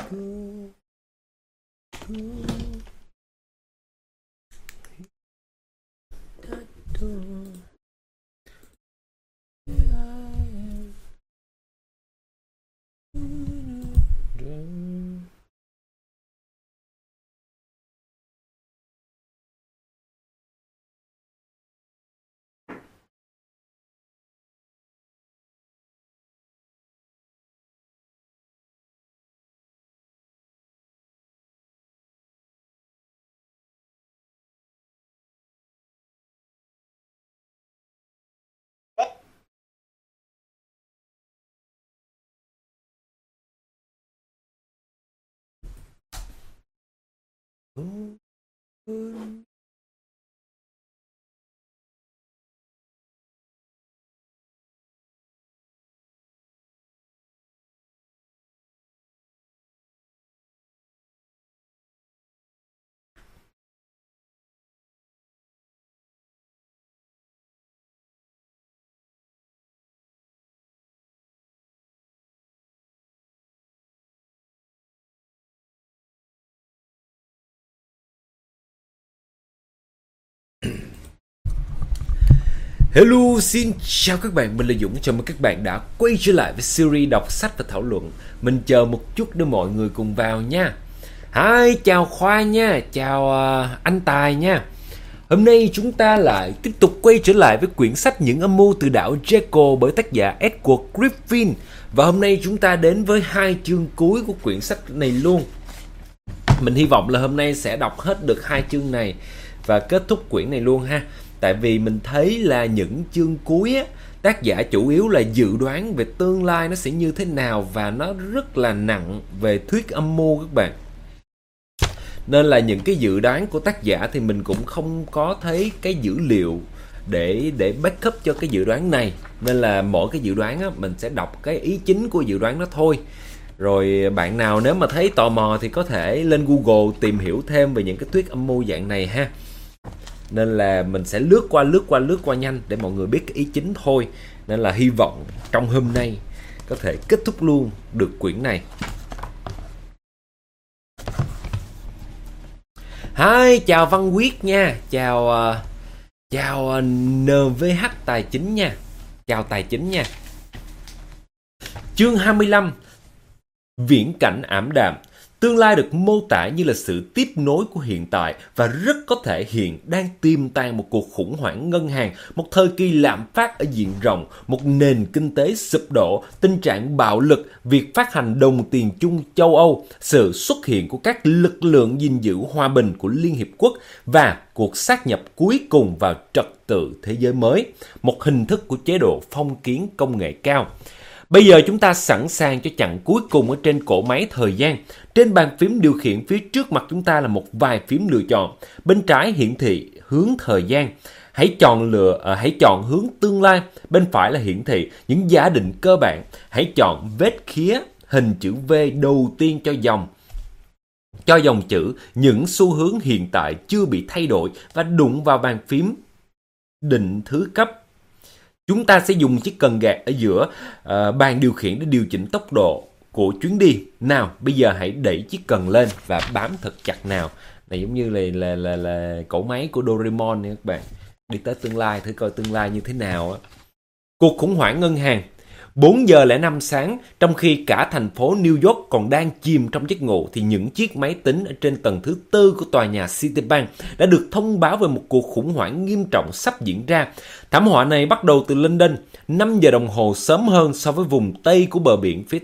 Hello, xin chào các bạn, mình là Dũng. Chào mừng các bạn đã quay trở lại với series đọc sách và thảo luận. Mình chờ một chút để mọi người cùng vào nha. Hi, chào Khoa nha, chào anh Tài nha. Hôm nay chúng ta lại tiếp tục quay trở lại với quyển sách Những âm mưu từ đảo Jekyll bởi tác giả Edward Griffin. Và hôm nay chúng ta đến với 2 chương cuối của quyển sách này luôn. Mình hy vọng là hôm nay sẽ đọc hết được 2 chương này và kết thúc quyển này luôn ha. Tại vì mình thấy là những chương cuối á, tác giả chủ yếu là dự đoán về tương lai nó sẽ như thế nào và nó rất là nặng về thuyết âm mưu các bạn. Nên là những cái dự đoán của tác giả thì mình cũng không có thấy cái dữ liệu để backup cho cái dự đoán này. Nên là mỗi cái dự đoán á, mình sẽ đọc cái ý chính của dự đoán đó thôi. Rồi bạn nào nếu mà thấy tò mò thì có thể lên Google tìm hiểu thêm về những cái thuyết âm mưu dạng này ha. Nên là mình sẽ lướt qua nhanh để mọi người biết cái ý chính thôi. Nên là hy vọng trong hôm nay có thể kết thúc luôn được quyển này. Hi, chào Văn Quyết nha. Chào NVH Tài Chính nha. Chào Tài Chính nha. Chương 25. Viễn cảnh ảm đạm. Tương lai được mô tả như là sự tiếp nối của hiện tại và rất có thể hiện đang tiềm tàng một cuộc khủng hoảng ngân hàng, một thời kỳ lạm phát ở diện rộng, một nền kinh tế sụp đổ, tình trạng bạo lực, việc phát hành đồng tiền chung châu Âu, sự xuất hiện của các lực lượng gìn giữ hòa bình của Liên Hiệp Quốc và cuộc sát nhập cuối cùng vào trật tự thế giới mới, một hình thức của chế độ phong kiến công nghệ cao. Bây giờ chúng ta sẵn sàng cho chặng cuối cùng ở trên cỗ máy thời gian. Trên bàn phím điều khiển phía trước mặt chúng ta là một vài phím lựa chọn. Bên trái hiển thị hướng thời gian. Hãy chọn hướng tương lai. Bên phải là hiển thị những giả định cơ bản. Hãy chọn vết khía hình chữ V đầu tiên cho dòng chữ những xu hướng hiện tại chưa bị thay đổi và đụng vào bàn phím định thứ cấp. Chúng ta sẽ dùng chiếc cần gạt ở giữa bàn điều khiển để điều chỉnh tốc độ của chuyến đi. Nào, bây giờ hãy đẩy chiếc cần lên và bám thật chặt nào. Này giống như là cỗ máy của Doraemon nha các bạn. Đi tới tương lai, thử coi tương lai như thế nào á. Cuộc khủng hoảng ngân hàng. 4 giờ 05 sáng, trong khi cả thành phố New York còn đang chìm trong giấc ngủ thì những chiếc máy tính ở trên tầng thứ 4 của tòa nhà Citibank đã được thông báo về một cuộc khủng hoảng nghiêm trọng sắp diễn ra. Thảm họa này bắt đầu từ London, 5 giờ đồng hồ sớm hơn so với vùng Tây của bờ biển phía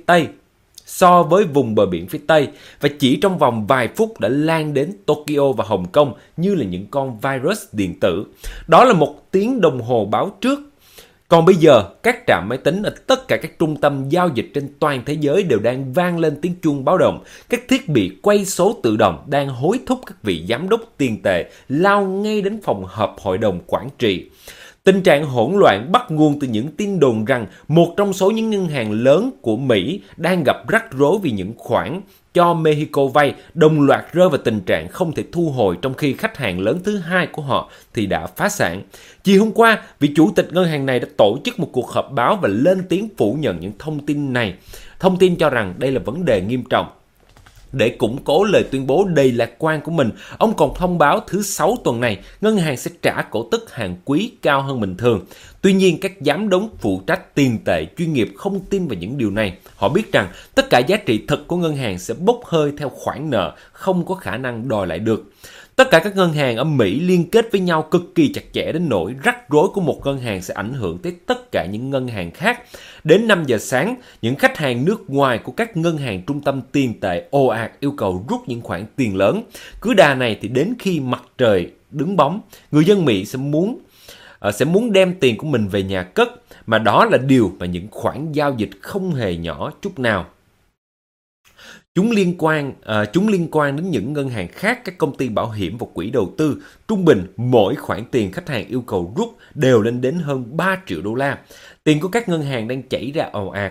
Tây. Và chỉ trong vòng vài phút đã lan đến Tokyo và Hồng Kông như là những con virus điện tử. Đó là 1 tiếng đồng hồ báo trước. Còn bây giờ, các trạm máy tính ở tất cả các trung tâm giao dịch trên toàn thế giới đều đang vang lên tiếng chuông báo động. Các thiết bị quay số tự động đang hối thúc các vị giám đốc tiền tệ lao ngay đến phòng họp hội đồng quản trị. Tình trạng hỗn loạn bắt nguồn từ những tin đồn rằng một trong số những ngân hàng lớn của Mỹ đang gặp rắc rối vì những khoản cho Mexico vay đồng loạt rơi vào tình trạng không thể thu hồi, trong khi khách hàng lớn thứ hai của họ thì đã phá sản. Chiều hôm qua, vị chủ tịch ngân hàng này đã tổ chức một cuộc họp báo và lên tiếng phủ nhận những thông tin này. Thông tin cho rằng đây là vấn đề nghiêm trọng. Để củng cố lời tuyên bố đầy lạc quan của mình, ông còn thông báo thứ Sáu tuần này, ngân hàng sẽ trả cổ tức hàng quý cao hơn bình thường. Tuy nhiên, các giám đốc phụ trách tiền tệ chuyên nghiệp không tin vào những điều này. Họ biết rằng tất cả giá trị thực của ngân hàng sẽ bốc hơi theo khoản nợ không có khả năng đòi lại được. Tất cả các ngân hàng ở Mỹ liên kết với nhau cực kỳ chặt chẽ đến nỗi rắc rối của một ngân hàng sẽ ảnh hưởng tới tất cả những ngân hàng khác. Đến 5 giờ sáng, những khách hàng nước ngoài của các ngân hàng trung tâm tiền tệ ồ ạt yêu cầu rút những khoản tiền lớn. Cứ đà này thì đến khi mặt trời đứng bóng, người dân Mỹ sẽ muốn đem tiền của mình về nhà cất, mà đó là điều mà những khoản giao dịch không hề nhỏ chút nào. Chúng liên quan đến những ngân hàng khác, các công ty bảo hiểm và quỹ đầu tư. Trung bình, mỗi khoản tiền khách hàng yêu cầu rút đều lên đến hơn 3 triệu đô la. Tiền của các ngân hàng đang chảy ra ồ ạt.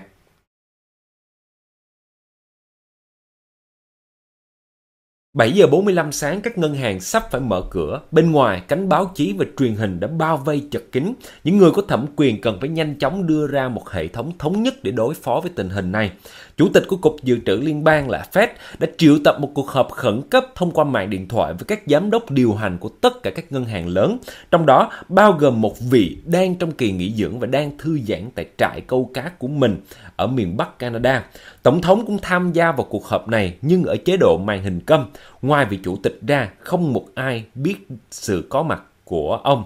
7 giờ 45 sáng, các ngân hàng sắp phải mở cửa. Bên ngoài, cánh báo chí và truyền hình đã bao vây chật kín. Những người có thẩm quyền cần phải nhanh chóng đưa ra một hệ thống thống nhất để đối phó với tình hình này. Chủ tịch của Cục Dự trữ Liên bang là Fed đã triệu tập một cuộc họp khẩn cấp thông qua mạng điện thoại với các giám đốc điều hành của tất cả các ngân hàng lớn, trong đó bao gồm một vị đang trong kỳ nghỉ dưỡng và đang thư giãn tại trại câu cá của mình ở miền Bắc Canada. Tổng thống cũng tham gia vào cuộc họp này nhưng ở chế độ màn hình câm. Ngoài vị chủ tịch ra, không một ai biết sự có mặt của ông.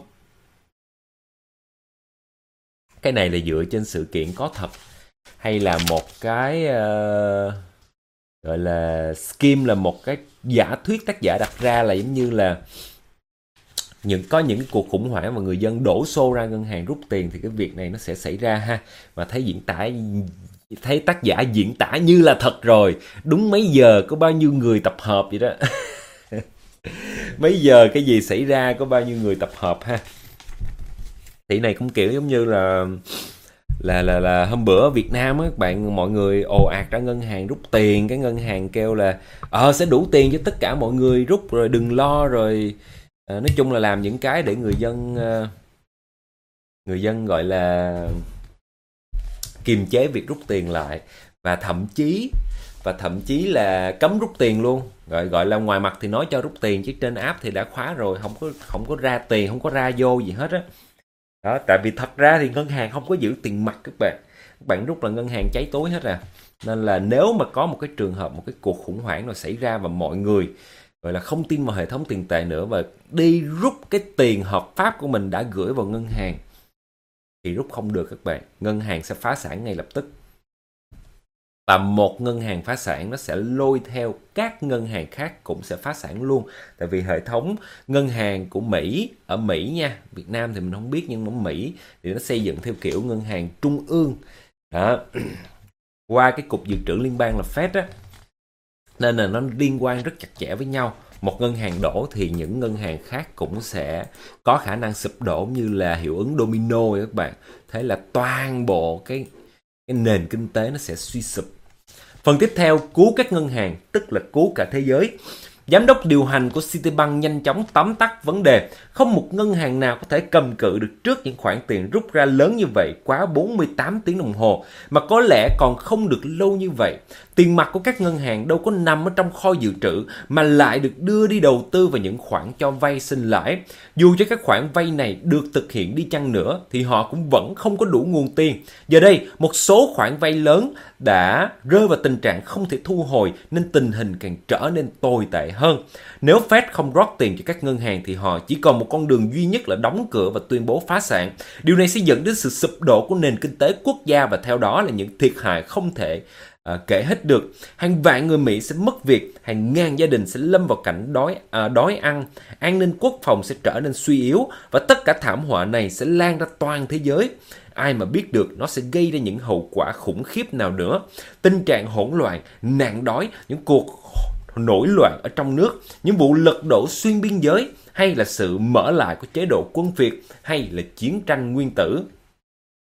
Cái này là dựa trên sự kiện có thật hay là một cái gọi là scheme, là một cái giả thuyết tác giả đặt ra là giống như là có những cuộc khủng hoảng và người dân đổ xô ra ngân hàng rút tiền thì cái việc này nó sẽ xảy ra ha. Và thấy tác giả diễn tả như là thật rồi. Đúng mấy giờ có bao nhiêu người tập hợp vậy đó. Mấy giờ cái gì xảy ra có bao nhiêu người tập hợp ha. Thì này cũng kiểu giống như là hôm bữa ở Việt Nam á, các bạn, mọi người ồ ạt ra ngân hàng rút tiền, cái ngân hàng kêu là sẽ đủ tiền cho tất cả mọi người rút rồi, đừng lo rồi. Nói chung là làm những cái để người dân gọi là kiềm chế việc rút tiền lại, và thậm chí là cấm rút tiền luôn. Gọi là ngoài mặt thì nói cho rút tiền chứ trên app thì đã khóa rồi, không có ra tiền, không có ra vô gì hết á. Đó, tại vì thật ra thì ngân hàng không có giữ tiền mặt các bạn rút là ngân hàng cháy tối hết à. Nên là nếu mà có một cái trường hợp, một cái cuộc khủng hoảng nào xảy ra và mọi người gọi là không tin vào hệ thống tiền tệ nữa và đi rút cái tiền hợp pháp của mình đã gửi vào ngân hàng thì rút không được các bạn. Ngân hàng sẽ phá sản ngay lập tức. Và một ngân hàng phá sản nó sẽ lôi theo các ngân hàng khác cũng sẽ phá sản luôn. Tại vì hệ thống ngân hàng của Mỹ, ở Mỹ nha, Việt Nam thì mình không biết, nhưng ở Mỹ thì nó xây dựng theo kiểu ngân hàng trung ương. Đó. Qua cái Cục Dự trữ Liên bang là Fed á. Nên là nó liên quan rất chặt chẽ với nhau. Một ngân hàng đổ thì những ngân hàng khác cũng sẽ có khả năng sụp đổ, như là hiệu ứng domino các bạn. Thế là toàn bộ cái nền kinh tế nó sẽ suy sụp. Phần tiếp theo, cứu các ngân hàng, tức là cứu cả thế giới. Giám đốc điều hành của Citibank nhanh chóng tóm tắt vấn đề. Không một ngân hàng nào có thể cầm cự được trước những khoản tiền rút ra lớn như vậy quá 48 tiếng đồng hồ, mà có lẽ còn không được lâu như vậy. Tiền mặt của các ngân hàng đâu có nằm ở trong kho dự trữ mà lại được đưa đi đầu tư vào những khoản cho vay sinh lãi. Dù cho các khoản vay này được thực hiện đi chăng nữa thì họ cũng vẫn không có đủ nguồn tiền. Giờ đây, một số khoản vay lớn đã rơi vào tình trạng không thể thu hồi nên tình hình càng trở nên tồi tệ hơn. Nếu Fed không rót tiền cho các ngân hàng thì họ chỉ còn một con đường duy nhất là đóng cửa và tuyên bố phá sản. Điều này sẽ dẫn đến sự sụp đổ của nền kinh tế quốc gia và theo đó là những thiệt hại không thể kể hết được. Hàng vạn người Mỹ sẽ mất việc, hàng ngàn gia đình sẽ lâm vào cảnh đói ăn, an ninh quốc phòng sẽ trở nên suy yếu và tất cả thảm họa này sẽ lan ra toàn thế giới. Ai mà biết được nó sẽ gây ra những hậu quả khủng khiếp nào nữa. Tình trạng hỗn loạn, nạn đói, những cuộc nổi loạn ở trong nước, những vụ lật đổ xuyên biên giới, hay là sự mở lại của chế độ quân Việt, hay là chiến tranh nguyên tử.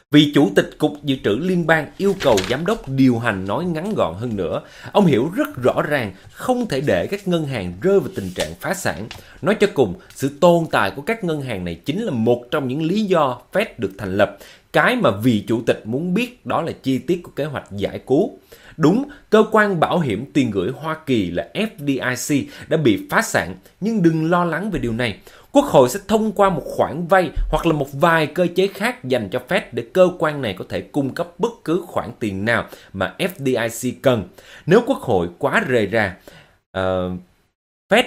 Vị Chủ tịch Cục Dự trữ Liên bang yêu cầu giám đốc điều hành nói ngắn gọn hơn nữa. Ông hiểu rất rõ ràng không thể để các ngân hàng rơi vào tình trạng phá sản. Nói cho cùng, sự tồn tại của các ngân hàng này chính là một trong những lý do Fed được thành lập. Cái mà vị chủ tịch muốn biết đó là chi tiết của kế hoạch giải cứu. Đúng, cơ quan bảo hiểm tiền gửi Hoa Kỳ là FDIC đã bị phá sản, nhưng đừng lo lắng về điều này. Quốc hội sẽ thông qua một khoản vay hoặc là một vài cơ chế khác dành cho Fed để cơ quan này có thể cung cấp bất cứ khoản tiền nào mà FDIC cần. Nếu Quốc hội quá rời ra, Fed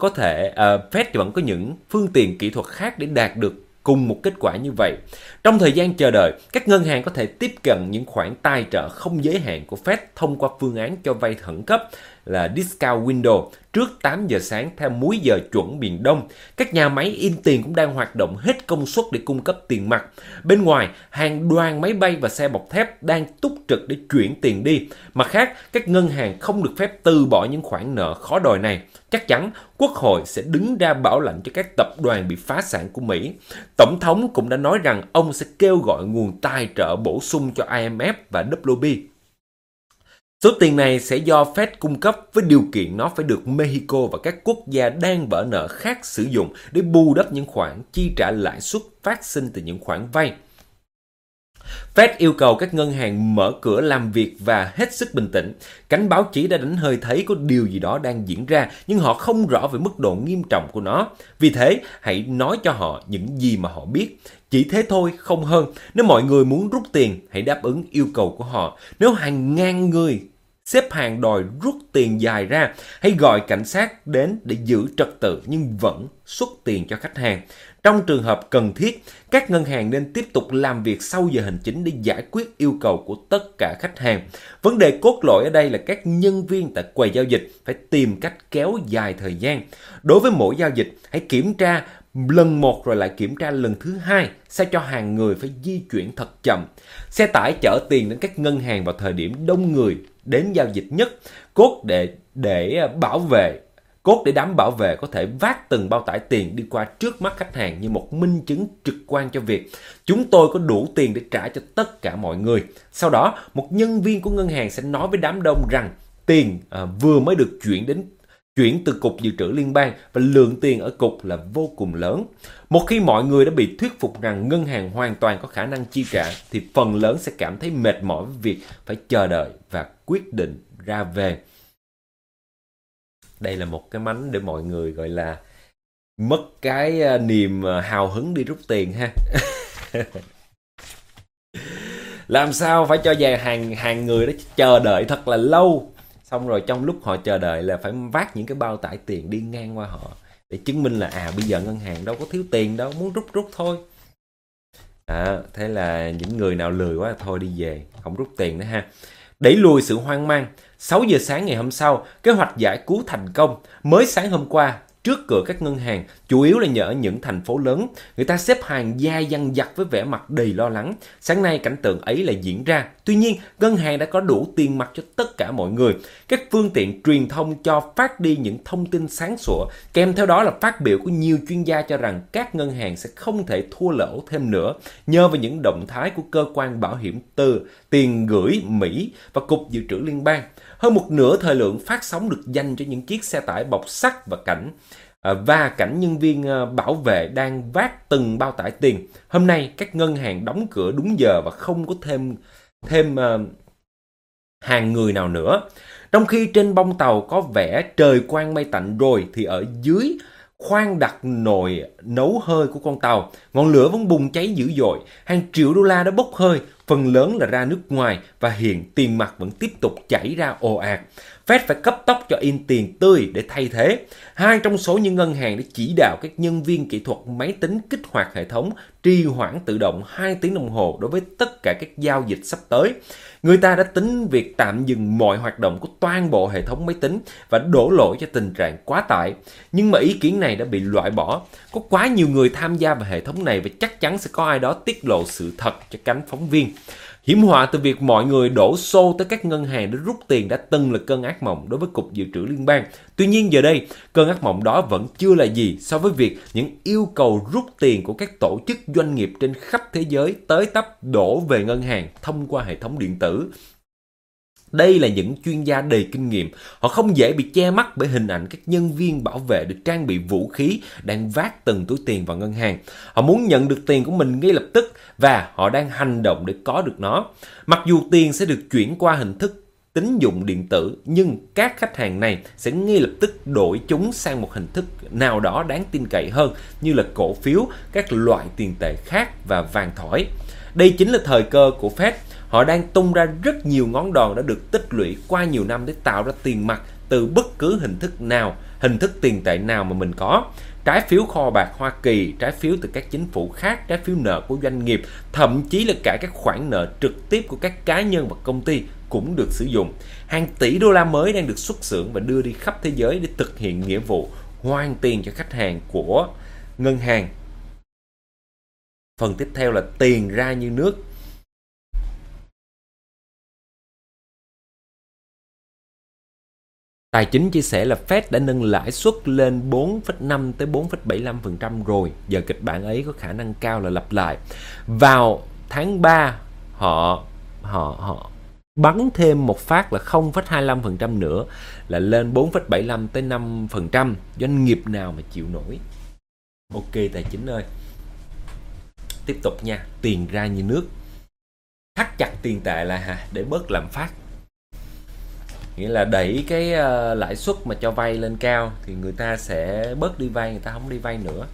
vẫn có những phương tiện kỹ thuật khác để đạt được cùng một kết quả như vậy. Trong thời gian chờ đợi, các ngân hàng có thể tiếp cận những khoản tài trợ không giới hạn của Fed thông qua phương án cho vay khẩn cấp là discount window trước 8 giờ sáng theo múi giờ chuẩn miền Đông. Các nhà máy in tiền cũng đang hoạt động hết công suất để cung cấp tiền mặt. Bên ngoài, hàng đoàn máy bay và xe bọc thép đang túc trực để chuyển tiền đi. Mặt khác, các ngân hàng không được phép từ bỏ những khoản nợ khó đòi này. Chắc chắn Quốc hội sẽ đứng ra bảo lãnh cho các tập đoàn bị phá sản của Mỹ. Tổng thống cũng đã nói rằng ông sẽ kêu gọi nguồn tài trợ bổ sung cho IMF và WB. Số tiền này sẽ do Fed cung cấp với điều kiện nó phải được Mexico và các quốc gia đang vỡ nợ khác sử dụng để bù đắp những khoản chi trả lãi suất phát sinh từ những khoản vay. Fed yêu cầu các ngân hàng mở cửa làm việc và hết sức bình tĩnh. Cánh báo chí đã đánh hơi thấy có điều gì đó đang diễn ra, nhưng họ không rõ về mức độ nghiêm trọng của nó. Vì thế, hãy nói cho họ những gì mà họ biết. Chỉ thế thôi, không hơn. Nếu mọi người muốn rút tiền, hãy đáp ứng yêu cầu của họ. Nếu hàng ngàn người xếp hàng đòi rút tiền dài ra, hãy gọi cảnh sát đến để giữ trật tự nhưng vẫn xuất tiền cho khách hàng. Trong trường hợp cần thiết, các ngân hàng nên tiếp tục làm việc sau giờ hành chính để giải quyết yêu cầu của tất cả khách hàng. Vấn đề cốt lõi ở đây là các nhân viên tại quầy giao dịch phải tìm cách kéo dài thời gian. Đối với mỗi giao dịch, hãy kiểm tra lần một rồi lại kiểm tra lần thứ hai, sao cho hàng người phải di chuyển thật chậm. Xe tải chở tiền đến các ngân hàng vào thời điểm đông người đến giao dịch nhất, cốt để đám bảo vệ có thể vác từng bao tải tiền đi qua trước mắt khách hàng như một minh chứng trực quan cho việc chúng tôi có đủ tiền để trả cho tất cả mọi người. Sau đó, một nhân viên của ngân hàng sẽ nói với đám đông rằng tiền vừa mới được chuyển từ Cục Dự trữ Liên bang và lượng tiền ở cục là vô cùng lớn. Một khi mọi người đã bị thuyết phục rằng ngân hàng hoàn toàn có khả năng chi trả, thì phần lớn sẽ cảm thấy mệt mỏi với việc phải chờ đợi và quyết định ra về. Đây là một cái mánh để mọi người gọi là mất cái niềm hào hứng đi rút tiền ha. Làm sao phải cho hàng người đó chờ đợi thật là lâu. Xong rồi trong lúc họ chờ đợi là phải vác những cái bao tải tiền đi ngang qua họ để chứng minh là bây giờ ngân hàng đâu có thiếu tiền đâu, muốn rút thôi. Thế là những người nào lười quá thôi đi về, không rút tiền nữa ha. Đẩy lùi sự hoang mang. 6 giờ sáng ngày hôm sau, kế hoạch giải cứu thành công. Mới sáng hôm qua, trước cửa các ngân hàng, chủ yếu là nhờ ở những thành phố lớn, người ta xếp hàng dài dằng dặc với vẻ mặt đầy lo lắng. Sáng nay cảnh tượng ấy lại diễn ra. Tuy nhiên, ngân hàng đã có đủ tiền mặt cho tất cả mọi người. Các phương tiện truyền thông cho phát đi những thông tin sáng sủa, kèm theo đó là phát biểu của nhiều chuyên gia cho rằng các ngân hàng sẽ không thể thua lỗ thêm nữa, nhờ vào những động thái của cơ quan bảo hiểm tiền gửi Mỹ và Cục Dự trữ Liên bang. Hơn một nửa thời lượng phát sóng được dành cho những chiếc xe tải bọc sắt và cảnh nhân viên bảo vệ đang vác từng bao tải tiền. Hôm nay các ngân hàng đóng cửa đúng giờ và không có thêm hàng người nào nữa. Trong khi trên bông tàu có vẻ trời quang mây tạnh rồi, thì ở dưới khoang đặt nồi nấu hơi của con tàu, ngọn lửa vẫn bùng cháy dữ dội. Hàng triệu đô la đã bốc hơi, phần lớn là ra nước ngoài, và hiện tiền mặt vẫn tiếp tục chảy ra ồ ạt. Fed phải cấp tốc cho in tiền tươi để thay thế. Hai trong số những ngân hàng đã chỉ đạo các nhân viên kỹ thuật máy tính kích hoạt hệ thống trì hoãn tự động 2 tiếng đồng hồ đối với tất cả các giao dịch sắp tới. Người ta đã tính việc tạm dừng mọi hoạt động của toàn bộ hệ thống máy tính và đổ lỗi cho tình trạng quá tải. Nhưng mà ý kiến này đã bị loại bỏ. Có quá nhiều người tham gia vào hệ thống này và chắc chắn sẽ có ai đó tiết lộ sự thật cho cánh phóng viên. Hiểm họa từ việc mọi người đổ xô tới các ngân hàng để rút tiền đã từng là cơn ác mộng đối với Cục Dự trữ Liên bang. Tuy nhiên giờ đây, cơn ác mộng đó vẫn chưa là gì so với việc những yêu cầu rút tiền của các tổ chức doanh nghiệp trên khắp thế giới tới tấp đổ về ngân hàng thông qua hệ thống điện tử. Đây là những chuyên gia đầy kinh nghiệm. Họ không dễ bị che mắt bởi hình ảnh các nhân viên bảo vệ được trang bị vũ khí đang vác từng túi tiền vào ngân hàng. Họ muốn nhận được tiền của mình ngay lập tức và họ đang hành động để có được nó. Mặc dù tiền sẽ được chuyển qua hình thức tín dụng điện tử, nhưng các khách hàng này sẽ ngay lập tức đổi chúng sang một hình thức nào đó đáng tin cậy hơn, như là cổ phiếu, các loại tiền tệ khác và vàng thỏi. Đây chính là thời cơ của Fed. Họ đang tung ra rất nhiều ngón đòn đã được tích lũy qua nhiều năm để tạo ra tiền mặt từ bất cứ hình thức nào, hình thức tiền tệ nào mà mình có. Trái phiếu kho bạc Hoa Kỳ, trái phiếu từ các chính phủ khác, trái phiếu nợ của doanh nghiệp, thậm chí là cả các khoản nợ trực tiếp của các cá nhân và công ty cũng được sử dụng. Hàng tỷ đô la mới đang được xuất xưởng và đưa đi khắp thế giới để thực hiện nghĩa vụ hoàn tiền cho khách hàng của ngân hàng. Phần tiếp theo là tiền ra như nước. Tài chính chia sẻ là Fed đã nâng lãi suất lên 4,5 tới 4,75% rồi. Giờ kịch bản ấy có khả năng cao là lặp lại. Vào tháng 3, họ bắn thêm một phát là 0,25% nữa, là lên 4,75 tới 5%. Doanh nghiệp nào mà chịu nổi? Ok tài chính ơi. Tiếp tục nha, tiền ra như nước. Thắt chặt tiền tệ là để bớt lạm phát. Nghĩa là đẩy cái lãi suất mà cho vay lên cao thì người ta sẽ bớt đi vay, người ta không đi vay nữa.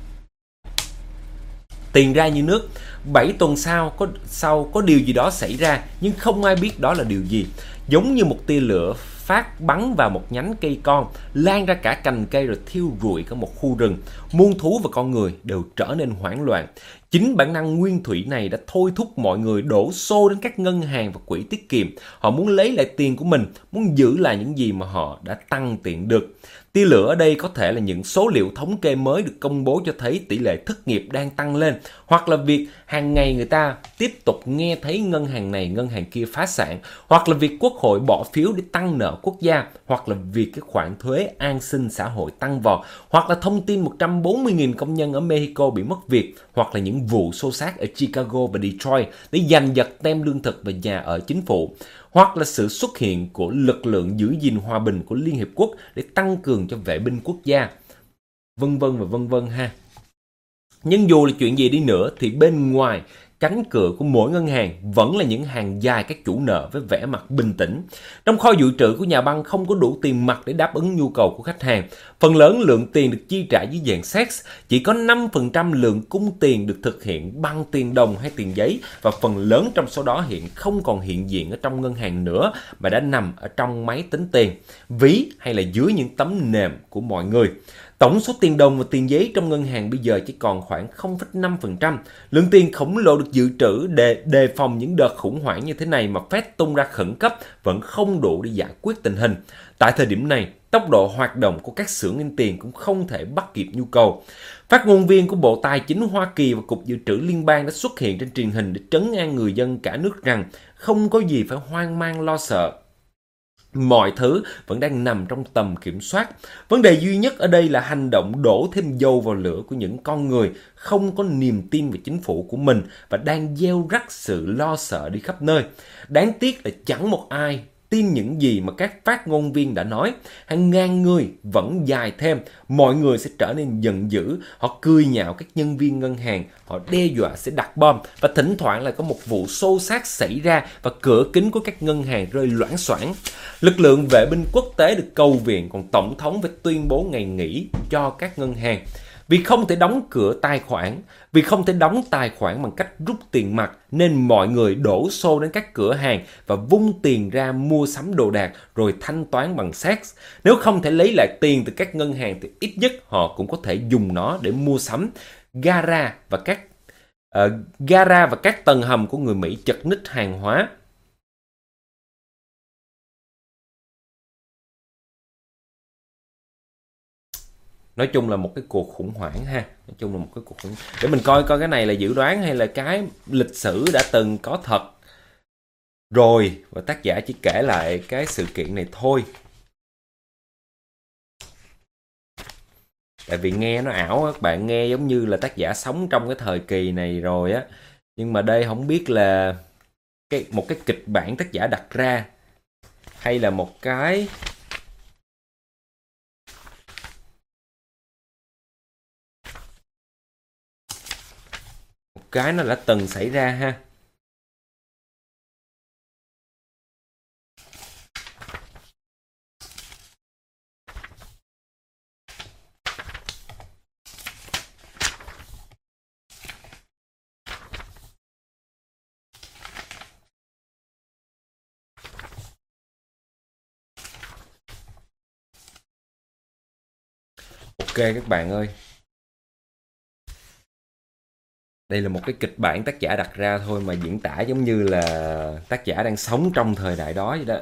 Tiền ra như nước. 7 tuần sau có điều gì đó xảy ra, nhưng không ai biết đó là điều gì. Giống như một tia lửa phát bắn vào một nhánh cây con, lan ra cả cành cây rồi thiêu rụi cả một khu rừng. Muôn thú và con người đều trở nên hoảng loạn. Chính bản năng nguyên thủy này đã thôi thúc mọi người đổ xô đến các ngân hàng và quỹ tiết kiệm. Họ muốn lấy lại tiền của mình, muốn giữ lại những gì mà họ đã tăng tiện được. Tia lửa ở đây có thể là những số liệu thống kê mới được công bố cho thấy tỷ lệ thất nghiệp đang tăng lên, hoặc là việc hàng ngày người ta tiếp tục nghe thấy ngân hàng này, ngân hàng kia phá sản, hoặc là việc Quốc hội bỏ phiếu để tăng nợ quốc gia, hoặc là việc cái khoản thuế an sinh xã hội tăng vọt, hoặc là thông tin 140.000 công nhân ở Mexico bị mất việc, hoặc là những vụ xô xát ở Chicago và Detroit để giành giật tem lương thực và nhà ở chính phủ, hoặc là sự xuất hiện của lực lượng giữ gìn hòa bình của Liên Hiệp Quốc để tăng cường cho vệ binh quốc gia, vân vân và vân vân ha. Nhưng dù là chuyện gì đi nữa thì bên ngoài cánh cửa của mỗi ngân hàng vẫn là những hàng dài các chủ nợ với vẻ mặt bình tĩnh. Trong kho dự trữ của nhà băng không có đủ tiền mặt để đáp ứng nhu cầu của khách hàng. Phần lớn lượng tiền được chi trả dưới dạng SEX, chỉ có 5% lượng cung tiền được thực hiện bằng tiền đồng hay tiền giấy, và phần lớn trong số đó hiện không còn hiện diện ở trong ngân hàng nữa mà đã nằm ở trong máy tính tiền, ví hay là dưới những tấm nệm của mọi người. Tổng số tiền đồng và tiền giấy trong ngân hàng bây giờ chỉ còn khoảng 0,5%. Lượng tiền khổng lồ được dự trữ để đề phòng những đợt khủng hoảng như thế này mà Fed tung ra khẩn cấp vẫn không đủ để giải quyết tình hình. Tại thời điểm này, tốc độ hoạt động của các xưởng in tiền cũng không thể bắt kịp nhu cầu. Phát ngôn viên của Bộ Tài chính Hoa Kỳ và Cục Dự trữ Liên bang đã xuất hiện trên truyền hình để trấn an người dân cả nước rằng không có gì phải hoang mang lo sợ. Mọi thứ vẫn đang nằm trong tầm kiểm soát. Vấn đề duy nhất ở đây là hành động đổ thêm dầu vào lửa của những con người không có niềm tin vào chính phủ của mình và đang gieo rắc sự lo sợ đi khắp nơi. Đáng tiếc là chẳng một ai tin những gì mà các phát ngôn viên đã nói. Hàng ngàn người vẫn dài thêm, mọi người sẽ trở nên giận dữ, họ cười nhạo các nhân viên ngân hàng, họ đe dọa sẽ đặt bom, và thỉnh thoảng lại có một vụ xô xát xảy ra và cửa kính của các ngân hàng rơi loảng xoảng. Lực lượng vệ binh quốc tế được cầu viện, còn tổng thống phải tuyên bố ngày nghỉ cho các ngân hàng. Vì không thể đóng cửa tài khoản, vì không thể đóng tài khoản bằng cách rút tiền mặt, nên mọi người đổ xô đến các cửa hàng và vung tiền ra mua sắm đồ đạc rồi thanh toán bằng SEX. Nếu không thể lấy lại tiền từ các ngân hàng thì ít nhất họ cũng có thể dùng nó để mua sắm gara và các tầng hầm của người Mỹ chật ních hàng hóa. Nói chung là một cái cuộc khủng hoảng ha. Nói chung là một cái cuộc khủng hoảng. Để mình coi cái này là dự đoán hay là cái lịch sử đã từng có thật. rồi và tác giả chỉ kể lại cái sự kiện này thôi. Tại vì nghe nó ảo, các bạn nghe giống như là tác giả sống trong cái thời kỳ này rồi á. Nhưng mà đây không biết là một cái kịch bản tác giả đặt ra, hay là một cái nó đã từng xảy ra ha. Ok các bạn ơi, đây là một cái kịch bản tác giả đặt ra thôi mà diễn tả giống như là tác giả đang sống trong thời đại đó vậy đó.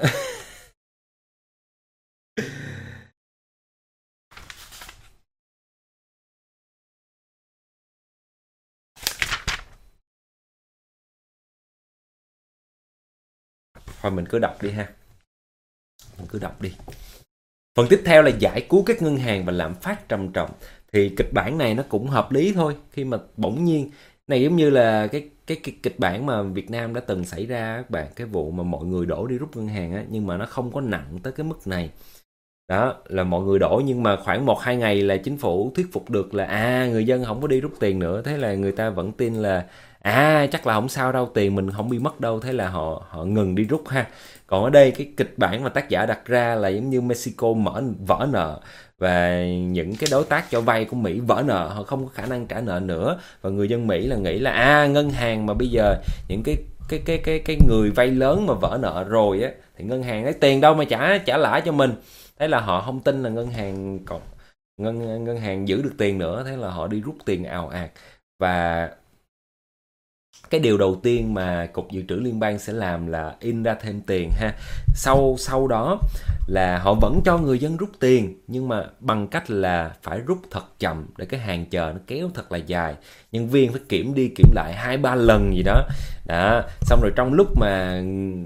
Thôi mình cứ đọc đi ha. Mình cứ đọc đi. Phần tiếp theo là giải cứu các ngân hàng và lạm phát trầm trọng. Thì kịch bản này nó cũng hợp lý thôi. Khi mà bỗng nhiên, này giống như là cái kịch bản mà Việt Nam đã từng xảy ra các bạn. Cái vụ mà mọi người đổ đi rút ngân hàng á. Nhưng mà nó không có nặng tới cái mức này. Đó, là mọi người đổ nhưng mà khoảng 1-2 ngày là chính phủ thuyết phục được là người dân không có đi rút tiền nữa. Thế là người ta vẫn tin là chắc là không sao đâu, tiền mình không bị mất đâu. Thế là họ ngừng đi rút ha. Còn ở đây cái kịch bản mà tác giả đặt ra là giống như Mexico vỡ nợ, và những cái đối tác cho vay của Mỹ vỡ nợ, họ không có khả năng trả nợ nữa, và người dân Mỹ là nghĩ là ngân hàng mà bây giờ những cái người vay lớn mà vỡ nợ rồi á thì ngân hàng lấy tiền đâu mà trả lãi cho mình. Thế là họ không tin là ngân hàng giữ được tiền nữa, thế là họ đi rút tiền ào ạt. Và cái điều đầu tiên mà Cục Dự trữ Liên bang sẽ làm là in ra thêm tiền ha. Sau đó là họ vẫn cho người dân rút tiền, nhưng mà bằng cách là phải rút thật chậm để cái hàng chờ nó kéo thật là dài. Nhân viên phải kiểm đi kiểm lại 2-3 lần gì đó. Xong rồi trong lúc mà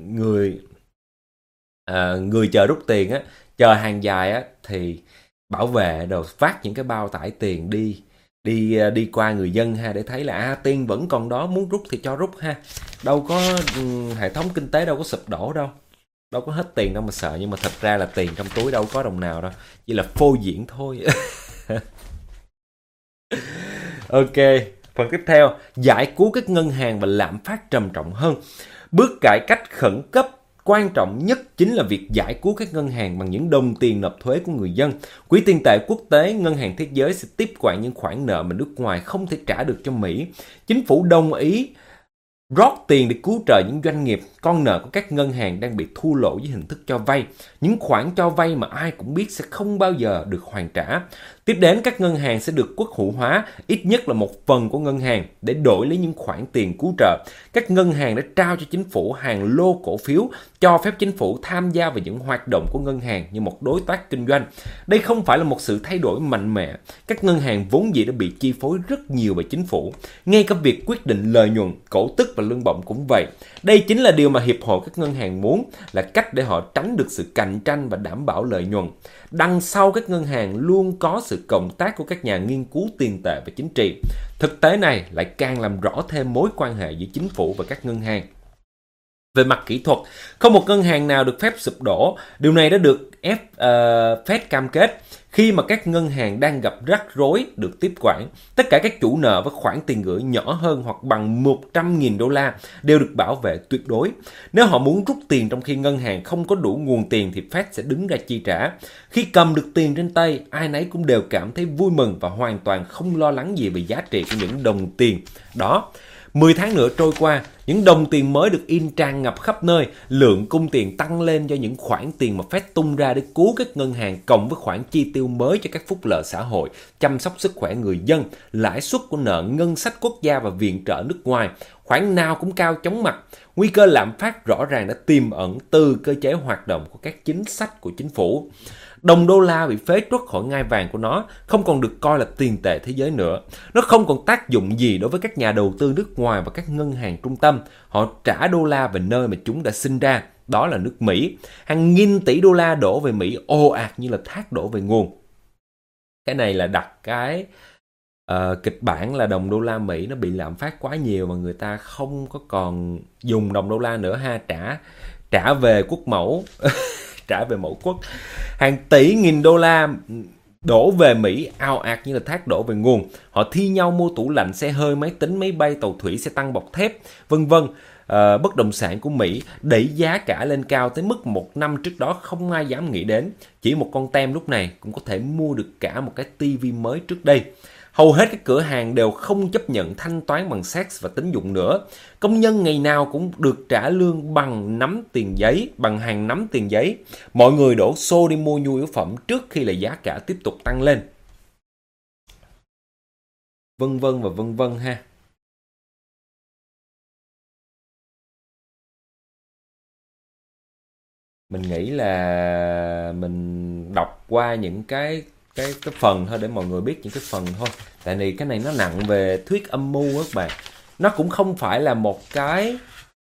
người chờ rút tiền á, chờ hàng dài á, thì bảo vệ đồ phát những cái bao tải tiền đi qua người dân ha, để thấy là tiền vẫn còn đó, muốn rút thì cho rút ha. Đâu có hệ thống kinh tế đâu có sụp đổ đâu, đâu có hết tiền đâu mà sợ. Nhưng mà thật ra là tiền trong túi đâu có đồng nào đâu, chỉ là phô diễn thôi. Ok, phần tiếp theo, giải cứu các ngân hàng và lạm phát trầm trọng hơn. Bước cải cách khẩn cấp quan trọng nhất chính là việc giải cứu các ngân hàng bằng những đồng tiền nộp thuế của người dân. Quỹ tiền tệ quốc tế, Ngân hàng Thế giới sẽ tiếp quản những khoản nợ mà nước ngoài không thể trả được cho Mỹ. Chính phủ đồng ý rót tiền để cứu trợ những doanh nghiệp, con nợ của các ngân hàng đang bị thua lỗ dưới hình thức cho vay. Những khoản cho vay mà ai cũng biết sẽ không bao giờ được hoàn trả. Tiếp đến, các ngân hàng sẽ được quốc hữu hóa, ít nhất là một phần của ngân hàng, để đổi lấy những khoản tiền cứu trợ. Các ngân hàng đã trao cho chính phủ hàng lô cổ phiếu, cho phép chính phủ tham gia vào những hoạt động của ngân hàng như một đối tác kinh doanh. Đây không phải là một sự thay đổi mạnh mẽ. Các ngân hàng vốn dĩ đã bị chi phối rất nhiều bởi chính phủ. Ngay cả việc quyết định lợi nhuận, cổ tức và lương bổng cũng vậy. Đây chính là điều mà Hiệp hội các ngân hàng muốn, là cách để họ tránh được sự cạnh tranh và đảm bảo lợi nhuận. Đằng sau các ngân hàng luôn có sự cộng tác của các nhà nghiên cứu tiền tệ và chính trị. Thực tế này lại càng làm rõ thêm mối quan hệ giữa chính phủ và các ngân hàng. Về mặt kỹ thuật, không một ngân hàng nào được phép sụp đổ. Điều này đã được Fed cam kết. Khi mà các ngân hàng đang gặp rắc rối được tiếp quản, tất cả các chủ nợ với khoản tiền gửi nhỏ hơn hoặc bằng 100.000 đô la đều được bảo vệ tuyệt đối. Nếu họ muốn rút tiền trong khi ngân hàng không có đủ nguồn tiền thì Fed sẽ đứng ra chi trả. Khi cầm được tiền trên tay, ai nấy cũng đều cảm thấy vui mừng và hoàn toàn không lo lắng gì về giá trị của những đồng tiền đó. 10 tháng nữa trôi qua, những đồng tiền mới được in tràn ngập khắp nơi, lượng cung tiền tăng lên do những khoản tiền mà Fed tung ra để cứu các ngân hàng, cộng với khoản chi tiêu mới cho các phúc lợi xã hội, chăm sóc sức khỏe người dân, lãi suất của nợ ngân sách quốc gia và viện trợ nước ngoài. Khoản nào cũng cao chóng mặt. Nguy cơ lạm phát rõ ràng đã tiềm ẩn từ cơ chế hoạt động của các chính sách của chính phủ. Đồng đô la bị phế truất khỏi ngai vàng của nó, không còn được coi là tiền tệ thế giới nữa. Nó không còn tác dụng gì đối với các nhà đầu tư nước ngoài và các ngân hàng trung tâm. tâm, họ trả đô la về nơi mà chúng đã sinh ra, đó là nước Mỹ. Hàng nghìn tỷ đô la đổ về Mỹ ồ ạt như là thác đổ về nguồn. Cái này là đặt cái kịch bản là đồng đô la Mỹ nó bị lạm phát quá nhiều mà người ta không có còn dùng đồng đô la nữa ha, trả về quốc mẫu trả về mẫu quốc. Hàng tỷ nghìn đô la đổ về Mỹ ào ạt như là thác đổ về nguồn. Họ thi nhau mua tủ lạnh, xe hơi, máy tính, máy bay, tàu thủy, xe tăng bọc thép, vân vân. Bất động sản của Mỹ đẩy giá cả lên cao tới mức một năm trước đó không ai dám nghĩ đến. Chỉ một con tem lúc này cũng có thể mua được cả một cái tivi mới trước đây. Hầu hết các cửa hàng đều không chấp nhận thanh toán bằng sex và tín dụng nữa. Công nhân ngày nào cũng được trả lương bằng hàng nắm tiền giấy. Mọi người đổ xô đi mua nhu yếu phẩm trước khi là giá cả tiếp tục tăng lên. Vân vân và vân vân ha. Mình nghĩ là mình đọc qua những cái phần thôi để mọi người biết những cái phần thôi. Tại vì cái này nó nặng về thuyết âm mưu các bạn. Nó cũng không phải là một cái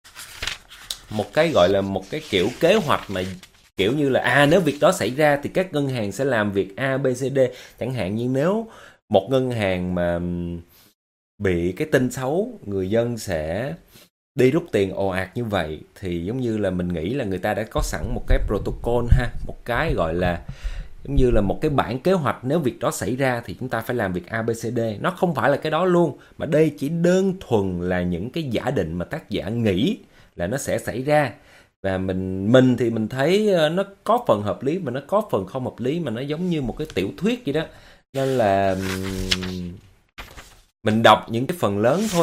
gọi là một cái kiểu kế hoạch mà kiểu như là nếu việc đó xảy ra thì các ngân hàng sẽ làm việc A, B, C, D. Chẳng hạn như nếu một ngân hàng mà bị cái tin xấu, người dân sẽ đi rút tiền ồ ạt như vậy thì giống như là mình nghĩ là người ta đã có sẵn một cái protocol ha, một cái gọi là giống như là một cái bản kế hoạch, nếu việc đó xảy ra thì chúng ta phải làm việc A, B, C, D. Nó không phải là cái đó luôn, mà đây chỉ đơn thuần là những cái giả định mà tác giả nghĩ là nó sẽ xảy ra. Và mình thì mình thấy nó có phần hợp lý mà nó có phần không hợp lý, mà nó giống như một cái tiểu thuyết vậy đó. Nên là mình đọc những cái phần lớn thôi.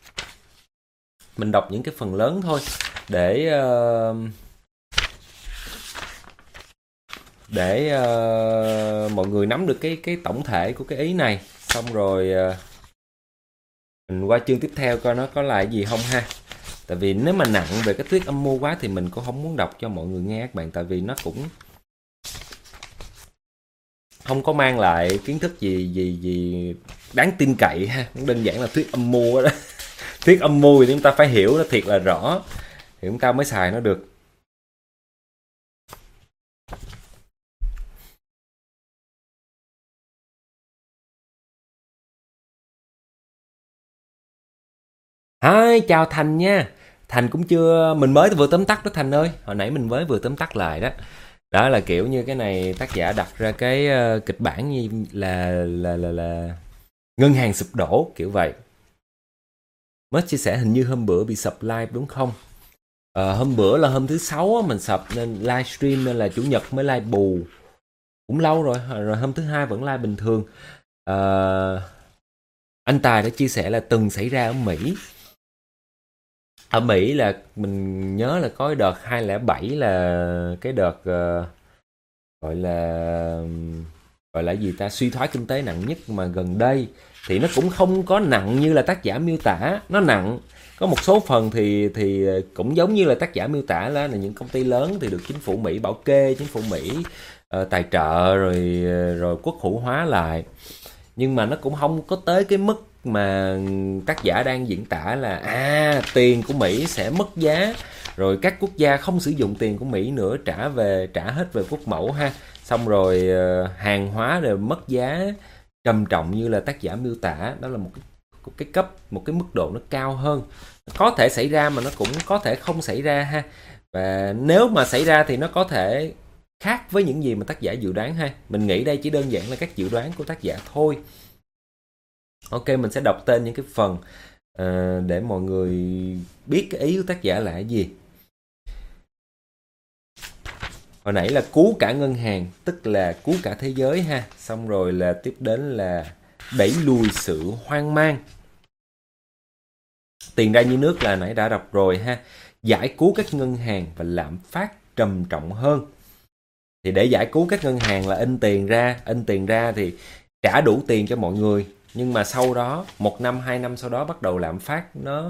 Để mọi người nắm được cái tổng thể của cái ý này. Xong rồi mình qua chương tiếp theo coi nó có lại gì không ha. Tại vì nếu mà nặng về cái thuyết âm mưu quá thì mình cũng không muốn đọc cho mọi người nghe các bạn. Tại vì nó cũng không có mang lại kiến thức gì đáng tin cậy ha. Đơn giản là thuyết âm mưu đó. Thuyết âm mưu thì chúng ta phải hiểu nó thiệt là rõ thì chúng ta mới xài nó được. Hi, chào Thành nha. Thành cũng chưa, mình mới vừa tóm tắt đó Thành ơi. Hồi nãy mình mới vừa tóm tắt lại đó. Đó là kiểu như cái này tác giả đặt ra cái kịch bản như là ngân hàng sụp đổ kiểu vậy. Mới chia sẻ hình như hôm bữa bị sập live đúng không? Hôm bữa là hôm thứ Sáu mình sập nên livestream, nên là Chủ nhật mới live bù. Cũng lâu rồi, rồi hôm thứ Hai vẫn live bình thường. Anh Tài đã chia sẻ là từng xảy ra ở Mỹ. Ở Mỹ là mình nhớ là có cái đợt 2007 là cái đợt gọi là gì ta, suy thoái kinh tế nặng nhất. Mà gần đây thì nó cũng không có nặng như là tác giả miêu tả. Nó nặng, có một số phần thì cũng giống như là tác giả miêu tả là những công ty lớn thì được chính phủ Mỹ bảo kê, chính phủ Mỹ tài trợ rồi quốc hữu hóa lại. Nhưng mà nó cũng không có tới cái mức mà tác giả đang diễn tả là tiền của Mỹ sẽ mất giá, rồi các quốc gia không sử dụng tiền của Mỹ nữa, trả hết về quốc mẫu ha. Xong rồi hàng hóa đều mất giá trầm trọng như là tác giả miêu tả. Đó là một cái cấp, một cái mức độ nó cao hơn. Có thể xảy ra mà nó cũng có thể không xảy ra ha. Và nếu mà xảy ra thì nó có thể khác với những gì mà tác giả dự đoán ha. Mình nghĩ đây chỉ đơn giản là các dự đoán của tác giả thôi. Ok, mình sẽ đọc tên những cái phần để mọi người biết cái ý của tác giả là cái gì. Hồi nãy là cứu cả ngân hàng, tức là cứu cả thế giới ha. Xong rồi là tiếp đến là đẩy lùi sự hoang mang. Tiền ra như nước là nãy đã đọc rồi ha. Giải cứu các ngân hàng và lạm phát trầm trọng hơn. Thì để giải cứu các ngân hàng là in tiền ra thì trả đủ tiền cho mọi người. Nhưng mà sau đó 1 năm 2 năm sau đó bắt đầu lạm phát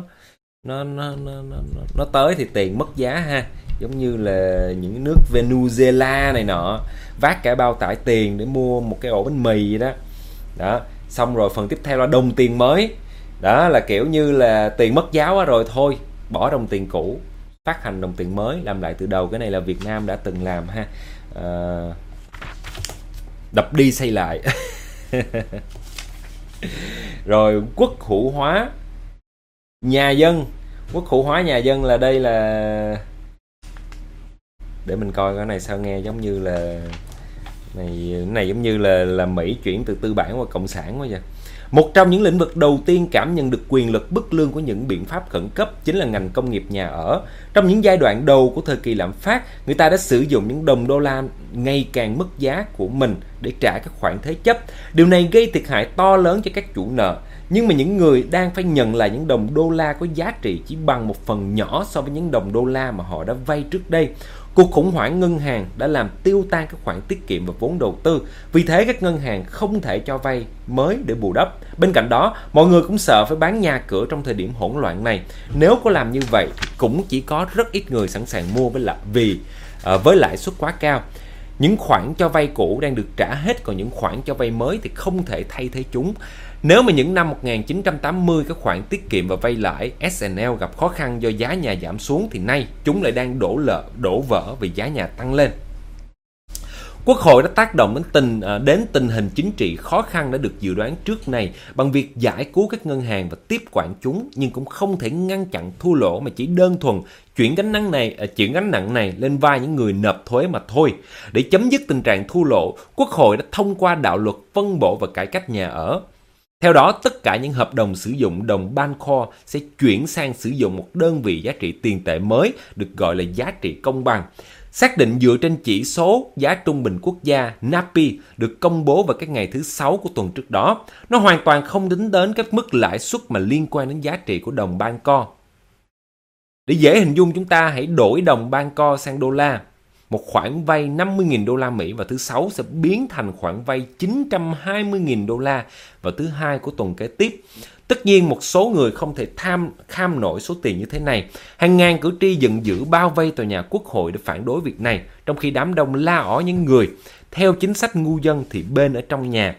nó tới thì tiền mất giá ha. Giống như là những nước Venezuela này nọ, vác cả bao tải tiền để mua một cái ổ bánh mì vậy đó. Đó, xong rồi phần tiếp theo là đồng tiền mới. Đó là kiểu như là tiền mất giá quá rồi thôi, bỏ đồng tiền cũ, phát hành đồng tiền mới, làm lại từ đầu. Cái này là Việt Nam đã từng làm ha. Đập đi xây lại. Rồi quốc hữu hóa nhà dân. Quốc hữu hóa nhà dân là đây là, để mình coi cái này sao nghe giống như là này giống như là Mỹ chuyển từ tư bản qua cộng sản quá vậy. Một trong những lĩnh vực đầu tiên cảm nhận được quyền lực bức lương của những biện pháp khẩn cấp chính là ngành công nghiệp nhà ở. Trong những giai đoạn đầu của thời kỳ lạm phát, người ta đã sử dụng những đồng đô la ngày càng mất giá của mình để trả các khoản thế chấp. Điều này gây thiệt hại to lớn cho các chủ nợ. Nhưng mà những người đang phải nhận lại những đồng đô la có giá trị chỉ bằng một phần nhỏ so với những đồng đô la mà họ đã vay trước đây. Cuộc khủng hoảng ngân hàng đã làm tiêu tan các khoản tiết kiệm và vốn đầu tư. Vì thế các ngân hàng không thể cho vay mới để bù đắp. Bên cạnh đó, mọi người cũng sợ phải bán nhà cửa trong thời điểm hỗn loạn này. Nếu có làm như vậy thì cũng chỉ có rất ít người sẵn sàng mua với lãi suất quá cao. Những khoản cho vay cũ đang được trả hết, còn những khoản cho vay mới thì không thể thay thế chúng. Nếu mà những năm 1980 các khoản tiết kiệm và vay lãi S&L gặp khó khăn do giá nhà giảm xuống, thì nay chúng lại đang đổ vỡ vì giá nhà tăng lên. Quốc hội đã tác động đến tình hình chính trị khó khăn đã được dự đoán trước này bằng việc giải cứu các ngân hàng và tiếp quản chúng, nhưng cũng không thể ngăn chặn thua lỗ mà chỉ đơn thuần chuyển gánh nặng này lên vai những người nộp thuế mà thôi. Để chấm dứt tình trạng thua lỗ, Quốc hội đã thông qua đạo luật phân bổ và cải cách nhà ở. Theo đó, tất cả những hợp đồng sử dụng đồng Bancor sẽ chuyển sang sử dụng một đơn vị giá trị tiền tệ mới được gọi là giá trị công bằng. Xác định dựa trên chỉ số giá trung bình quốc gia NAPI được công bố vào các ngày thứ 6 của tuần trước đó. Nó hoàn toàn không tính đến các mức lãi suất mà liên quan đến giá trị của đồng Bancor. Để dễ hình dung, chúng ta hãy đổi đồng Bancor sang đô la. Một khoản vay 50.000 đô la Mỹ vào thứ 6 sẽ biến thành khoản vay 920.000 đô la vào thứ 2 của tuần kế tiếp. Tất nhiên một số người không thể kham nổi số tiền như thế này. Hàng ngàn cử tri giận dữ bao vây tòa nhà Quốc hội để phản đối việc này, trong khi đám đông la ó những người theo chính sách ngu dân thì bên ở trong nhà.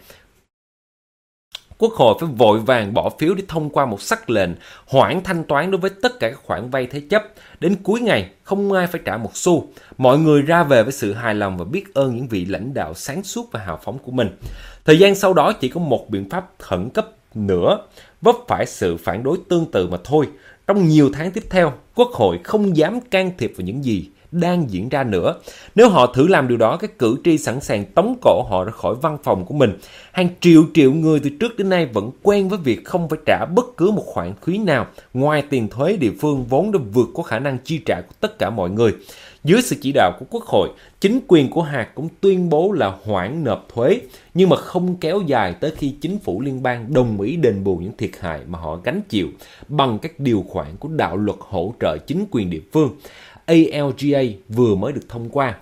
Quốc hội phải vội vàng bỏ phiếu để thông qua một sắc lệnh hoãn thanh toán đối với tất cả các khoản vay thế chấp. Đến cuối ngày, không ai phải trả một xu. Mọi người ra về với sự hài lòng và biết ơn những vị lãnh đạo sáng suốt và hào phóng của mình. Thời gian sau đó chỉ có một biện pháp khẩn cấp nữa vấp phải sự phản đối tương tự mà thôi. Trong nhiều tháng tiếp theo, Quốc hội không dám can thiệp vào những gì đang diễn ra nữa. Nếu họ thử làm điều đó, các cử tri sẵn sàng tống cổ họ ra khỏi văn phòng của mình. Hàng triệu người từ trước đến nay vẫn quen với việc không phải trả bất cứ một khoản phí nào ngoài tiền thuế địa phương vốn đã vượt qua khả năng chi trả của tất cả mọi người. Dưới sự chỉ đạo của Quốc hội, chính quyền của hạt cũng tuyên bố là hoãn nộp thuế, nhưng mà không kéo dài tới khi chính phủ liên bang đồng ý đền bù những thiệt hại mà họ gánh chịu bằng các điều khoản của đạo luật hỗ trợ chính quyền địa phương. ALGA vừa mới được thông qua.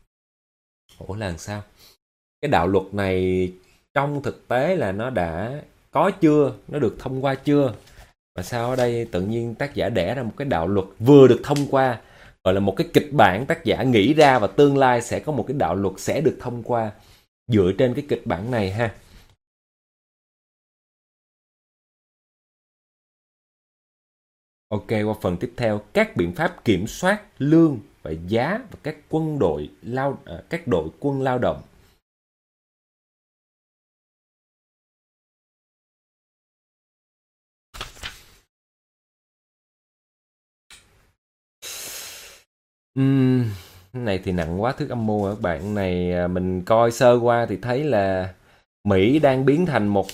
Ủa là sao? Cái đạo luật này trong thực tế là nó đã có chưa? Nó được thông qua chưa? Mà sao ở đây tự nhiên tác giả đẻ ra một cái đạo luật vừa được thông qua, gọi là một cái kịch bản tác giả nghĩ ra và tương lai sẽ có một cái đạo luật sẽ được thông qua dựa trên cái kịch bản này ha. Ok, qua phần tiếp theo, các biện pháp kiểm soát lương và giá và các đội quân lao động. Cái này thì nặng quá thuyết âm mưu các bạn. Này mình coi sơ qua thì thấy là Mỹ đang biến thành một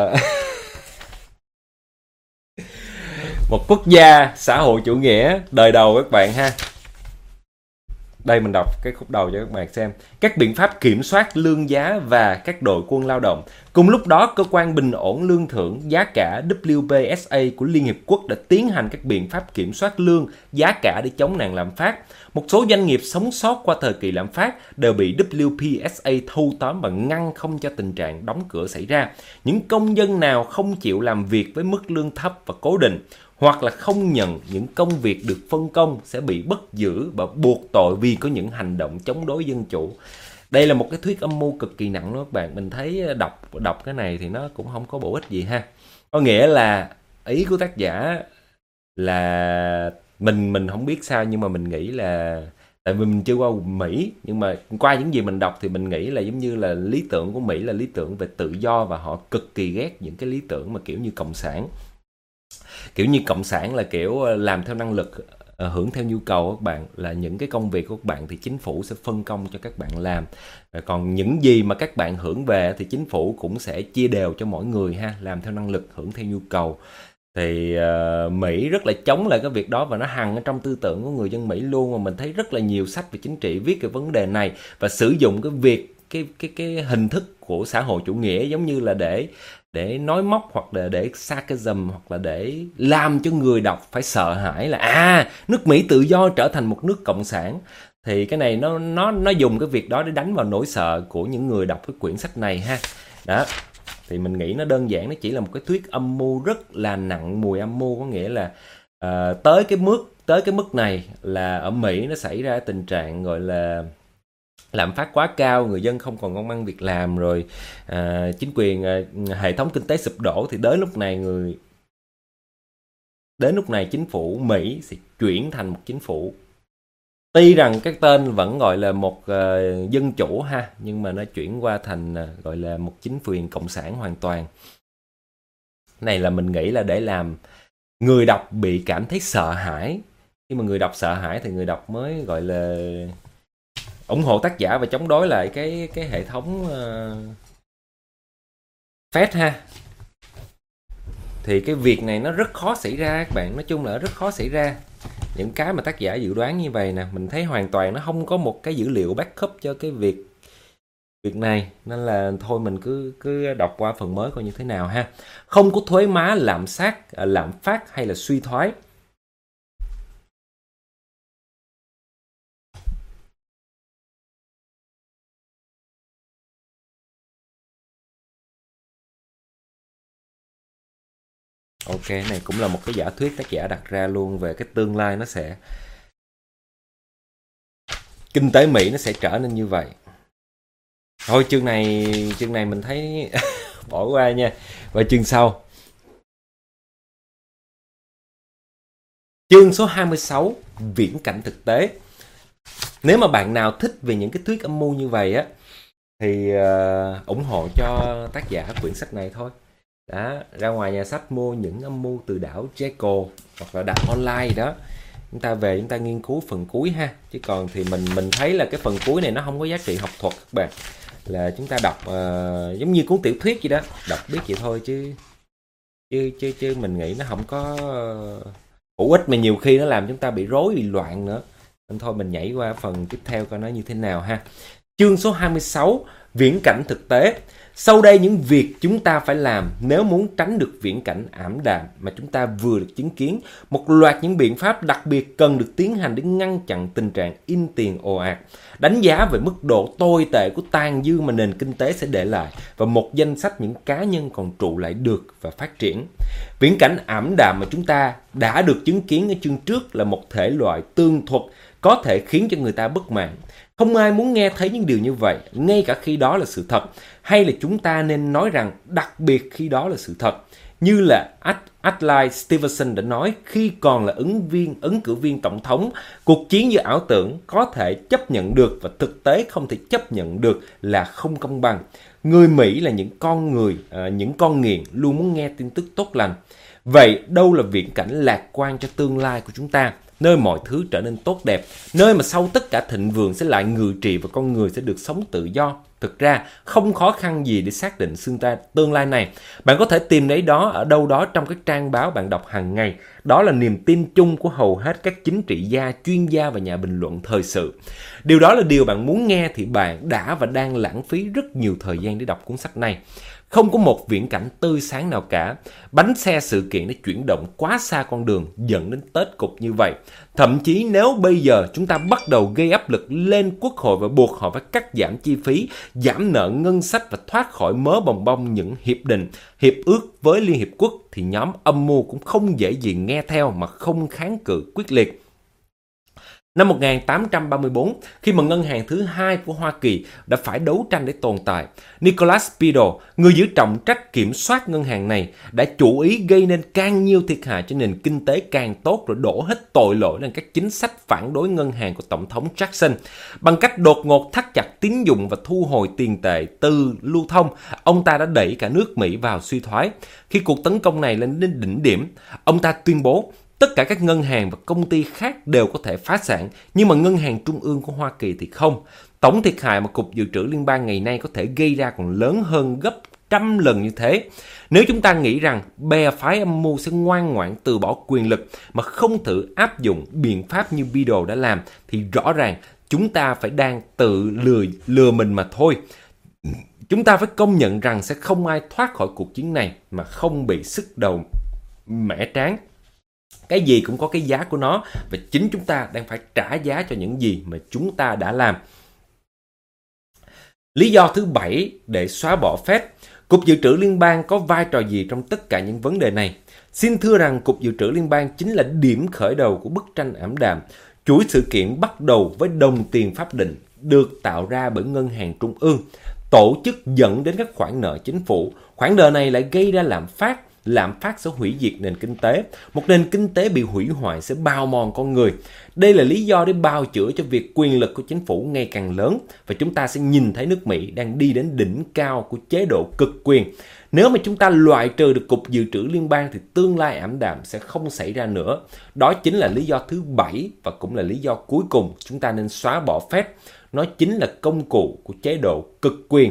một quốc gia xã hội chủ nghĩa đời đầu các bạn ha. Đây mình đọc cái khúc đầu cho các bạn xem. Các biện pháp kiểm soát lương giá và các đội quân lao động. Cùng lúc đó, cơ quan bình ổn lương thưởng giá cả WPSA của Liên Hiệp Quốc đã tiến hành các biện pháp kiểm soát lương, giá cả để chống nạn lạm phát. Một số doanh nghiệp sống sót qua thời kỳ lạm phát đều bị WPSA thu tóm và ngăn không cho tình trạng đóng cửa xảy ra. Những công dân nào không chịu làm việc với mức lương thấp và cố định, hoặc là không nhận những công việc được phân công sẽ bị bắt giữ và buộc tội vì có những hành động chống đối dân chủ. Đây là một cái thuyết âm mưu cực kỳ nặng đó các bạn. Mình thấy đọc cái này thì nó cũng không có bổ ích gì ha. Có nghĩa là ý của tác giả là Mình không biết sao, nhưng mà mình nghĩ là tại vì mình chưa qua Mỹ, nhưng mà qua những gì mình đọc thì mình nghĩ là giống như là lý tưởng của Mỹ là lý tưởng về tự do, và họ cực kỳ ghét những cái lý tưởng mà kiểu như cộng sản. Kiểu như cộng sản là kiểu làm theo năng lực, hưởng theo nhu cầu của các bạn, là những cái công việc của các bạn thì chính phủ sẽ phân công cho các bạn làm. Còn những gì mà các bạn hưởng về thì chính phủ cũng sẽ chia đều cho mỗi người ha, làm theo năng lực, hưởng theo nhu cầu. Thì Mỹ rất là chống lại cái việc đó, và nó hằn ở trong tư tưởng của người dân Mỹ luôn. Mà mình thấy rất là nhiều sách về chính trị viết cái vấn đề này, và sử dụng cái việc cái hình thức của xã hội chủ nghĩa giống như là để nói móc, hoặc là để sarcasm, hoặc là để làm cho người đọc phải sợ hãi là nước Mỹ tự do trở thành một nước cộng sản. Thì cái này nó dùng cái việc đó để đánh vào nỗi sợ của những người đọc cái quyển sách này ha. Đó. Thì mình nghĩ nó đơn giản, nó chỉ là một cái thuyết âm mưu rất là nặng mùi âm mưu, có nghĩa là tới cái mức này là ở Mỹ nó xảy ra tình trạng gọi là lạm phát quá cao, người dân không còn công ăn việc làm, rồi chính quyền hệ thống kinh tế sụp đổ. Thì đến lúc này chính phủ Mỹ sẽ chuyển thành một chính phủ, tuy rằng cái tên vẫn gọi là một dân chủ ha, nhưng mà nó chuyển qua thành gọi là một chính quyền cộng sản hoàn toàn. Này là mình nghĩ là để làm người đọc bị cảm thấy sợ hãi. Khi mà người đọc sợ hãi thì người đọc mới gọi là ủng hộ tác giả và chống đối lại cái hệ thống Fed ha. Thì cái việc này nó rất khó xảy ra các bạn, nói chung là rất khó xảy ra. Những cái mà tác giả dự đoán như vậy nè, mình thấy hoàn toàn nó không có một cái dữ liệu backup cho cái việc này, nên là thôi mình cứ đọc qua phần mới coi như thế nào ha. Không có thuế má lạm phát hay là suy thoái. Ok, này cũng là một cái giả thuyết tác giả đặt ra luôn về cái tương lai nó sẽ kinh tế Mỹ nó sẽ trở nên như vậy. Thôi chương này mình thấy bỏ qua nha. Và chương sau. Chương số 26, viễn cảnh thực tế. Nếu mà bạn nào thích về những cái thuyết âm mưu như vậy á thì ủng hộ cho tác giả quyển sách này thôi. Đó, ra ngoài nhà sách mua những âm mưu từ đảo Jekyll hoặc là đọc online đó. Chúng ta về chúng ta nghiên cứu phần cuối ha. Chứ còn thì mình thấy là cái phần cuối này nó không có giá trị học thuật các bạn. Là chúng ta đọc giống như cuốn tiểu thuyết vậy đó, đọc biết vậy thôi chứ mình nghĩ nó không có hữu ích, mà nhiều khi nó làm chúng ta bị rối bị loạn nữa. Nên thôi mình nhảy qua phần tiếp theo coi nó như thế nào ha. Chương số 26, viễn cảnh thực tế. Sau đây những việc chúng ta phải làm nếu muốn tránh được viễn cảnh ảm đạm mà chúng ta vừa được chứng kiến. Một loạt những biện pháp đặc biệt cần được tiến hành để ngăn chặn tình trạng in tiền ồ ạt, đánh giá về mức độ tồi tệ của tàn dư mà nền kinh tế sẽ để lại, và một danh sách những cá nhân còn trụ lại được và phát triển. Viễn cảnh ảm đạm mà chúng ta đã được chứng kiến ở chương trước là một thể loại tường thuật có thể khiến cho người ta bất mãn. Không ai muốn nghe thấy những điều như vậy, ngay cả khi đó là sự thật. Hay là chúng ta nên nói rằng đặc biệt khi đó là sự thật. Như là Adlai Stevenson đã nói, khi còn là ứng cử viên tổng thống, cuộc chiến giữa ảo tưởng có thể chấp nhận được và thực tế không thể chấp nhận được là không công bằng. Người Mỹ là những con nghiện luôn muốn nghe tin tức tốt lành. Vậy đâu là viễn cảnh lạc quan cho tương lai của chúng ta? Nơi mọi thứ trở nên tốt đẹp, nơi mà sau tất cả thịnh vượng sẽ lại ngự trị và con người sẽ được sống tự do. Thực ra, không khó khăn gì để xác định tương lai này. Bạn có thể tìm thấy đó ở đâu đó trong các trang báo bạn đọc hàng ngày. Đó là niềm tin chung của hầu hết các chính trị gia, chuyên gia và nhà bình luận thời sự. Điều đó là điều bạn muốn nghe thì bạn đã và đang lãng phí rất nhiều thời gian để đọc cuốn sách này. Không có một viễn cảnh tươi sáng nào cả. Bánh xe sự kiện đã chuyển động quá xa con đường dẫn đến kết cục như vậy. Thậm chí nếu bây giờ chúng ta bắt đầu gây áp lực lên Quốc hội và buộc họ phải cắt giảm chi phí, giảm nợ ngân sách và thoát khỏi mớ bồng bông những hiệp ước với Liên Hiệp Quốc, thì nhóm âm mưu cũng không dễ gì nghe theo mà không kháng cự quyết liệt. Năm 1834, khi mà ngân hàng thứ hai của Hoa Kỳ đã phải đấu tranh để tồn tại, Nicholas Beadle, người giữ trọng trách kiểm soát ngân hàng này, đã chủ ý gây nên càng nhiều thiệt hại cho nền kinh tế càng tốt, rồi đổ hết tội lỗi lên các chính sách phản đối ngân hàng của Tổng thống Jackson. Bằng cách đột ngột thắt chặt tín dụng và thu hồi tiền tệ từ lưu thông, ông ta đã đẩy cả nước Mỹ vào suy thoái. Khi cuộc tấn công này lên đến đỉnh điểm, ông ta tuyên bố tất cả các ngân hàng và công ty khác đều có thể phá sản, nhưng mà ngân hàng trung ương của Hoa Kỳ thì không. Tổng thiệt hại mà Cục Dự trữ Liên bang ngày nay có thể gây ra còn lớn hơn gấp trăm lần như thế. Nếu chúng ta nghĩ rằng bè phái âm mưu sẽ ngoan ngoãn từ bỏ quyền lực mà không thử áp dụng biện pháp như Beadle đã làm, thì rõ ràng chúng ta phải đang tự lừa mình mà thôi. Chúng ta phải công nhận rằng sẽ không ai thoát khỏi cuộc chiến này mà không bị sức đầu mẻ trán. Cái gì cũng có cái giá của nó, và chính chúng ta đang phải trả giá cho những gì mà chúng ta đã làm. Lý do thứ 7 để xóa bỏ Fed. Cục Dự trữ Liên bang có vai trò gì trong tất cả những vấn đề này? Xin thưa rằng Cục Dự trữ Liên bang chính là điểm khởi đầu của bức tranh ảm đạm. Chuỗi sự kiện bắt đầu với đồng tiền pháp định được tạo ra bởi ngân hàng trung ương, tổ chức dẫn đến các khoản nợ chính phủ. Khoản nợ này lại gây ra lạm phát sẽ hủy diệt nền kinh tế. Một nền kinh tế bị hủy hoại sẽ bào mòn con người. Đây là lý do để bào chữa cho việc quyền lực của chính phủ ngày càng lớn, và chúng ta sẽ nhìn thấy nước Mỹ đang đi đến đỉnh cao của chế độ cực quyền. Nếu mà chúng ta loại trừ được Cục Dự trữ Liên bang thì tương lai ảm đạm sẽ không xảy ra nữa. Đó chính là lý do thứ 7 và cũng là lý do cuối cùng chúng ta nên xóa bỏ Fed. Nó chính là công cụ của chế độ cực quyền.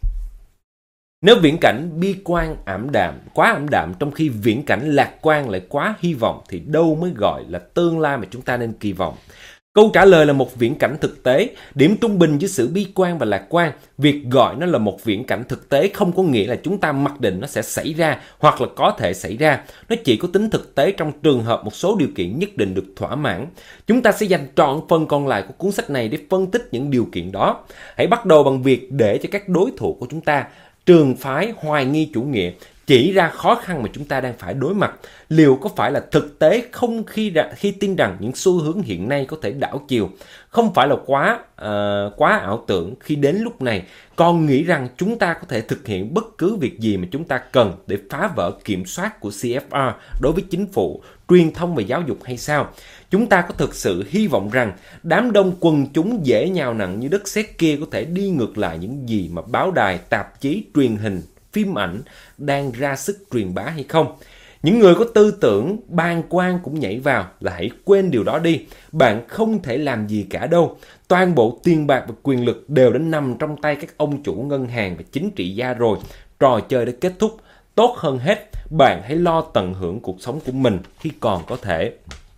Nếu viễn cảnh bi quan quá ảm đạm, trong khi viễn cảnh lạc quan lại quá hy vọng, thì đâu mới gọi là tương lai mà chúng ta nên kỳ vọng? Câu trả lời là một viễn cảnh thực tế, điểm trung bình giữa sự bi quan và lạc quan. Việc gọi nó là một viễn cảnh thực tế không có nghĩa là chúng ta mặc định nó sẽ xảy ra hoặc là có thể xảy ra. Nó chỉ có tính thực tế trong trường hợp một số điều kiện nhất định được thỏa mãn. Chúng ta sẽ dành trọn phần còn lại của cuốn sách này để phân tích những điều kiện đó. Hãy bắt đầu bằng việc để cho các đối thủ của chúng ta, trường phái hoài nghi chủ nghĩa, chỉ ra khó khăn mà chúng ta đang phải đối mặt. Liệu có phải là thực tế không khi tin rằng những xu hướng hiện nay có thể đảo chiều? Không phải là quá ảo tưởng khi đến lúc này còn nghĩ rằng chúng ta có thể thực hiện bất cứ việc gì mà chúng ta cần để phá vỡ kiểm soát của CFR đối với chính phủ, truyền thông và giáo dục hay sao? Chúng ta có thực sự hy vọng rằng đám đông quần chúng dễ nhào nặng như đất sét kia có thể đi ngược lại những gì mà báo đài, tạp chí, truyền hình, phim ảnh đang ra sức truyền bá hay không? Những người có tư tưởng bàng quan cũng nhảy vào là hãy quên điều đó đi. Bạn không thể làm gì cả đâu. Toàn bộ tiền bạc và quyền lực đều đã nằm trong tay các ông chủ ngân hàng và chính trị gia rồi. Trò chơi đã kết thúc. Tốt hơn hết, bạn hãy lo tận hưởng cuộc sống của mình khi còn có thể.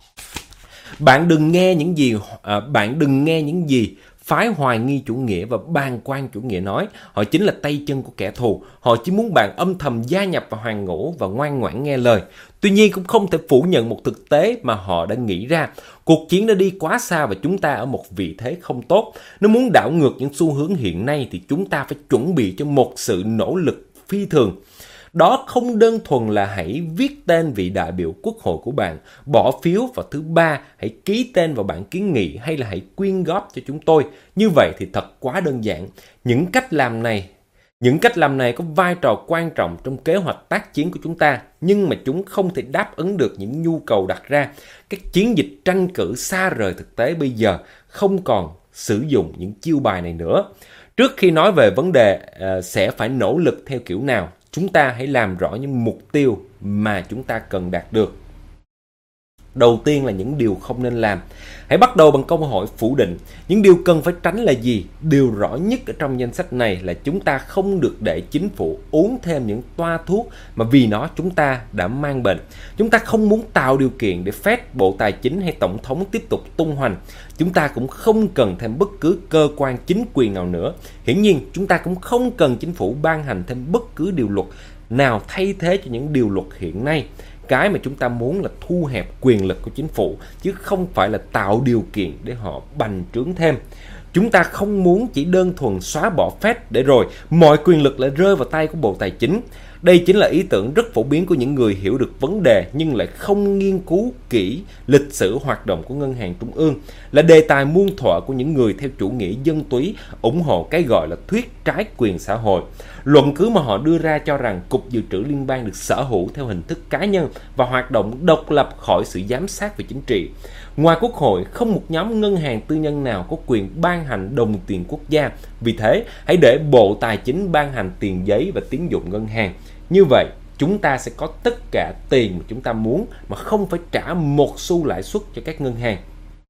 Bạn đừng nghe những gì phái hoài nghi chủ nghĩa và bàng quan chủ nghĩa nói. Họ chính là tay chân của kẻ thù. Họ chỉ muốn bạn âm thầm gia nhập vào hàng ngũ và ngoan ngoãn nghe lời. Tuy nhiên cũng không thể phủ nhận một thực tế mà họ đã nghĩ ra. Cuộc chiến đã đi quá xa và chúng ta ở một vị thế không tốt. Nếu muốn đảo ngược những xu hướng hiện nay thì chúng ta phải chuẩn bị cho một sự nỗ lực phi thường. Đó không đơn thuần là hãy viết tên vị đại biểu quốc hội của bạn, bỏ phiếu vào thứ 3, hãy ký tên vào bản kiến nghị hay là hãy quyên góp cho chúng tôi. Như vậy thì thật quá đơn giản. Những cách làm này có vai trò quan trọng trong kế hoạch tác chiến của chúng ta, nhưng mà chúng không thể đáp ứng được những nhu cầu đặt ra. Các chiến dịch tranh cử xa rời thực tế bây giờ không còn sử dụng những chiêu bài này nữa. Trước khi nói về vấn đề sẽ phải nỗ lực theo kiểu nào, chúng ta hãy làm rõ những mục tiêu mà chúng ta cần đạt được. Đầu tiên là những điều không nên làm. Hãy bắt đầu bằng câu hỏi phủ định. Những điều cần phải tránh là gì? Điều rõ nhất ở trong danh sách này là chúng ta không được để chính phủ uống thêm những toa thuốc mà vì nó chúng ta đã mang bệnh. Chúng ta không muốn tạo điều kiện để Fed, Bộ Tài chính hay Tổng thống tiếp tục tung hoành. Chúng ta cũng không cần thêm bất cứ cơ quan chính quyền nào nữa. Hiển nhiên, chúng ta cũng không cần chính phủ ban hành thêm bất cứ điều luật nào thay thế cho những điều luật hiện nay. Cái mà chúng ta muốn là thu hẹp quyền lực của chính phủ, chứ không phải là tạo điều kiện để họ bành trướng thêm. Chúng ta không muốn chỉ đơn thuần xóa bỏ Fed để rồi mọi quyền lực lại rơi vào tay của Bộ Tài chính. Đây chính là ý tưởng rất phổ biến của những người hiểu được vấn đề nhưng lại không nghiên cứu kỹ lịch sử hoạt động của ngân hàng trung ương, là đề tài muôn thuở của những người theo chủ nghĩa dân túy ủng hộ cái gọi là thuyết trái quyền xã hội. Luận cứ mà họ đưa ra cho rằng Cục Dự trữ Liên bang được sở hữu theo hình thức cá nhân và hoạt động độc lập khỏi sự giám sát về chính trị. Ngoài Quốc hội, không một nhóm ngân hàng tư nhân nào có quyền ban hành đồng tiền quốc gia. Vì thế, hãy để Bộ Tài chính ban hành tiền giấy và tín dụng ngân hàng. Như vậy, chúng ta sẽ có tất cả tiền mà chúng ta muốn mà không phải trả một xu lãi suất cho các ngân hàng.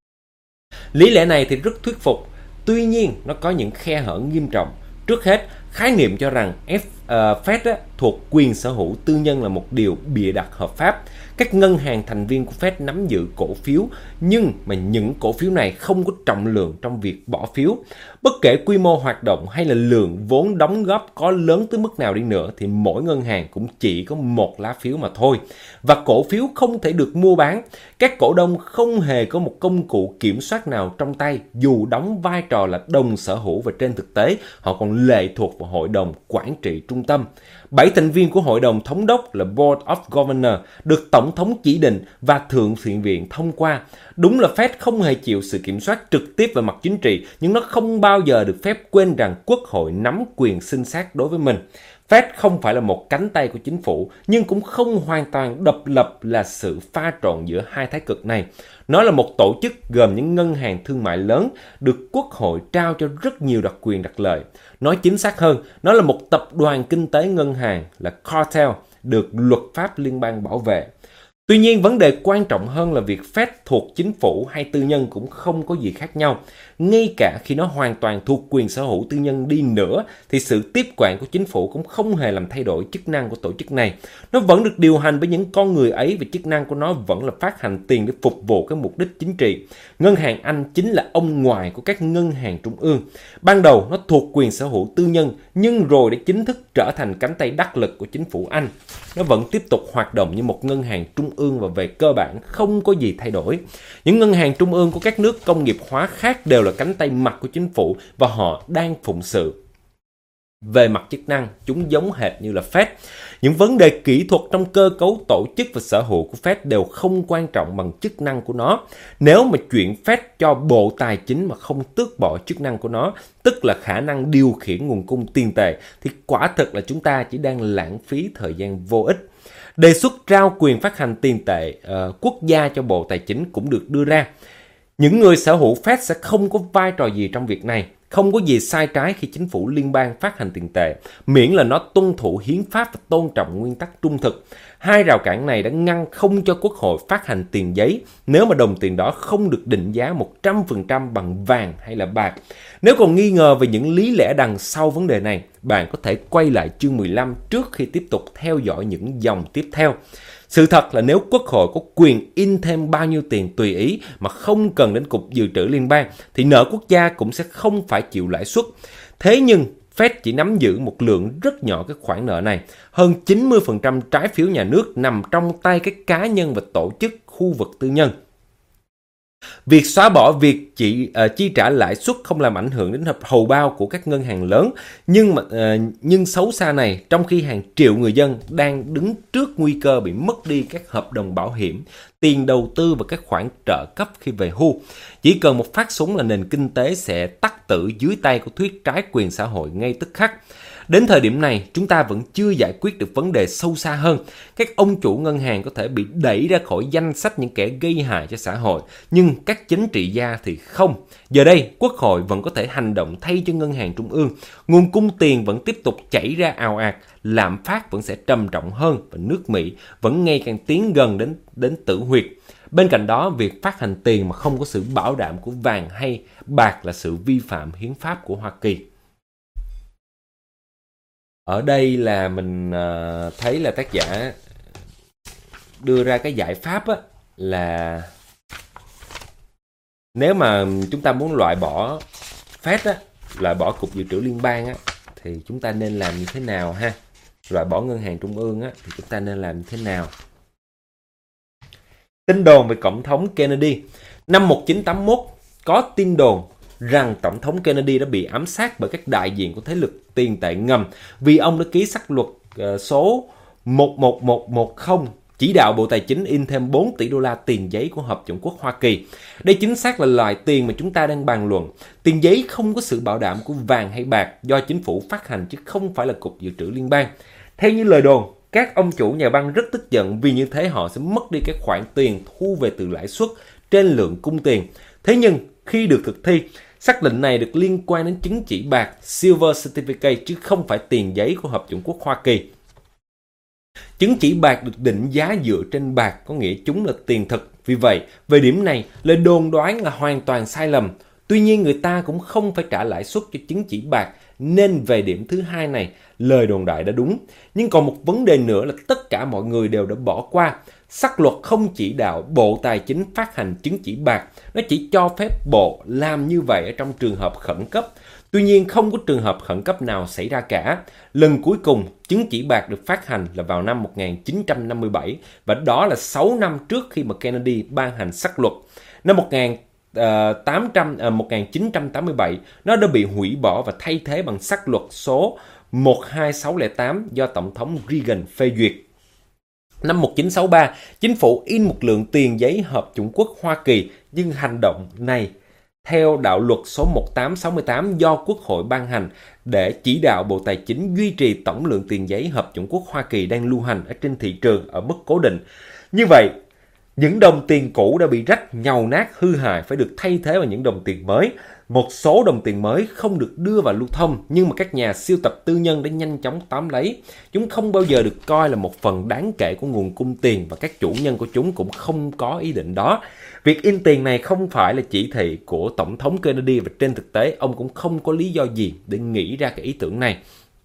Lý lẽ này thì rất thuyết phục, tuy nhiên nó có những khe hở nghiêm trọng. Trước hết, khái niệm cho rằng Fed thuộc quyền sở hữu tư nhân là một điều bịa đặt hợp pháp. Các ngân hàng thành viên của Fed nắm giữ cổ phiếu, nhưng mà những cổ phiếu này không có trọng lượng trong việc bỏ phiếu. Bất kể quy mô hoạt động hay là lượng vốn đóng góp có lớn tới mức nào đi nữa thì mỗi ngân hàng cũng chỉ có một lá phiếu mà thôi. Và cổ phiếu không thể được mua bán. Các cổ đông không hề có một công cụ kiểm soát nào trong tay, dù đóng vai trò là đồng sở hữu, và trên thực tế họ còn lệ thuộc vào hội đồng quản trị trung tâm. 7 thành viên của hội đồng thống đốc là Board of Governors được Tổng thống chỉ định và Thượng viện thông qua. Đúng là Fed không hề chịu sự kiểm soát trực tiếp về mặt chính trị, nhưng nó không bao giờ được phép quên rằng Quốc hội nắm quyền sinh sát đối với mình. Fed không phải là một cánh tay của chính phủ, nhưng cũng không hoàn toàn độc lập là sự pha trộn giữa hai thái cực này. Nó là một tổ chức gồm những ngân hàng thương mại lớn được Quốc hội trao cho rất nhiều đặc quyền đặc lợi. Nói chính xác hơn, nó là một tập đoàn kinh tế ngân hàng, là cartel, được luật pháp liên bang bảo vệ. Tuy nhiên, vấn đề quan trọng hơn là việc Fed thuộc chính phủ hay tư nhân cũng không có gì khác nhau. Ngay cả khi nó hoàn toàn thuộc quyền sở hữu tư nhân đi nữa, thì sự tiếp quản của chính phủ cũng không hề làm thay đổi chức năng của tổ chức này. Nó vẫn được điều hành bởi những con người ấy, và chức năng của nó vẫn là phát hành tiền để phục vụ cái mục đích chính trị. Ngân hàng Anh chính là ông ngoại của các ngân hàng trung ương. Ban đầu nó thuộc quyền sở hữu tư nhân, nhưng rồi đã chính thức trở thành cánh tay đắc lực của chính phủ Anh. Nó vẫn tiếp tục hoạt động như một ngân hàng trung ương và về cơ bản không có gì thay đổi. Những ngân hàng trung ương của các nước công nghiệp hóa khác đều là cánh tay mặt của chính phủ và họ đang phụng sự. Về mặt chức năng, chúng giống hệt như là Fed. Những vấn đề kỹ thuật trong cơ cấu tổ chức và sở hữu của Fed đều không quan trọng bằng chức năng của nó. Nếu mà chuyển Fed cho Bộ Tài chính mà không tước bỏ chức năng của nó, tức là khả năng điều khiển nguồn cung tiền tệ, thì quả thực là chúng ta chỉ đang lãng phí thời gian vô ích. Đề xuất trao quyền phát hành tiền tệ quốc gia cho Bộ Tài chính cũng được đưa ra. Những người sở hữu Fed sẽ không có vai trò gì trong việc này. Không có gì sai trái khi chính phủ liên bang phát hành tiền tệ, miễn là nó tuân thủ hiến pháp và tôn trọng nguyên tắc trung thực. Hai rào cản này đã ngăn không cho Quốc hội phát hành tiền giấy nếu mà đồng tiền đó không được định giá 100% bằng vàng hay là bạc. Nếu còn nghi ngờ về những lý lẽ đằng sau vấn đề này, bạn có thể quay lại chương 15 trước khi tiếp tục theo dõi những dòng tiếp theo. Sự thật là nếu Quốc hội có quyền in thêm bao nhiêu tiền tùy ý mà không cần đến Cục Dự trữ Liên bang, thì nợ quốc gia cũng sẽ không phải chịu lãi suất. Thế nhưng, Fed chỉ nắm giữ một lượng rất nhỏ các khoản nợ này. Hơn 90% trái phiếu nhà nước nằm trong tay các cá nhân và tổ chức khu vực tư nhân. Việc xóa bỏ việc chi trả lãi suất không làm ảnh hưởng đến hầu bao của các ngân hàng lớn, nhưng xấu xa này trong khi hàng triệu người dân đang đứng trước nguy cơ bị mất đi các hợp đồng bảo hiểm, tiền đầu tư và các khoản trợ cấp khi về hưu. Chỉ cần một phát súng là nền kinh tế sẽ tắc tử dưới tay của thuyết trái quyền xã hội ngay tức khắc. Đến thời điểm này, chúng ta vẫn chưa giải quyết được vấn đề sâu xa hơn. Các ông chủ ngân hàng có thể bị đẩy ra khỏi danh sách những kẻ gây hại cho xã hội, nhưng các chính trị gia thì không. Giờ đây, Quốc hội vẫn có thể hành động thay cho ngân hàng trung ương. Nguồn cung tiền vẫn tiếp tục chảy ra ào ạt, lạm phát vẫn sẽ trầm trọng hơn và nước Mỹ vẫn ngày càng tiến gần đến tử huyệt. Bên cạnh đó, việc phát hành tiền mà không có sự bảo đảm của vàng hay bạc là sự vi phạm hiến pháp của Hoa Kỳ. Ở đây là mình thấy là tác giả đưa ra cái giải pháp là nếu mà chúng ta muốn loại bỏ Fed loại bỏ Cục Dự trữ Liên bang thì chúng ta nên làm như thế nào ha? Loại bỏ ngân hàng trung ương thì chúng ta nên làm như thế nào? Tin đồn về Tổng thống Kennedy. Năm 1981 có tin đồn rằng Tổng thống Kennedy đã bị ám sát bởi các đại diện của thế lực tiền tệ ngầm vì ông đã ký sắc luật số 11110 chỉ đạo Bộ Tài chính in thêm 4 tỷ đô la tiền giấy của Hợp chủng quốc Hoa Kỳ. Đây chính xác là loại tiền mà chúng ta đang bàn luận. Tiền giấy không có sự bảo đảm của vàng hay bạc do chính phủ phát hành chứ không phải là Cục Dự trữ Liên bang. Theo như lời đồn, các ông chủ nhà băng rất tức giận vì như thế họ sẽ mất đi các khoản tiền thu về từ lãi suất trên lượng cung tiền. Thế nhưng khi được thực thi, xác lệnh này được liên quan đến chứng chỉ bạc Silver Certificate chứ không phải tiền giấy của Hợp chủng quốc Hoa Kỳ. Chứng chỉ bạc được định giá dựa trên bạc có nghĩa chúng là tiền thực. Vì vậy, về điểm này, lời đồn đoán là hoàn toàn sai lầm. Tuy nhiên, người ta cũng không phải trả lãi suất cho chứng chỉ bạc, nên về điểm thứ hai này, lời đồn đại đã đúng. Nhưng còn một vấn đề nữa là tất cả mọi người đều đã bỏ qua. Sắc luật không chỉ đạo Bộ Tài chính phát hành chứng chỉ bạc, nó chỉ cho phép Bộ làm như vậy ở trong trường hợp khẩn cấp. Tuy nhiên, không có trường hợp khẩn cấp nào xảy ra cả. Lần cuối cùng, chứng chỉ bạc được phát hành là vào năm 1957, và đó là 6 năm trước khi mà Kennedy ban hành sắc luật. Năm 1987, nó đã bị hủy bỏ và thay thế bằng sắc luật số 12608 do Tổng thống Reagan phê duyệt. Năm 1963, chính phủ in một lượng tiền giấy Hợp chủng quốc Hoa Kỳ, nhưng hành động này theo đạo luật số 1868 do Quốc hội ban hành để chỉ đạo Bộ Tài chính duy trì tổng lượng tiền giấy Hợp chủng quốc Hoa Kỳ đang lưu hành ở trên thị trường ở mức cố định. Như vậy, những đồng tiền cũ đã bị rách, nhàu nát, hư hại phải được thay thế bằng những đồng tiền mới. Một số đồng tiền mới không được đưa vào lưu thông, nhưng mà các nhà sưu tập tư nhân đã nhanh chóng tóm lấy. Chúng không bao giờ được coi là một phần đáng kể của nguồn cung tiền và các chủ nhân của chúng cũng không có ý định đó. Việc in tiền này không phải là chỉ thị của Tổng thống Kennedy và trên thực tế ông cũng không có lý do gì để nghĩ ra cái ý tưởng này.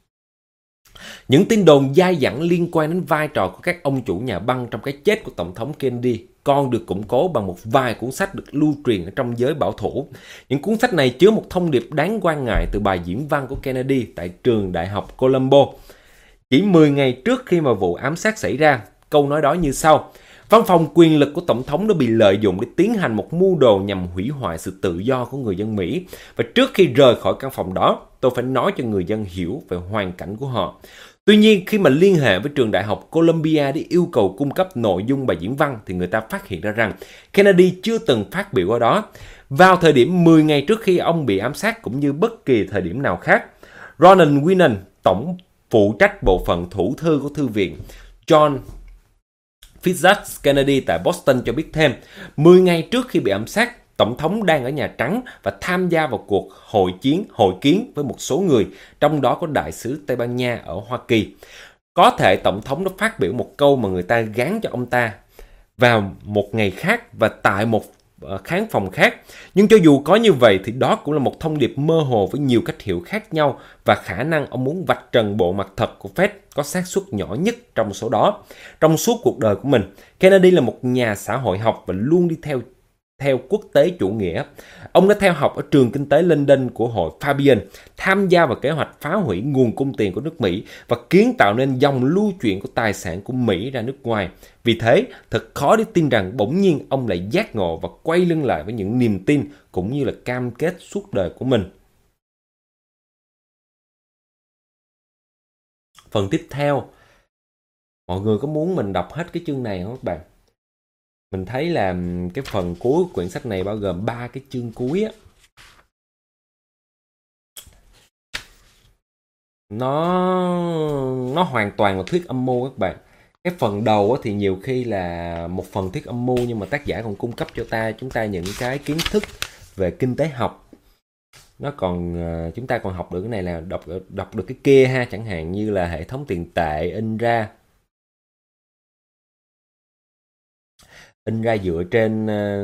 Những tin đồn dai dẳng liên quan đến vai trò của các ông chủ nhà băng trong cái chết của Tổng thống Kennedy còn được củng cố bằng một vài cuốn sách được lưu truyền ở trong giới bảo thủ. Những cuốn sách này chứa một thông điệp đáng quan ngại từ bài diễn văn của Kennedy tại trường Đại học Colombo. Chỉ 10 ngày trước khi mà vụ ám sát xảy ra, câu nói đó như sau: Văn phòng quyền lực của Tổng thống đã bị lợi dụng để tiến hành một mưu đồ nhằm hủy hoại sự tự do của người dân Mỹ. Và trước khi rời khỏi căn phòng đó, tôi phải nói cho người dân hiểu về hoàn cảnh của họ. Tuy nhiên, khi mà liên hệ với trường Đại học Columbia để yêu cầu cung cấp nội dung bài diễn văn, thì người ta phát hiện ra rằng Kennedy chưa từng phát biểu ở đó. Vào thời điểm 10 ngày trước khi ông bị ám sát cũng như bất kỳ thời điểm nào khác, Ronald Reagan, tổng phụ trách bộ phận thủ thư của thư viện John Fitzgerald Kennedy tại Boston cho biết thêm, 10 ngày trước khi bị ám sát, Tổng thống đang ở Nhà Trắng và tham gia vào cuộc hội kiến với một số người, trong đó có đại sứ Tây Ban Nha ở Hoa Kỳ. Có thể Tổng thống đã phát biểu một câu mà người ta gán cho ông ta vào một ngày khác và tại một khán phòng khác. Nhưng cho dù có như vậy thì đó cũng là một thông điệp mơ hồ với nhiều cách hiểu khác nhau và khả năng ông muốn vạch trần bộ mặt thật của Fed có xác suất nhỏ nhất trong số đó. Trong suốt cuộc đời của mình, Kennedy là một nhà xã hội học và luôn đi theo quốc tế chủ nghĩa. Ông đã theo học ở trường kinh tế London của hội Fabian, tham gia vào kế hoạch phá hủy nguồn cung tiền của nước Mỹ và kiến tạo nên dòng lưu chuyển của tài sản của Mỹ ra nước ngoài. Vì thế, thật khó để tin rằng bỗng nhiên ông lại giác ngộ và quay lưng lại với những niềm tin cũng như là cam kết suốt đời của mình. Phần tiếp theo, mọi người có muốn mình đọc hết cái chương này không các bạn? Mình thấy là cái phần cuối của quyển sách này bao gồm 3 cái chương cuối á. Nó hoàn toàn là thuyết âm mưu các bạn. Cái phần đầu á thì nhiều khi là một phần thuyết âm mưu, nhưng mà tác giả còn cung cấp cho chúng ta những cái kiến thức về kinh tế học. Nó còn chúng ta còn học được cái này là đọc được cái kia ha, chẳng hạn như là hệ thống tiền tệ in ra dựa trên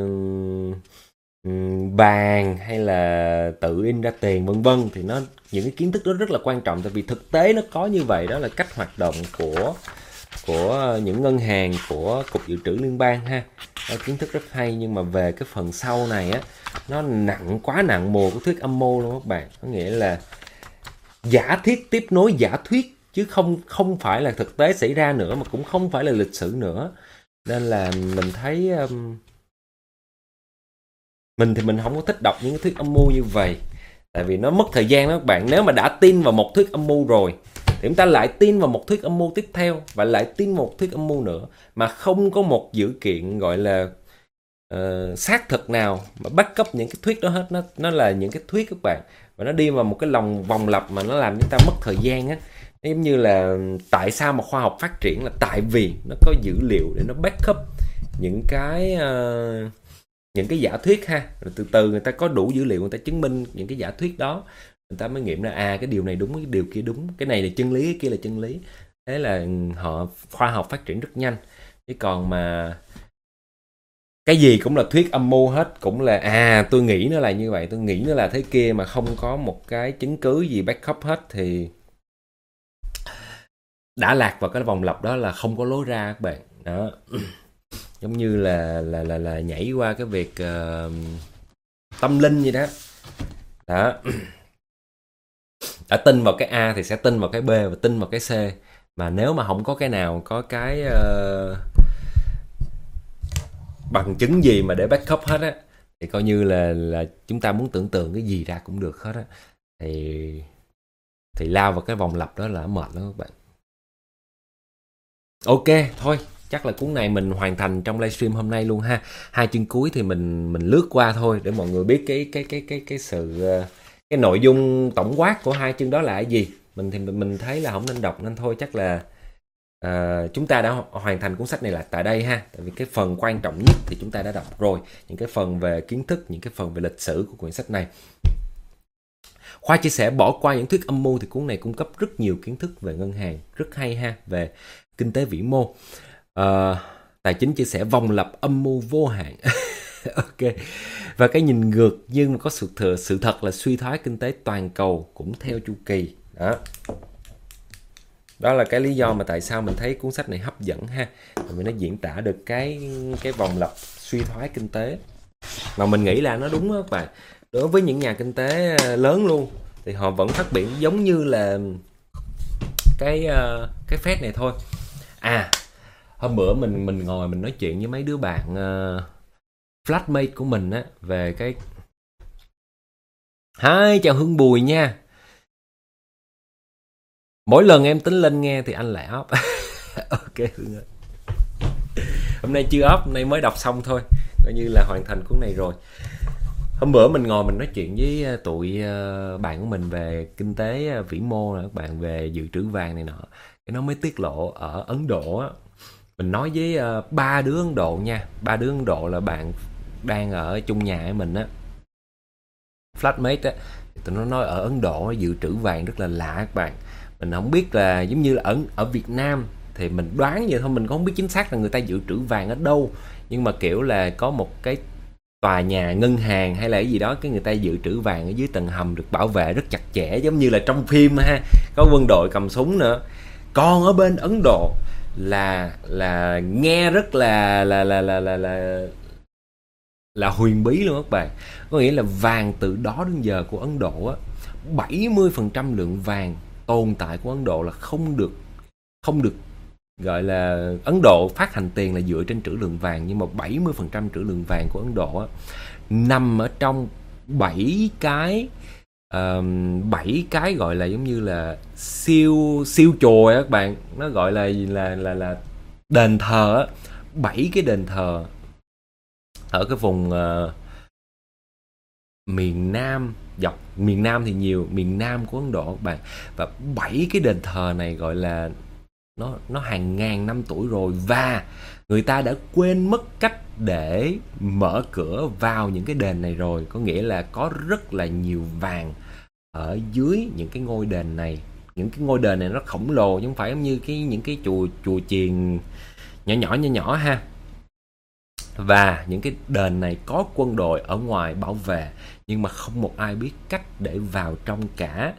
vàng hay là tự in ra tiền vân vân, thì những cái kiến thức đó rất là quan trọng, tại vì thực tế nó có như vậy. Đó là cách hoạt động của những ngân hàng, của Cục Dự trữ Liên bang ha. Đó, kiến thức rất hay, nhưng mà về cái phần sau này á, nó quá nặng mùa của thuyết âm mưu luôn các bạn. Có nghĩa là giả thiết tiếp nối giả thuyết, chứ không phải là thực tế xảy ra nữa, mà cũng không phải là lịch sử nữa. Nên là mình thấy Mình thì mình không có thích đọc những cái thuyết âm mưu như vậy, tại vì nó mất thời gian đó các bạn. Nếu mà đã tin vào một thuyết âm mưu rồi thì chúng ta lại tin vào một thuyết âm mưu tiếp theo, và lại tin một thuyết âm mưu nữa, mà không có một dữ kiện gọi là xác thực nào mà back up những cái thuyết đó hết. Nó là những cái thuyết các bạn, và nó đi vào một cái vòng lặp mà nó làm chúng ta mất thời gian á. Giống như là tại sao mà khoa học phát triển, là tại vì nó có dữ liệu để nó back up những cái giả thuyết ha. Rồi từ từ người ta có đủ dữ liệu, người ta chứng minh những cái giả thuyết đó, người ta mới nghiệm ra cái điều này đúng, cái điều kia đúng, cái này là chân lý, cái kia là chân lý. Thế là khoa học phát triển rất nhanh. Chứ còn mà cái gì cũng là thuyết âm mưu hết, cũng là tôi nghĩ nó là như vậy, tôi nghĩ nó là thế kia, mà không có một cái chứng cứ gì back up hết, thì đã lạc vào cái vòng lặp đó là không có lối ra các bạn. Đó. Giống như là nhảy qua cái việc tâm linh vậy đó. Đó. Đã tin vào cái A thì sẽ tin vào cái B và tin vào cái C. Mà nếu mà không có cái nào có cái bằng chứng gì mà để back up hết á, thì coi như là chúng ta muốn tưởng tượng cái gì ra cũng được hết á. Thì lao vào cái vòng lặp đó là mệt lắm các bạn. Ok, thôi chắc là cuốn này mình hoàn thành trong livestream hôm nay luôn ha. 2 chương cuối thì mình lướt qua thôi, để mọi người biết cái sự cái nội dung tổng quát của 2 chương đó là cái gì. Mình thấy là không nên đọc, nên thôi chắc là chúng ta đã hoàn thành cuốn sách này là tại đây ha. Tại vì cái phần quan trọng nhất thì chúng ta đã đọc rồi, những cái phần về kiến thức, những cái phần về lịch sử của quyển sách này. Khoa chia sẻ bỏ qua những thuyết âm mưu thì cuốn này cung cấp rất nhiều kiến thức về ngân hàng rất hay ha, về kinh tế vĩ mô. Tài chính chia sẻ vòng lặp âm mưu vô hạn. Ok. Và cái nhìn ngược nhưng mà có sự thật là suy thoái kinh tế toàn cầu cũng theo chu kỳ. Đó là cái lý do mà tại sao mình thấy cuốn sách này hấp dẫn ha. Vì nó diễn tả được cái vòng lặp suy thoái kinh tế, mà mình nghĩ là nó đúng đó các bạn. Đối với những nhà kinh tế lớn luôn thì họ vẫn phát biểu giống như là cái Fed này thôi. Hôm bữa mình ngồi mình nói chuyện với mấy đứa bạn flatmate của mình á, về cái Hi, chào Hương Bùi nha. Mỗi lần em tính lên nghe thì anh lại off. Ok Hương ơi. Hôm nay chưa off, hôm nay mới đọc xong thôi, coi như là hoàn thành cuốn này rồi. Hôm bữa mình ngồi mình nói chuyện với tụi bạn của mình về kinh tế vĩ mô, các bạn, về dự trữ vàng này nọ. Cái nó mới tiết lộ ở Ấn Độ á. Mình nói với 3 đứa Ấn Độ nha. 3 đứa Ấn Độ là bạn đang ở chung nhà với mình á, flatmate á. Tụi nó nói ở Ấn Độ dự trữ vàng rất là lạ các bạn. Mình không biết là giống như là ở Việt Nam thì mình đoán vậy thôi, mình không biết chính xác là người ta dự trữ vàng ở đâu, nhưng mà kiểu là có một cái tòa nhà ngân hàng hay là cái gì đó, cái người ta dự trữ vàng ở dưới tầng hầm được bảo vệ rất chặt chẽ, giống như là trong phim ha, có quân đội cầm súng nữa. Còn ở bên Ấn Độ là nghe rất là huyền bí luôn các bạn. Có nghĩa là vàng từ đó đến giờ của Ấn Độ á, 70% lượng vàng tồn tại của Ấn Độ là không được gọi là Ấn Độ phát hành tiền là dựa trên trữ lượng vàng, nhưng mà 70% trữ lượng vàng của Ấn Độ á, nằm ở trong 7 cái gọi là giống như là siêu chùa các bạn. Nó gọi là đền thờ á, 7 cái đền thờ ở cái vùng miền Nam, dọc miền Nam thì nhiều, miền Nam của Ấn Độ các bạn. Và 7 cái đền thờ này gọi là nó hàng ngàn năm tuổi rồi, và người ta đã quên mất cách để mở cửa vào những cái đền này rồi. Có nghĩa là có rất là nhiều vàng ở dưới những cái ngôi đền này. Những cái ngôi đền này nó khổng lồ, chứ không phải giống như những cái chùa chiền nhỏ ha. Và những cái đền này có quân đội ở ngoài bảo vệ, nhưng mà không một ai biết cách để vào trong cả.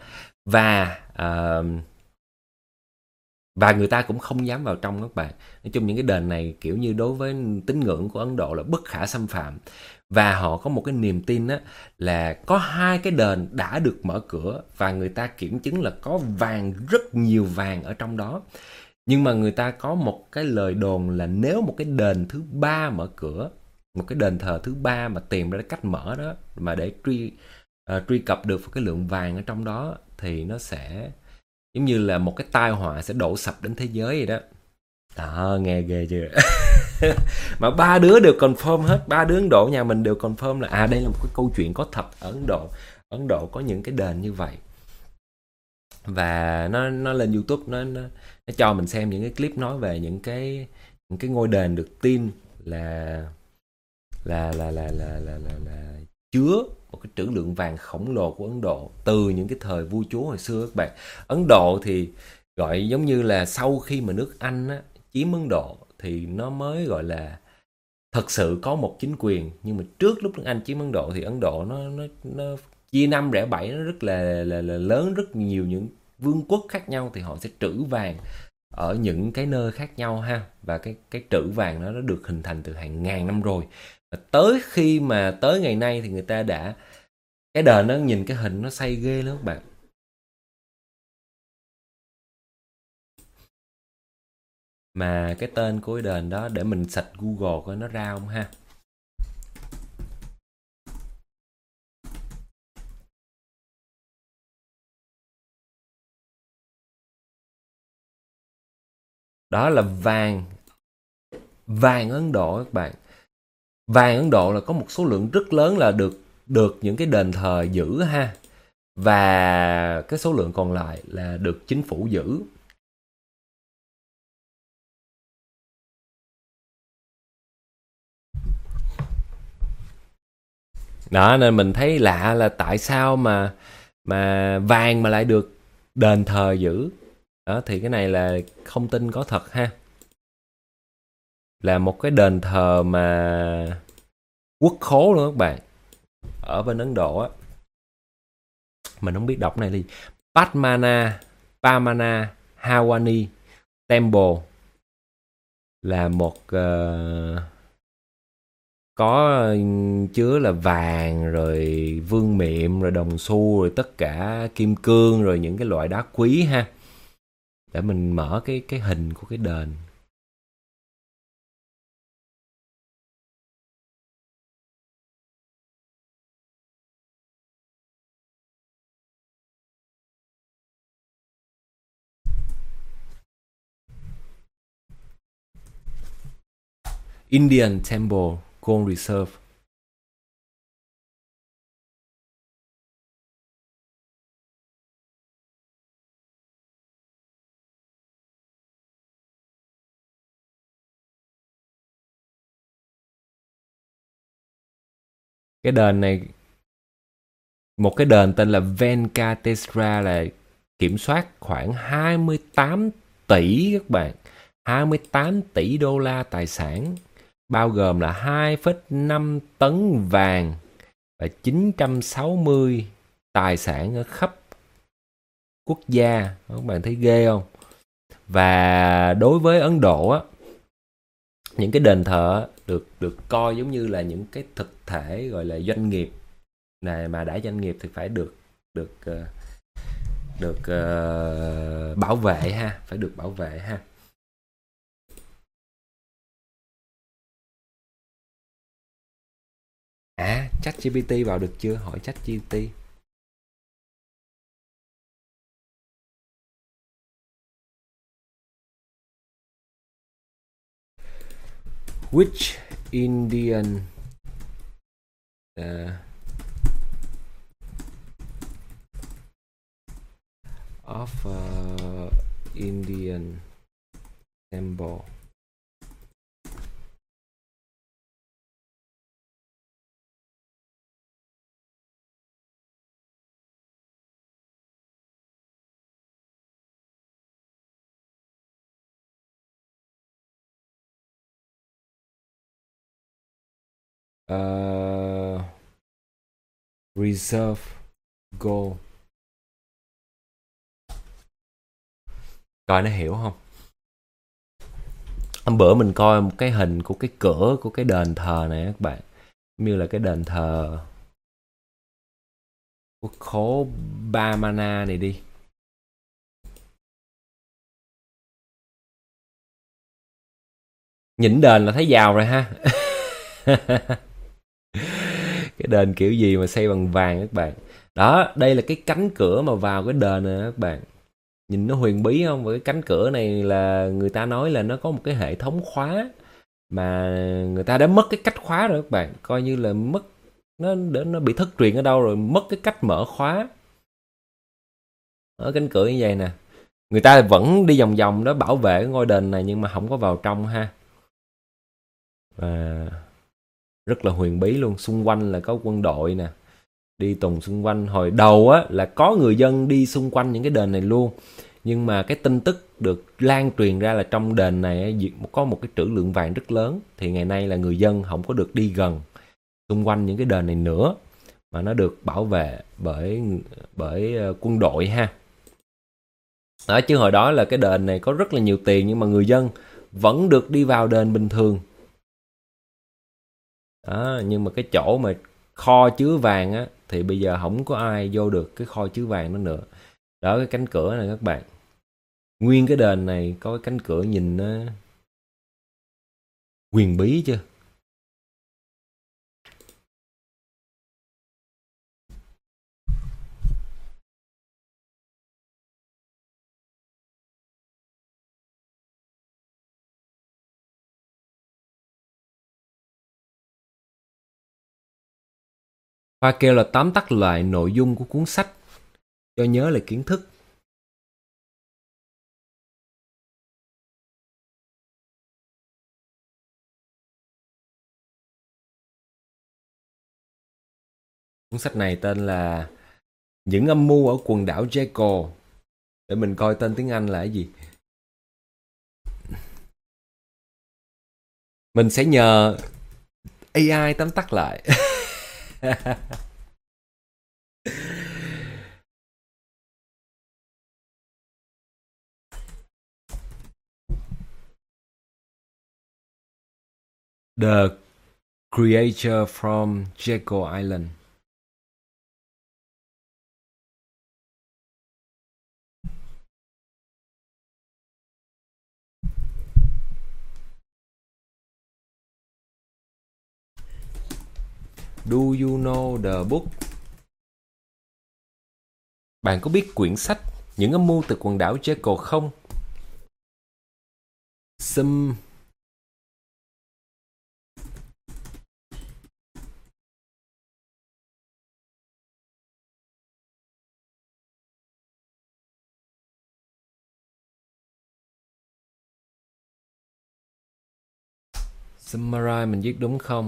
Và người ta cũng không dám vào trong các bạn. Nói chung những cái đền này kiểu như đối với tín ngưỡng của Ấn Độ là bất khả xâm phạm. Và họ có một cái niềm tin á, là có 2 cái đền đã được mở cửa, và người ta kiểm chứng là có vàng, rất nhiều vàng ở trong đó. Nhưng mà người ta có một cái lời đồn là nếu một cái đền thứ 3 mở cửa một cái đền thờ thứ ba mà tìm ra cái cách mở đó, mà để truy cập được cái lượng vàng ở trong đó, thì nó sẽ giống như là một cái tai họa sẽ đổ sập đến thế giới vậy đó. Đó, nghe ghê chưa? Mà ba đứa đều confirm hết, ba đứa Ấn Độ nhà mình đều confirm là đây là một cái câu chuyện có thật ở Ấn Độ. Ấn Độ có những cái đền như vậy. Và nó lên YouTube, nó cho mình xem những cái clip nói về những cái ngôi đền được tin là chứa một cái trữ lượng vàng khổng lồ của Ấn Độ từ những cái thời vua chúa hồi xưa các bạn. Ấn Độ thì gọi giống như là sau khi mà nước Anh á, chiếm Ấn Độ thì nó mới gọi là thật sự có một chính quyền. Nhưng mà trước lúc nước Anh chiếm Ấn Độ thì Ấn Độ nó chia năm rẽ bảy, nó rất là lớn, rất nhiều những vương quốc khác nhau, thì họ sẽ trữ vàng ở những cái nơi khác nhau ha. Và cái trữ vàng đó nó được hình thành từ hàng ngàn năm rồi. Và tới ngày nay thì người ta đã, cái đền nó nhìn cái hình nó xây ghê lắm các bạn. Mà cái tên của cái đền đó để mình search Google coi nó ra không ha. Đó là vàng Ấn Độ các bạn. Vàng Ấn Độ là có một số lượng rất lớn là được những cái đền thờ giữ ha. Và cái số lượng còn lại là được chính phủ giữ. Đó, nên mình thấy lạ là tại sao mà vàng mà lại được đền thờ giữ. Đó, thì cái này là không tin có thật ha. Là một cái đền thờ mà quốc khố luôn các bạn. Ở bên Ấn Độ á. Mình không biết đọc này là gì. Pamana Hawani Temple là một có chứa là vàng, rồi vương miện, rồi đồng xu, rồi tất cả kim cương, rồi những cái loại đá quý ha. Để mình mở cái hình của cái đền. Indian Temple Gold Reserve. Cái đền này, một cái đền tên là Venkateswara là kiểm soát khoảng 28 tỷ các bạn. 28 tỷ đô la tài sản, bao gồm là 2,5 tấn vàng và 960 tài sản ở khắp quốc gia. Các bạn thấy ghê không? Và đối với Ấn Độ á, những cái đền thờ được coi giống như là những cái thực thể gọi là doanh nghiệp này, mà đã doanh nghiệp thì phải được bảo vệ ha, phải được bảo vệ ha. ChatGPT vào được chưa? Hỏi ChatGPT. Which Indian of Indian temple reserve gold. Coi nó hiểu không? Hôm bữa mình coi một cái hình của cái cửa của cái đền thờ này các bạn, như là cái đền thờ quốc khố Bamana này đi. Nhìn đền là thấy giàu rồi ha. Cái đền kiểu gì mà xây bằng vàng các bạn. Đó, đây là cái cánh cửa mà vào cái đền này các bạn. Nhìn nó huyền bí không? Và cái cánh cửa này là người ta nói là nó có một cái hệ thống khóa mà người ta đã mất cái cách khóa rồi các bạn. Coi như là mất nó bị thất truyền ở đâu rồi, mất cái cách mở khóa. Ở cánh cửa như vậy nè. Người ta vẫn đi vòng vòng đó bảo vệ cái ngôi đền này nhưng mà không có vào trong ha. Và rất là huyền bí luôn, xung quanh là có quân đội nè, đi tuần xung quanh. Hồi đầu á là có người dân đi xung quanh những cái đền này luôn, nhưng mà cái tin tức được lan truyền ra là trong đền này có một cái trữ lượng vàng rất lớn, thì ngày nay là người dân không có được đi gần xung quanh những cái đền này nữa, mà nó được bảo vệ bởi quân đội ha. Đó, chứ hồi đó là cái đền này có rất là nhiều tiền nhưng mà người dân vẫn được đi vào đền bình thường. Đó, nhưng mà cái chỗ mà kho chứa vàng á thì bây giờ không có ai vô được cái kho chứa vàng đó nữa. Đó, cái cánh cửa này các bạn. Nguyên cái đền này có cái cánh cửa nhìn nó huyền bí chưa? Hoa kêu là tóm tắt lại nội dung của cuốn sách cho nhớ lại kiến thức. Cuốn sách này tên là Những âm mưu ở quần đảo Jekyll. Để mình coi tên tiếng Anh là cái gì. Mình sẽ nhờ AI tóm tắt lại. The Creature from Jekyll Island. Do you know the book? Bạn có biết quyển sách Những âm mưu từ quần đảo Jekyll không? Summarize mình viết đúng không?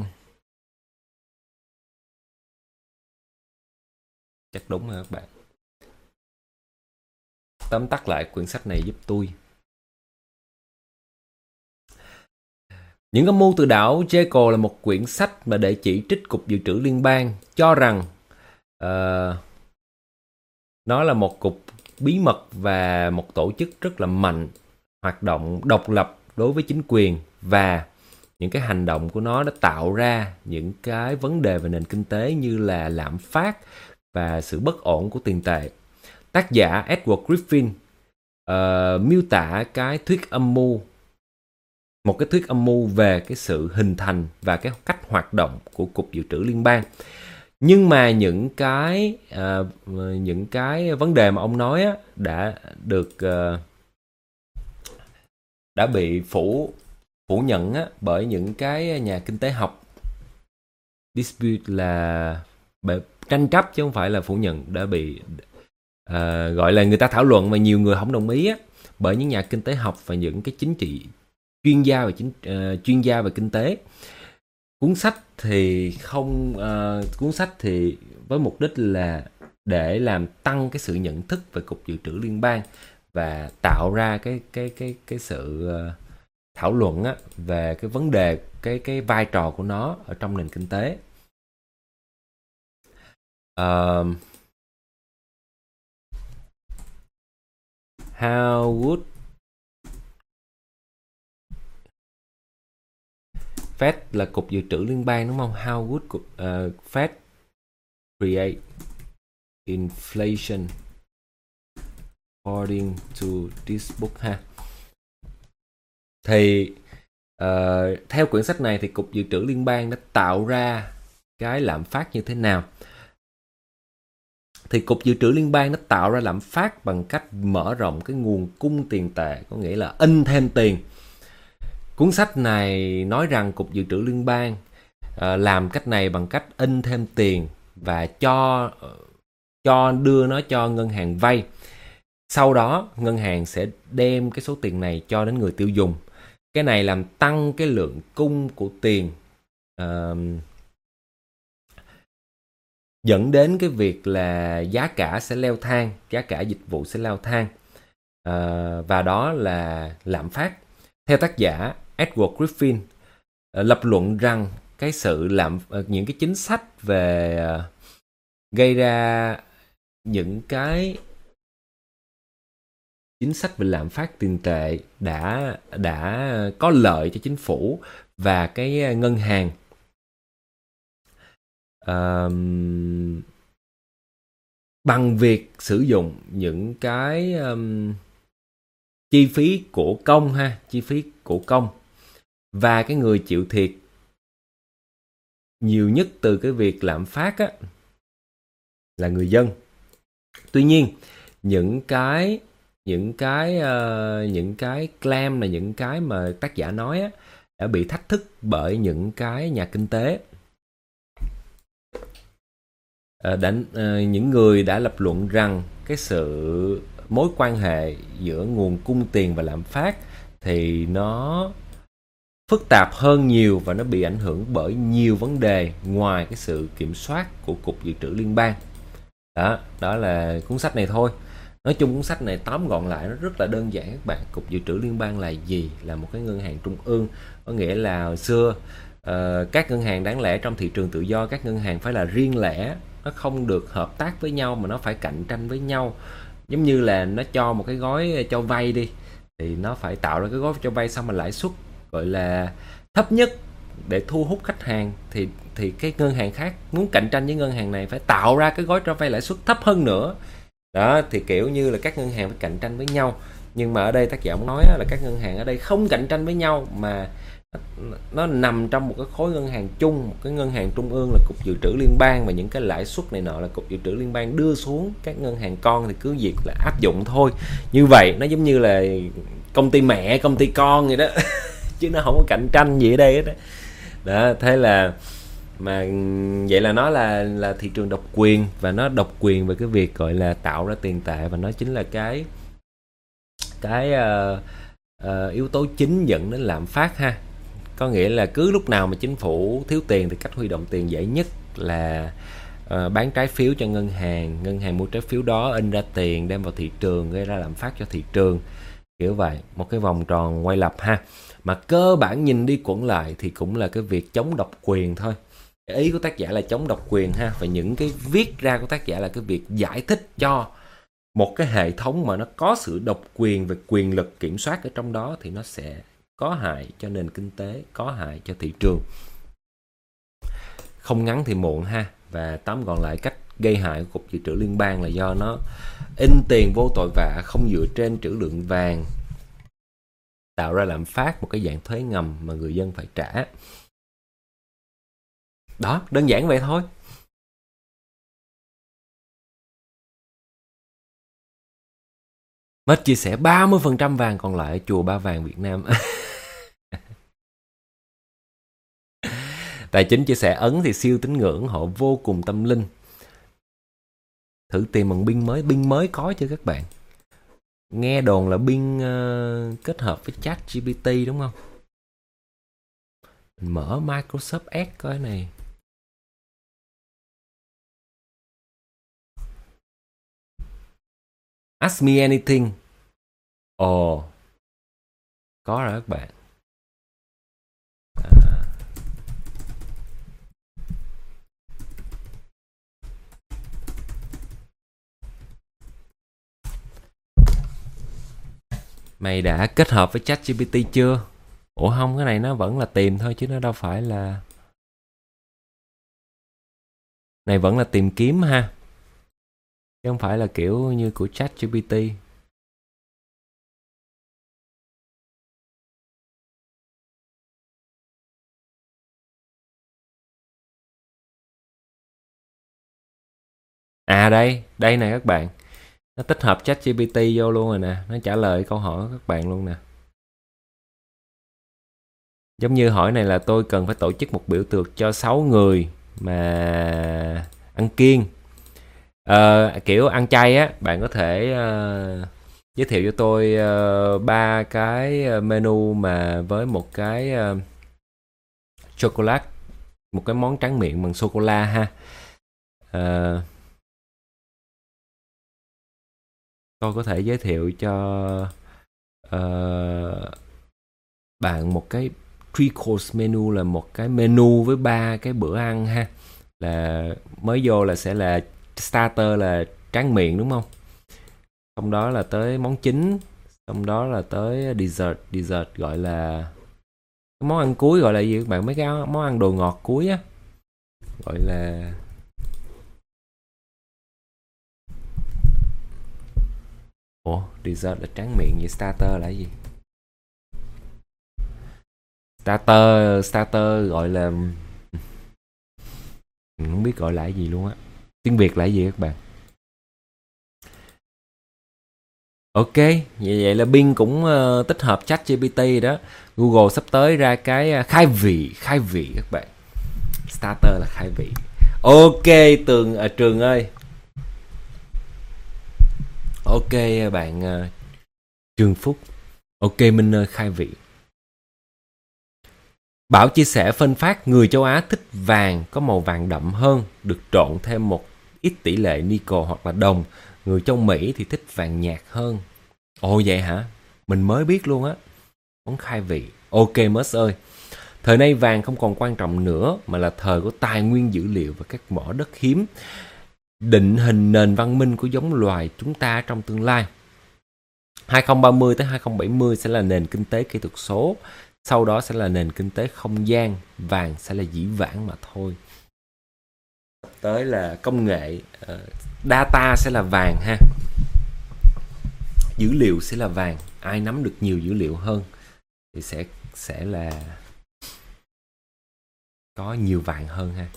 Chắc đúng rồi các bạn. Tóm tắt lại quyển sách này giúp tôi. Những âm mưu từ đảo Jekyll là một quyển sách mà để chỉ trích Cục Dự trữ Liên bang cho rằng nó là một cục bí mật và một tổ chức rất là mạnh, hoạt động độc lập đối với chính quyền, và những cái hành động của nó đã tạo ra những cái vấn đề về nền kinh tế như là lạm phát và sự bất ổn của tiền tệ. Tác giả Edward Griffin miêu tả cái thuyết âm mưu, một cái thuyết âm mưu về cái sự hình thành và cái cách hoạt động của Cục Dự trữ Liên bang. Nhưng mà những cái vấn đề mà ông nói á, đã bị phủ nhận á, bởi những cái nhà kinh tế học. Dispute là tranh chấp chứ không phải là phủ nhận, đã bị gọi là người ta thảo luận mà nhiều người không đồng ý á, bởi những nhà kinh tế học và những cái chính trị chuyên gia về kinh tế. Cuốn sách thì với mục đích là để làm tăng cái sự nhận thức về Cục Dự trữ Liên bang và tạo ra cái sự thảo luận á, về cái vấn đề, cái vai trò của nó ở trong nền kinh tế. How would Fed là Cục Dự trữ Liên bang đúng không? How would Fed create inflation according to this book ha? Thì Theo quyển sách này thì Cục Dự trữ Liên bang đã tạo ra cái lạm phát như thế nào? Thì Cục Dự trữ Liên bang nó tạo ra lạm phát bằng cách mở rộng cái nguồn cung tiền tệ, có nghĩa là in thêm tiền. Cuốn sách này nói rằng Cục Dự trữ Liên bang làm cách này bằng cách in thêm tiền và đưa nó cho ngân hàng vay. Sau đó ngân hàng sẽ đem cái số tiền này cho đến người tiêu dùng. Cái này làm tăng cái lượng cung của tiền, dẫn đến cái việc là giá cả sẽ leo thang, giá cả dịch vụ sẽ leo thang, và đó là lạm phát. Theo tác giả Edward Griffin, lập luận rằng cái sự những cái chính sách về gây ra những cái chính sách về lạm phát tiền tệ đã có lợi cho chính phủ và cái ngân hàng. Bằng việc sử dụng những cái chi phí của công và cái người chịu thiệt nhiều nhất từ cái việc lạm phát á, là người dân. Tuy nhiên những cái claim là những cái mà tác giả nói á, đã bị thách thức bởi những cái nhà kinh tế, những người đã lập luận rằng cái sự mối quan hệ giữa nguồn cung tiền và lạm phát thì nó phức tạp hơn nhiều và nó bị ảnh hưởng bởi nhiều vấn đề ngoài cái sự kiểm soát của Cục Dự trữ Liên bang. Đó là cuốn sách này thôi. Nói chung cuốn sách này tóm gọn lại nó rất là đơn giản các bạn. Cục Dự trữ Liên bang là gì? Là một cái ngân hàng trung ương. Có nghĩa là hồi xưa các ngân hàng đáng lẽ trong thị trường tự do, các ngân hàng phải là riêng lẻ, nó không được hợp tác với nhau mà nó phải cạnh tranh với nhau. Giống như là nó cho một cái gói cho vay đi, thì nó phải tạo ra cái gói cho vay xong mà lãi suất gọi là thấp nhất để thu hút khách hàng, thì cái ngân hàng khác muốn cạnh tranh với ngân hàng này phải tạo ra cái gói cho vay lãi suất thấp hơn nữa. Đó, thì kiểu như là các ngân hàng phải cạnh tranh với nhau. Nhưng mà ở đây tác giả muốn nói là các ngân hàng ở đây không cạnh tranh với nhau mà nó nằm trong một cái khối ngân hàng chung, một cái ngân hàng trung ương là Cục Dự trữ Liên bang, và những cái lãi suất này nọ là Cục Dự trữ Liên bang đưa xuống, các ngân hàng con thì cứ việc là áp dụng thôi. Như vậy nó giống như là công ty mẹ, công ty con vậy đó chứ nó không có cạnh tranh gì ở đây hết đó. Thế là mà vậy là nó là thị trường độc quyền, và nó độc quyền về cái việc gọi là tạo ra tiền tệ, và nó chính là cái yếu tố chính dẫn đến lạm phát ha. Có nghĩa là cứ lúc nào mà chính phủ thiếu tiền thì cách huy động tiền dễ nhất là bán trái phiếu cho ngân hàng mua trái phiếu đó in ra tiền đem vào thị trường, gây ra lạm phát cho thị trường, kiểu vậy, một cái vòng tròn quay lặp ha. Mà cơ bản nhìn đi quẩn lại thì cũng là cái việc chống độc quyền thôi. Ý của tác giả là chống độc quyền ha, và những cái viết ra của tác giả là cái việc giải thích cho một cái hệ thống mà nó có sự độc quyền về quyền lực kiểm soát ở trong đó thì nó sẽ có hại cho nền kinh tế, có hại cho thị trường. Không ngắn thì muộn ha. Và tóm gọn lại, cách gây hại của Cục Dự trữ Liên bang là do nó in tiền vô tội vạ, không dựa trên trữ lượng vàng, tạo ra lạm phát, một cái dạng thuế ngầm mà người dân phải trả. Đó, đơn giản vậy thôi. Mất chia sẻ 30% vàng còn lại chùa Ba Vàng Việt Nam. Tài chính chia sẻ Ấn thì siêu tín ngưỡng, họ vô cùng tâm linh. Thử tìm bằng Bing mới có chứ các bạn. Nghe đồn là Bing kết hợp với ChatGPT đúng không? Mình mở Microsoft Edge coi này. Ask me anything. Ồ, có rồi các bạn. Mày đã kết hợp với ChatGPT chưa? Ủa không, cái này nó vẫn là tìm thôi chứ nó đâu phải là... Này vẫn là tìm kiếm ha. Chứ không phải là kiểu như của ChatGPT. À đây nè các bạn. Nó tích hợp ChatGPT vô luôn rồi nè, nó trả lời câu hỏi của các bạn luôn nè. Giống như hỏi này là tôi cần phải tổ chức một bữa tiệc cho 6 người mà ăn kiêng. Kiểu ăn chay á, bạn có thể giới thiệu cho tôi 3 cái menu mà với một cái chocolate, một cái món tráng miệng bằng sô cô la ha. Ờ, tôi có thể giới thiệu cho ờ, bạn một cái three course menu, là một cái menu với 3 cái bữa ăn ha. Là mới vô là sẽ là starter là tráng miệng đúng không? Xong đó là tới món chính, xong đó là tới dessert gọi là cái món ăn cuối gọi là gì các bạn, mấy cái món ăn đồ ngọt cuối á, gọi là dessert là tráng miệng, vậy starter là cái gì? Starter gọi là mình không biết gọi là cái gì luôn á. Tiếng Việt là cái gì các bạn? Ok, vậy là Bing cũng tích hợp ChatGPT đó. Google sắp tới ra cái khai vị các bạn. Starter là khai vị. Ok, Trường ơi. Ok bạn Trường Phúc. Ok Minh ơi, khai vị. Bảo chia sẻ phân phát người châu Á thích vàng có màu vàng đậm hơn, được trộn thêm một ít tỷ lệ nickel hoặc là đồng. Người châu Mỹ thì thích vàng nhạt hơn. Ồ vậy hả? Mình mới biết luôn á. Món khai vị. Ok Mớs ơi. Thời nay vàng không còn quan trọng nữa mà là thời của tài nguyên dữ liệu và các mỏ đất hiếm. Định hình nền văn minh của giống loài chúng ta trong tương lai. 2030 tới 2070 sẽ là nền kinh tế kỹ thuật số. Sau đó sẽ là nền kinh tế không gian. Vàng sẽ là dĩ vãng mà thôi. Tới là công nghệ, data sẽ là vàng ha. Dữ liệu sẽ là vàng. Ai nắm được nhiều dữ liệu hơn thì sẽ là có nhiều vàng hơn ha.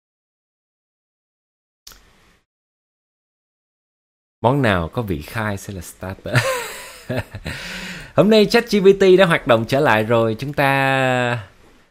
Món nào có vị khai sẽ là starter. Hôm nay ChatGPT đã hoạt động trở lại rồi. Chúng ta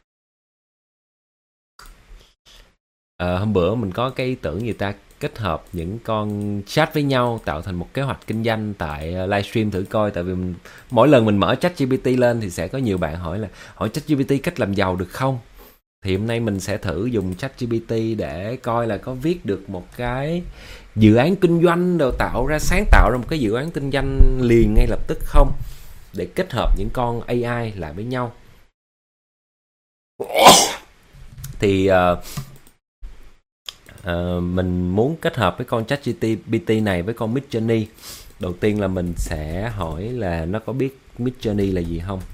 hôm bữa mình có cái ý tưởng gì ta, kết hợp những con chat với nhau tạo thành một kế hoạch kinh doanh tại livestream thử coi. Tại vì mỗi lần mình mở ChatGPT lên thì sẽ có nhiều bạn hỏi ChatGPT cách làm giàu được không. Thì hôm nay mình sẽ thử dùng ChatGPT để coi là có viết được một cái dự án kinh doanh, rồi sáng tạo ra một cái dự án kinh doanh liền ngay lập tức không, để kết hợp những con AI lại với nhau. Thì mình muốn kết hợp với con ChatGPT này với con Midjourney. Đầu tiên là mình sẽ hỏi là nó có biết Midjourney là gì không.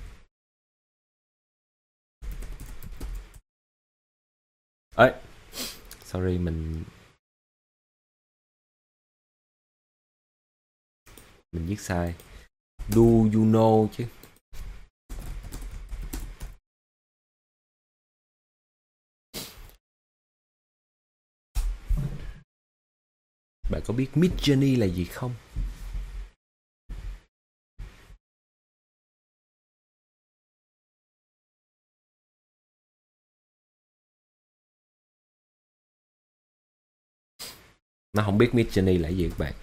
Ấy, sorry, mình viết sai. Do you know chứ. Bạn có biết Midjourney là gì không? Nó không biết Midjourney là gì các bạn.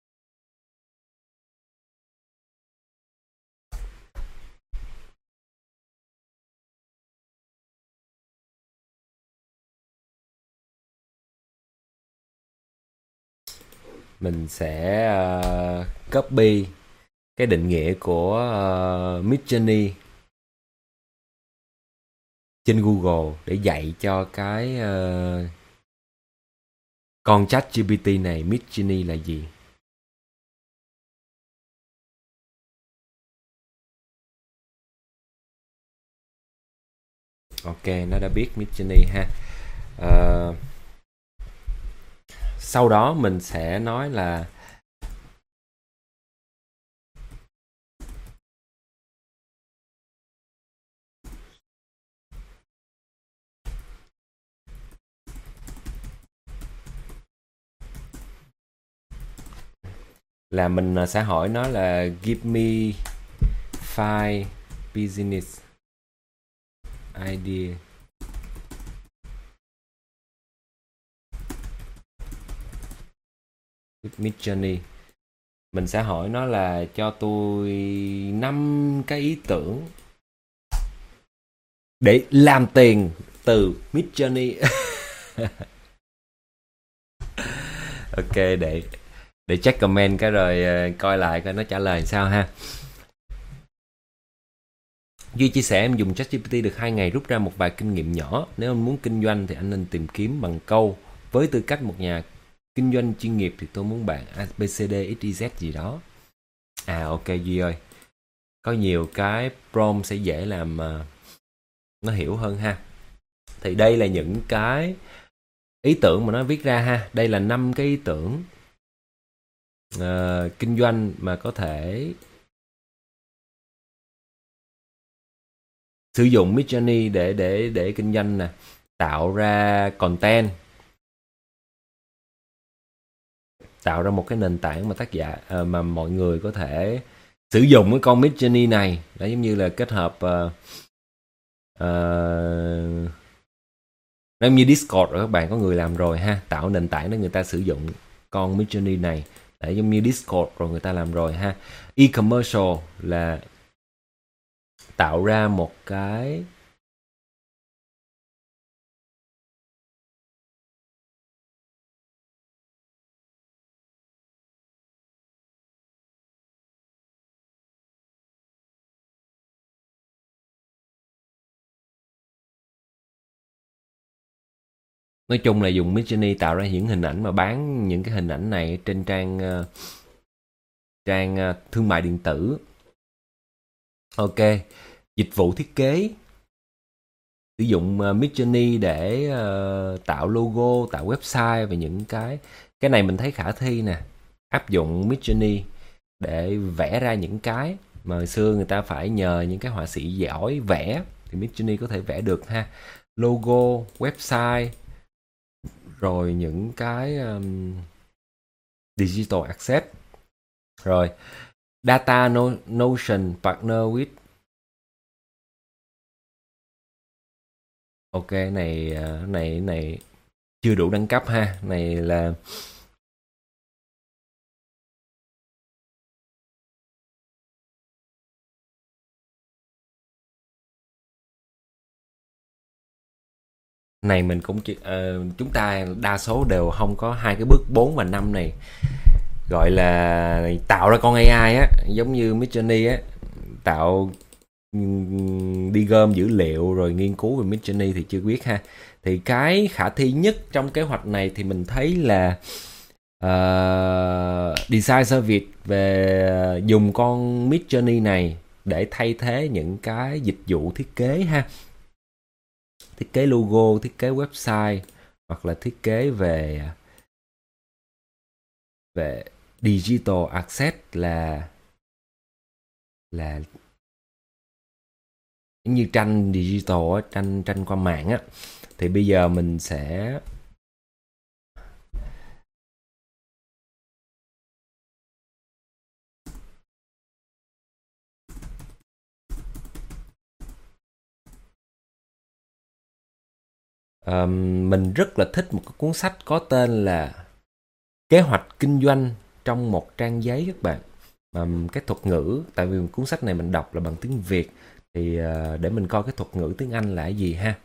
Mình sẽ copy cái định nghĩa của Midjourney trên Google để dạy cho cái con ChatGPT này Midjourney là gì. Ok, nó đã biết Midjourney ha. Sau đó mình sẽ nói là là mình sẽ hỏi nó là give me five business idea with Midjourney. Mình sẽ hỏi nó là cho tôi 5 cái ý tưởng để làm tiền từ Midjourney. Ok, để check comment cái rồi coi lại coi nó trả lời sao ha. Duy chia sẻ em dùng ChatGPT được 2 ngày rút ra một vài kinh nghiệm nhỏ. Nếu anh muốn kinh doanh thì anh nên tìm kiếm bằng câu với tư cách một nhà kinh doanh chuyên nghiệp thì tôi muốn bạn ABCD XYZ gì đó. À ok Duy ơi. Có nhiều cái prompt sẽ dễ làm nó hiểu hơn ha. Thì đây là những cái ý tưởng mà nó viết ra ha. Đây là 5 cái ý tưởng kinh doanh mà có thể sử dụng Midjourney để kinh doanh nè, tạo ra content, tạo ra một cái nền tảng mà tác giả mà mọi người có thể sử dụng cái con Midjourney này. Đó, giống như là kết hợp giống như Discord rồi các bạn có người làm rồi ha, tạo nền tảng để người ta sử dụng con Midjourney này. Đấy, giống như Discord rồi người ta làm rồi ha. E-commercial là tạo ra một cái nói chung là dùng Midjourney tạo ra những hình ảnh mà bán những cái hình ảnh này trên trang thương mại điện tử. Ok, dịch vụ thiết kế sử dụng Midjourney để tạo logo, tạo website và những cái này mình thấy khả thi nè. Áp dụng Midjourney để vẽ ra những cái mà hồi xưa người ta phải nhờ những cái họa sĩ giỏi vẽ thì Midjourney có thể vẽ được ha. Logo, website, rồi những cái digital asset. Rồi Data Notion partner with. Ok, này chưa đủ đẳng cấp ha. Này là này mình cũng chúng ta đa số đều không có hai cái bước 4 và 5 này, gọi là tạo ra con AI á, giống như Midjourney á, tạo đi gom dữ liệu rồi nghiên cứu về Midjourney thì chưa biết ha. Thì cái khả thi nhất trong kế hoạch này thì mình thấy là design service về dùng con Midjourney này để thay thế những cái dịch vụ thiết kế ha, thiết kế logo, thiết kế website hoặc là thiết kế về digital asset là như tranh digital á, tranh qua mạng á. Thì bây giờ mình sẽ mình rất là thích một cái cuốn sách có tên là Kế hoạch kinh doanh trong một trang giấy các bạn. Cái thuật ngữ, tại vì cuốn sách này mình đọc là bằng tiếng Việt thì để mình coi cái thuật ngữ tiếng Anh là cái gì ha.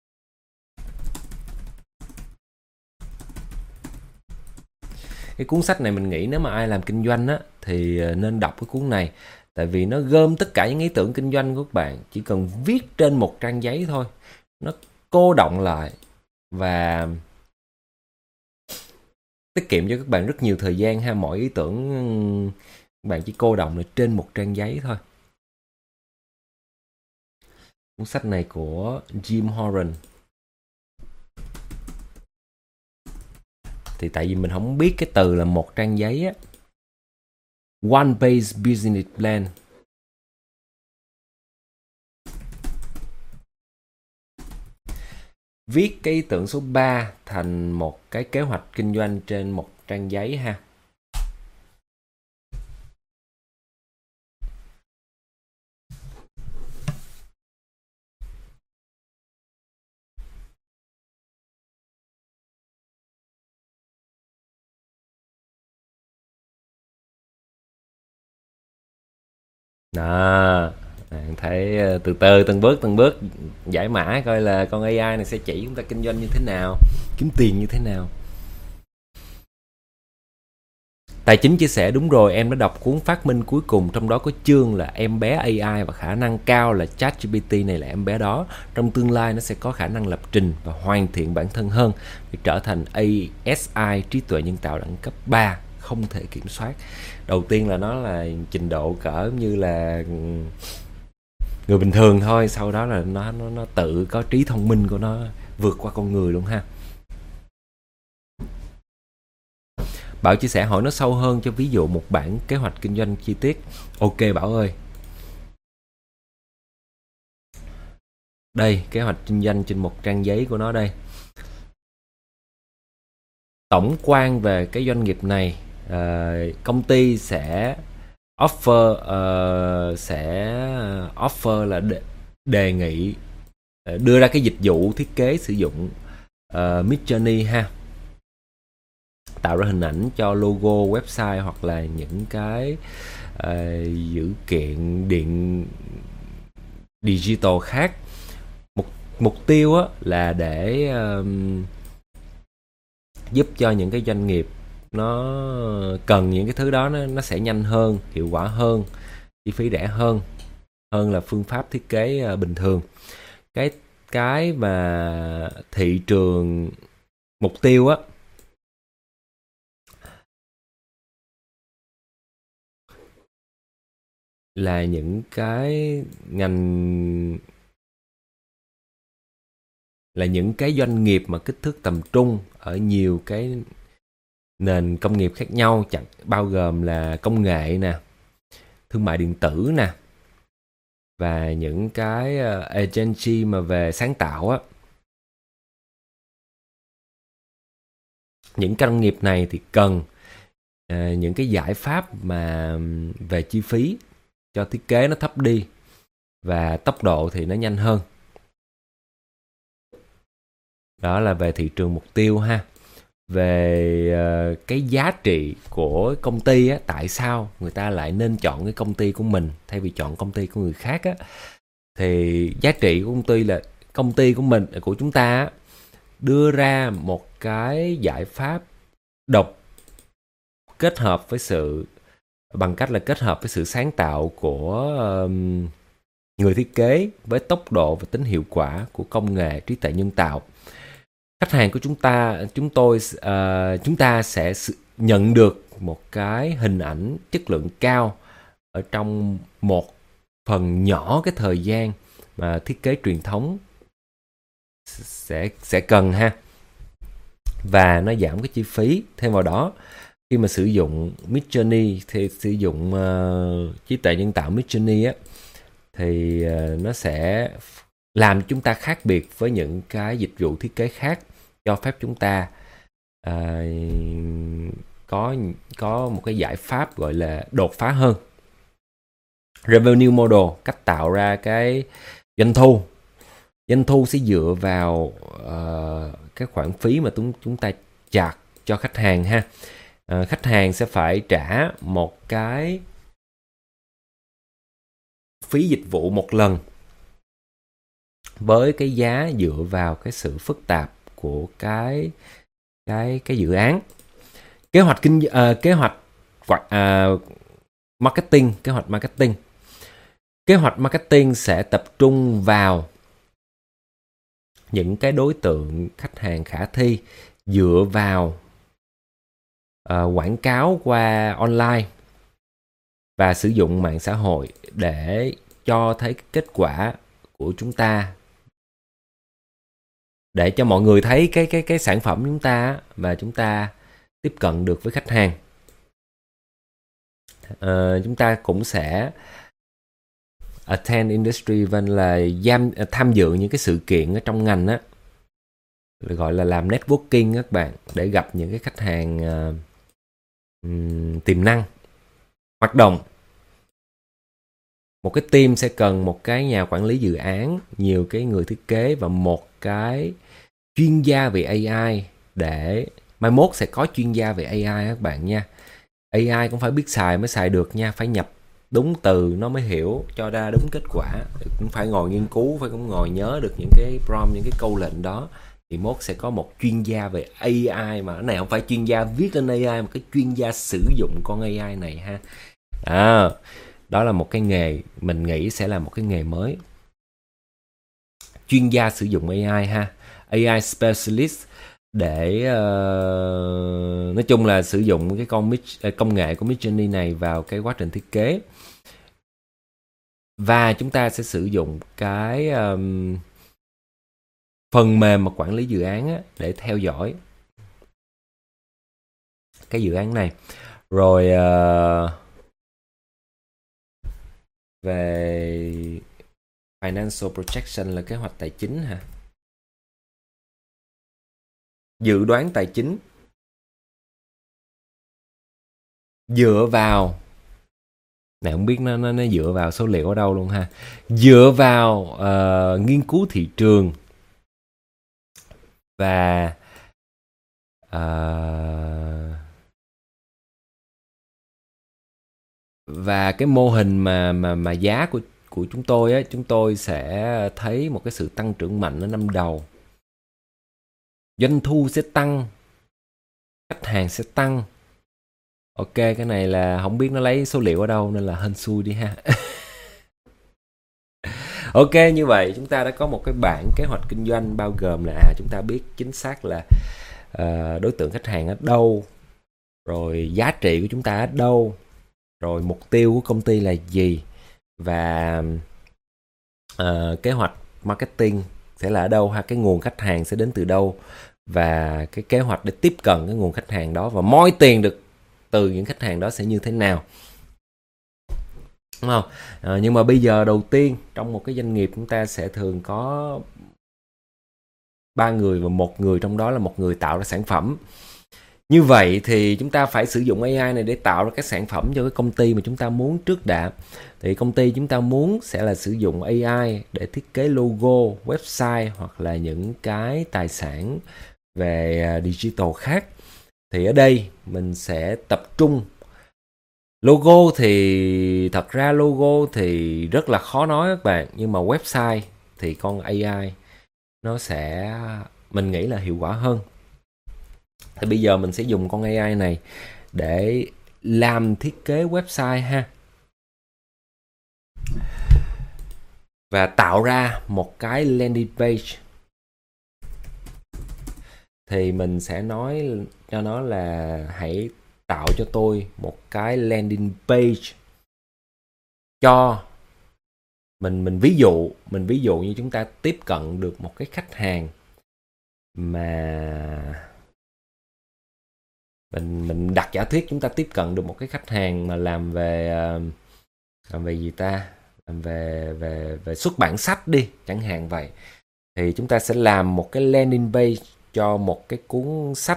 Cái cuốn sách này mình nghĩ nếu mà ai làm kinh doanh á thì nên đọc cái cuốn này, tại vì nó gom tất cả những ý tưởng kinh doanh của các bạn, chỉ cần viết trên một trang giấy thôi, nó cô đọng lại và tiết kiệm cho các bạn rất nhiều thời gian ha. Mỗi ý tưởng các bạn chỉ cô đọng lại trên một trang giấy thôi. Cuốn sách này của Jim Horan. Thì tại vì mình không biết cái từ là một trang giấy á. One page business plan. Viết cái ý tưởng số 3 thành một cái kế hoạch kinh doanh trên một trang giấy ha. Đó, bạn thấy từ từ từng bước giải mã coi là con AI này sẽ chỉ chúng ta kinh doanh như thế nào, kiếm tiền như thế nào. Tài chính chia sẻ đúng rồi, em đã đọc cuốn phát minh cuối cùng, trong đó có chương là em bé AI và khả năng cao là ChatGPT này là em bé đó. Trong tương lai nó sẽ có khả năng lập trình và hoàn thiện bản thân hơn để trở thành ASI, trí tuệ nhân tạo đẳng cấp 3 không thể kiểm soát. Đầu tiên là nó là trình độ cỡ như là người bình thường thôi, sau đó là nó tự có trí thông minh của nó vượt qua con người luôn ha. Bảo chia sẻ hỏi nó sâu hơn cho ví dụ một bản kế hoạch kinh doanh chi tiết. Ok Bảo ơi. Đây, kế hoạch kinh doanh trên một trang giấy của nó đây. Tổng quan về cái doanh nghiệp này, công ty sẽ offer là đề nghị đưa ra cái dịch vụ thiết kế sử dụng Midjourney ha, tạo ra hình ảnh cho logo website hoặc là những cái dữ kiện điện digital khác. Mục tiêu á, là để giúp cho những cái doanh nghiệp nó cần những cái thứ đó nó sẽ nhanh hơn, hiệu quả hơn, chi phí rẻ hơn là phương pháp thiết kế bình thường. Cái mà thị trường mục tiêu á là những cái ngành, là những cái doanh nghiệp mà kích thước tầm trung ở nhiều cái nền công nghiệp khác nhau, chẳng bao gồm là công nghệ nè, thương mại điện tử nè, và những cái agency mà về sáng tạo á. Những doanh nghiệp này thì cần những cái giải pháp mà về chi phí cho thiết kế nó thấp đi và tốc độ thì nó nhanh hơn. Đó là về thị trường mục tiêu ha. Về cái giá trị của công ty á, tại sao người ta lại nên chọn cái công ty của mình thay vì chọn công ty của người khác á, thì giá trị của công ty của mình, của chúng ta á, đưa ra một cái giải pháp độc kết hợp với bằng cách là kết hợp với sự sáng tạo của người thiết kế với tốc độ và tính hiệu quả của công nghệ trí tuệ nhân tạo. Khách hàng của chúng ta sẽ nhận được một cái hình ảnh chất lượng cao ở trong một phần nhỏ cái thời gian mà thiết kế truyền thống sẽ cần ha, và nó giảm cái chi phí. Thêm vào đó, khi mà sử dụng Midjourney thì sử dụng trí tuệ nhân tạo Midjourney á, thì nó sẽ làm chúng ta khác biệt với những cái dịch vụ thiết kế khác, cho phép chúng ta có một cái giải pháp gọi là đột phá hơn. Revenue model, cách tạo ra cái doanh thu. Doanh thu sẽ dựa vào cái khoản phí mà chúng ta charge cho khách hàng ha. Khách hàng sẽ phải trả một cái phí dịch vụ một lần với cái giá dựa vào cái sự phức tạp của cái dự án. Kế hoạch marketing. Kế hoạch marketing sẽ tập trung vào những cái đối tượng khách hàng khả thi dựa vào quảng cáo qua online và sử dụng mạng xã hội để cho thấy kết quả của chúng ta, để cho mọi người thấy cái sản phẩm chúng ta và chúng ta tiếp cận được với khách hàng. Chúng ta cũng sẽ attend industry event, là tham dự những cái sự kiện ở trong ngành á, gọi là làm networking các bạn, để gặp những cái khách hàng tiềm năng. Hoạt động. Một cái team sẽ cần một cái nhà quản lý dự án, nhiều cái người thiết kế và một cái chuyên gia về AI, để mai mốt sẽ có chuyên gia về AI các bạn nha. AI cũng phải biết xài mới xài được nha, phải nhập đúng từ nó mới hiểu cho ra đúng kết quả. Cũng phải ngồi nghiên cứu, phải cũng ngồi nhớ được những cái prompt, những cái câu lệnh đó. Thì mốt sẽ có một chuyên gia về AI, mà cái này không phải chuyên gia viết lên AI, mà cái chuyên gia sử dụng con AI này ha. Đó là một cái nghề mình nghĩ sẽ là một cái nghề mới, chuyên gia sử dụng AI ha, AI specialist, để nói chung là sử dụng cái công nghệ của Midjourney này vào cái quá trình thiết kế. Và chúng ta sẽ sử dụng cái phần mềm mà quản lý dự án á, để theo dõi cái dự án này. Rồi về financial projection là kế hoạch tài chính hả? Dự đoán tài chính dựa vào này, không biết nó dựa vào số liệu ở đâu luôn ha. Dựa vào nghiên cứu thị trường và cái mô hình mà giá của chúng tôi á, chúng tôi sẽ thấy một cái sự tăng trưởng mạnh ở năm đầu. Doanh thu sẽ tăng, khách hàng sẽ tăng. Ok, cái này là không biết nó lấy số liệu ở đâu nên là hên xui đi ha. Ok, như vậy chúng ta đã có một cái bảng kế hoạch kinh doanh bao gồm là chúng ta biết chính xác là đối tượng khách hàng ở đâu, rồi giá trị của chúng ta ở đâu, rồi mục tiêu của công ty là gì, và kế hoạch marketing sẽ là ở đâu ha, cái nguồn khách hàng sẽ đến từ đâu, và cái kế hoạch để tiếp cận cái nguồn khách hàng đó và moi tiền được từ những khách hàng đó sẽ như thế nào, đúng không? Nhưng mà bây giờ đầu tiên trong một cái doanh nghiệp chúng ta sẽ thường có 3 người, và một người trong đó là một người tạo ra sản phẩm. Như vậy thì chúng ta phải sử dụng AI này để tạo ra các sản phẩm cho cái công ty mà chúng ta muốn trước đã. Thì công ty chúng ta muốn sẽ là sử dụng AI để thiết kế logo, website hoặc là những cái tài sản về digital khác. Thì ở đây mình sẽ tập trung logo. Thì thật ra logo thì rất là khó nói các bạn, nhưng mà website thì con AI nó sẽ, mình nghĩ là hiệu quả hơn. Thì bây giờ mình sẽ dùng con AI này để làm thiết kế website ha, và tạo ra một cái landing page. Thì mình sẽ nói cho nó là hãy tạo cho tôi một cái landing page cho mình ví dụ như chúng ta tiếp cận được một cái khách hàng mà mình đặt giả thuyết chúng ta tiếp cận được một cái khách hàng mà làm về gì ta, làm về xuất bản sách đi chẳng hạn vậy. Thì chúng ta sẽ làm một cái landing page cho một cái cuốn sách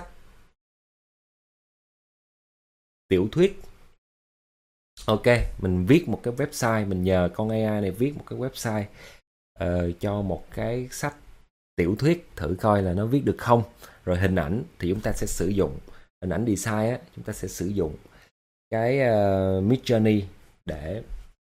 tiểu thuyết. Ok, mình viết một cái website, mình nhờ con AI này viết một cái website cho một cái sách tiểu thuyết, thử coi là nó viết được không. Rồi hình ảnh thì chúng ta sẽ sử dụng hình ảnh design á, chúng ta sẽ sử dụng cái Midjourney để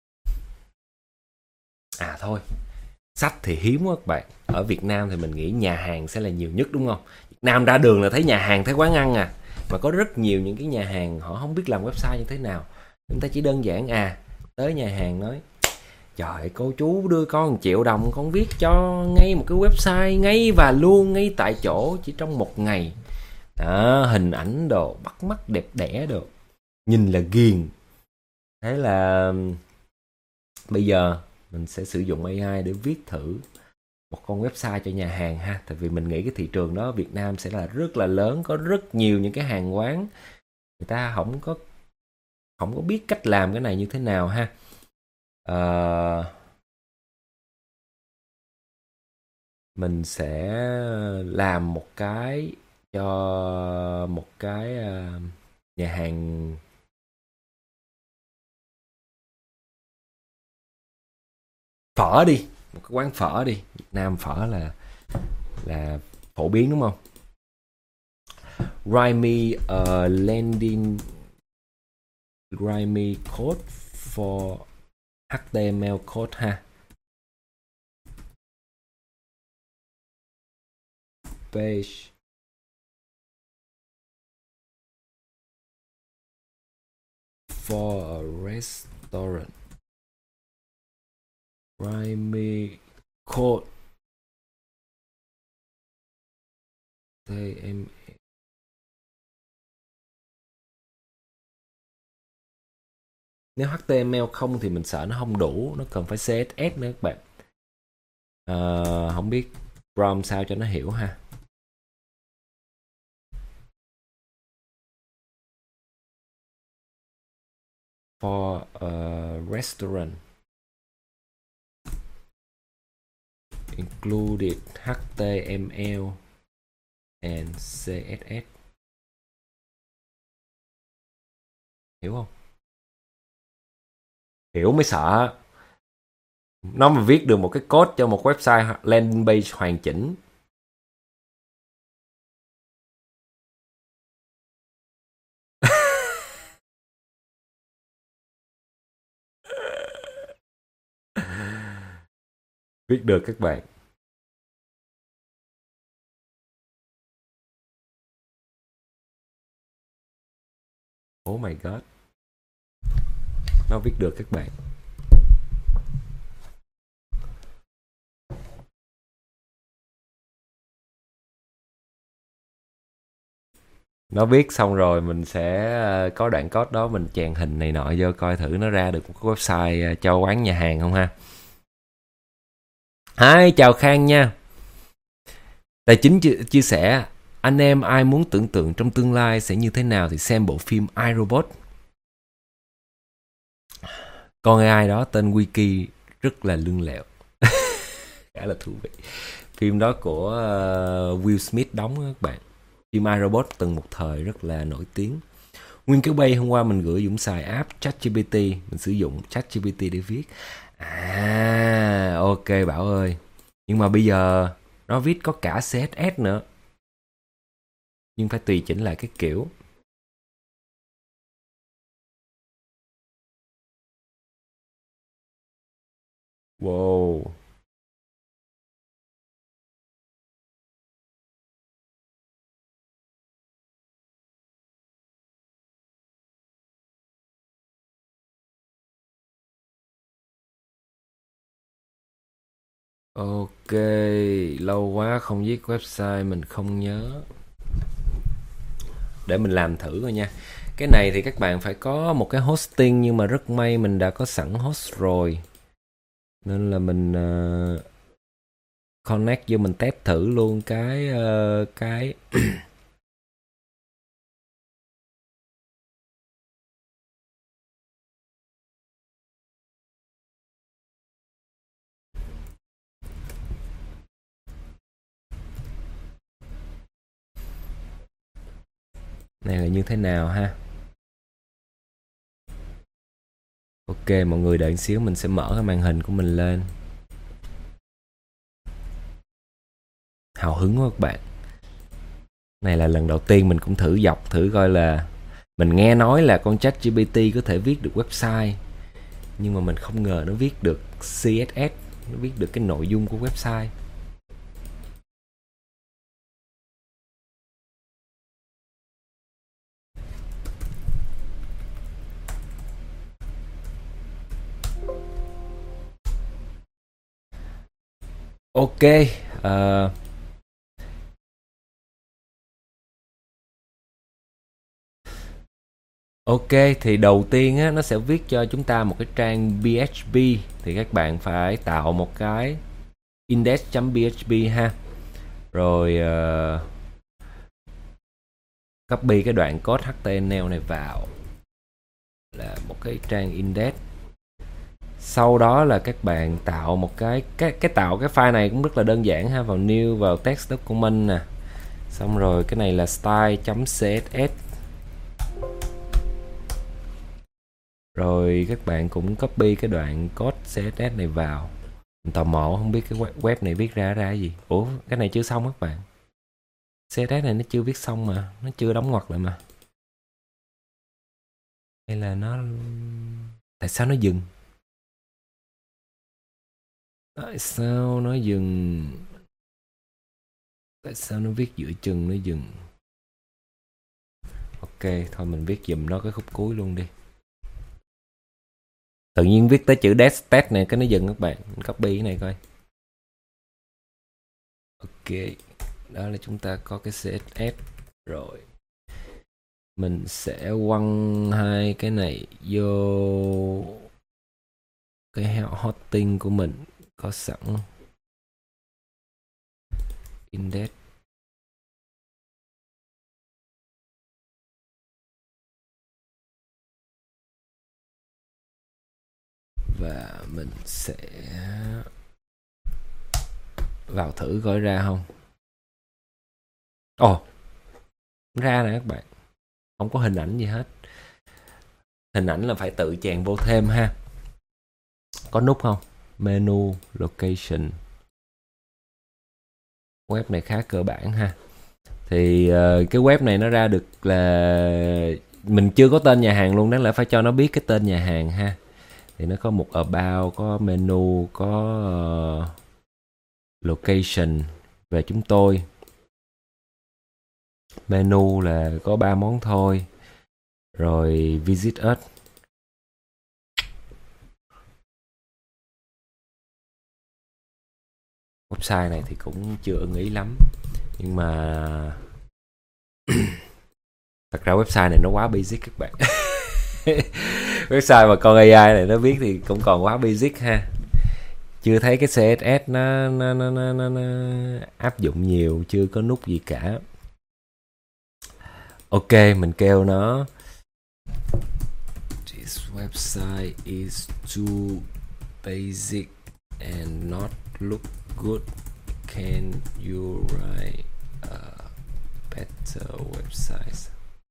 thôi, sách thì hiếm quá các bạn. Ở Việt Nam thì mình nghĩ nhà hàng sẽ là nhiều nhất, đúng không? Việt Nam ra đường là thấy nhà hàng, thấy quán ăn à. Mà có rất nhiều những cái nhà hàng họ không biết làm website như thế nào. Chúng ta chỉ đơn giản tới nhà hàng nói: trời, cô chú đưa con 1 triệu đồng, con viết cho ngay một cái website ngay và luôn, ngay tại chỗ, chỉ trong 1 ngày. Đó, hình ảnh đồ bắt mắt đẹp đẽ đồ, nhìn là ghiền. Thế là bây giờ mình sẽ sử dụng AI để viết thử một con website cho nhà hàng ha. Tại vì mình nghĩ cái thị trường đó Việt Nam sẽ là rất là lớn, có rất nhiều những cái hàng quán người ta không có biết cách làm cái này như thế nào ha. Mình sẽ làm một cái cho một cái nhà hàng phở đi, một cái quán phở đi. Việt Nam phở là phổ biến, đúng không? Write me code for HTML code ha. Page for a restaurant. Write me code. HTML. Nếu HTML không thì mình sợ nó không đủ, nó cần phải CSS nữa các bạn. Không biết prompt sao cho nó hiểu ha. For a restaurant included HTML and CSS. Hiểu không? Hiểu mới sợ. Nó mà viết được một cái code cho một website landing page hoàn chỉnh. Viết được các bạn. Oh my god. Nó viết được các bạn. Nó viết xong rồi mình sẽ có đoạn code đó mình chèn hình này nọ vô coi thử nó ra được một cái website cho quán nhà hàng không ha. Hi, chào Khang nha. Tài chính chia sẻ, anh em ai muốn tưởng tượng trong tương lai sẽ như thế nào thì xem bộ phim iRobot. Con AI đó tên Wiki rất là lương lẹo. Khá là thú vị. Phim đó của Will Smith đóng các bạn. Phim iRobot từng một thời rất là nổi tiếng. Nguyên cái bay hôm qua mình gửi Dũng xài app ChatGPT. Mình sử dụng ChatGPT để viết. Ok Bảo ơi. Nhưng mà bây giờ nó viết có cả CSS nữa. Nhưng phải tùy chỉnh lại cái kiểu. Wow. Ok, lâu quá không viết website mình không nhớ. Để mình làm thử coi nha. Cái này thì các bạn phải có một cái hosting, nhưng mà rất may mình đã có sẵn host rồi. Nên là mình connect vô mình test thử luôn cái này là như thế nào ha. Ok, mọi người đợi một xíu, mình sẽ mở cái màn hình của mình lên. Hào hứng quá các bạn. Này là lần đầu tiên mình cũng thử dọc thử coi là mình nghe nói là con ChatGPT có thể viết được website, nhưng mà mình không ngờ nó viết được CSS, nó viết được cái nội dung của website. Ok, ok thì đầu tiên á, nó sẽ viết cho chúng ta một cái trang PHP, thì các bạn phải tạo một cái index.php ha. Rồi copy cái đoạn code HTML này vào là một cái trang index. Sau đó là các bạn tạo một cái tạo cái file này cũng rất là đơn giản ha, vào new, vào text document nè. Xong rồi cái này là style.css. Rồi các bạn cũng copy cái đoạn code CSS này vào. Mình tò mò không biết cái web này viết ra cái gì. Ủa, cái này chưa xong các bạn. CSS này nó chưa viết xong mà, nó chưa đóng ngoặc lại mà. Hay là nó Tại sao nó dừng? Tại sao nó dừng? Tại sao nó viết giữa chừng nó dừng? Ok, thôi mình viết giùm nó cái khúc cuối luôn đi. Tự nhiên viết tới chữ test này cái nó dừng các bạn. Mình copy cái này coi. Ok, đó là chúng ta có cái CSS rồi. Mình sẽ quăng hai cái này vô cái hosting của mình có sẵn. Index. Và mình sẽ vào thử coi ra không. Ồ, ra nè các bạn. Không có hình ảnh gì hết. Hình ảnh là phải tự chèn vô thêm ha. Có nút không? Menu, location. Web này khá cơ bản ha. Thì cái web này nó ra được là mình chưa có tên nhà hàng luôn, đáng lẽ phải cho nó biết cái tên nhà hàng ha. Thì nó có một about, có menu, có location về chúng tôi. Menu là có 3 món thôi. Rồi visit us. Website này thì cũng chưa ưng ý lắm. Nhưng mà thật ra website này nó quá basic các bạn. Website mà con AI này nó viết thì cũng còn quá basic ha. Chưa thấy cái CSS nó áp dụng nhiều, chưa có nút gì cả. Ok, mình kêu nó this website is too basic and not look good. Can you write a better website?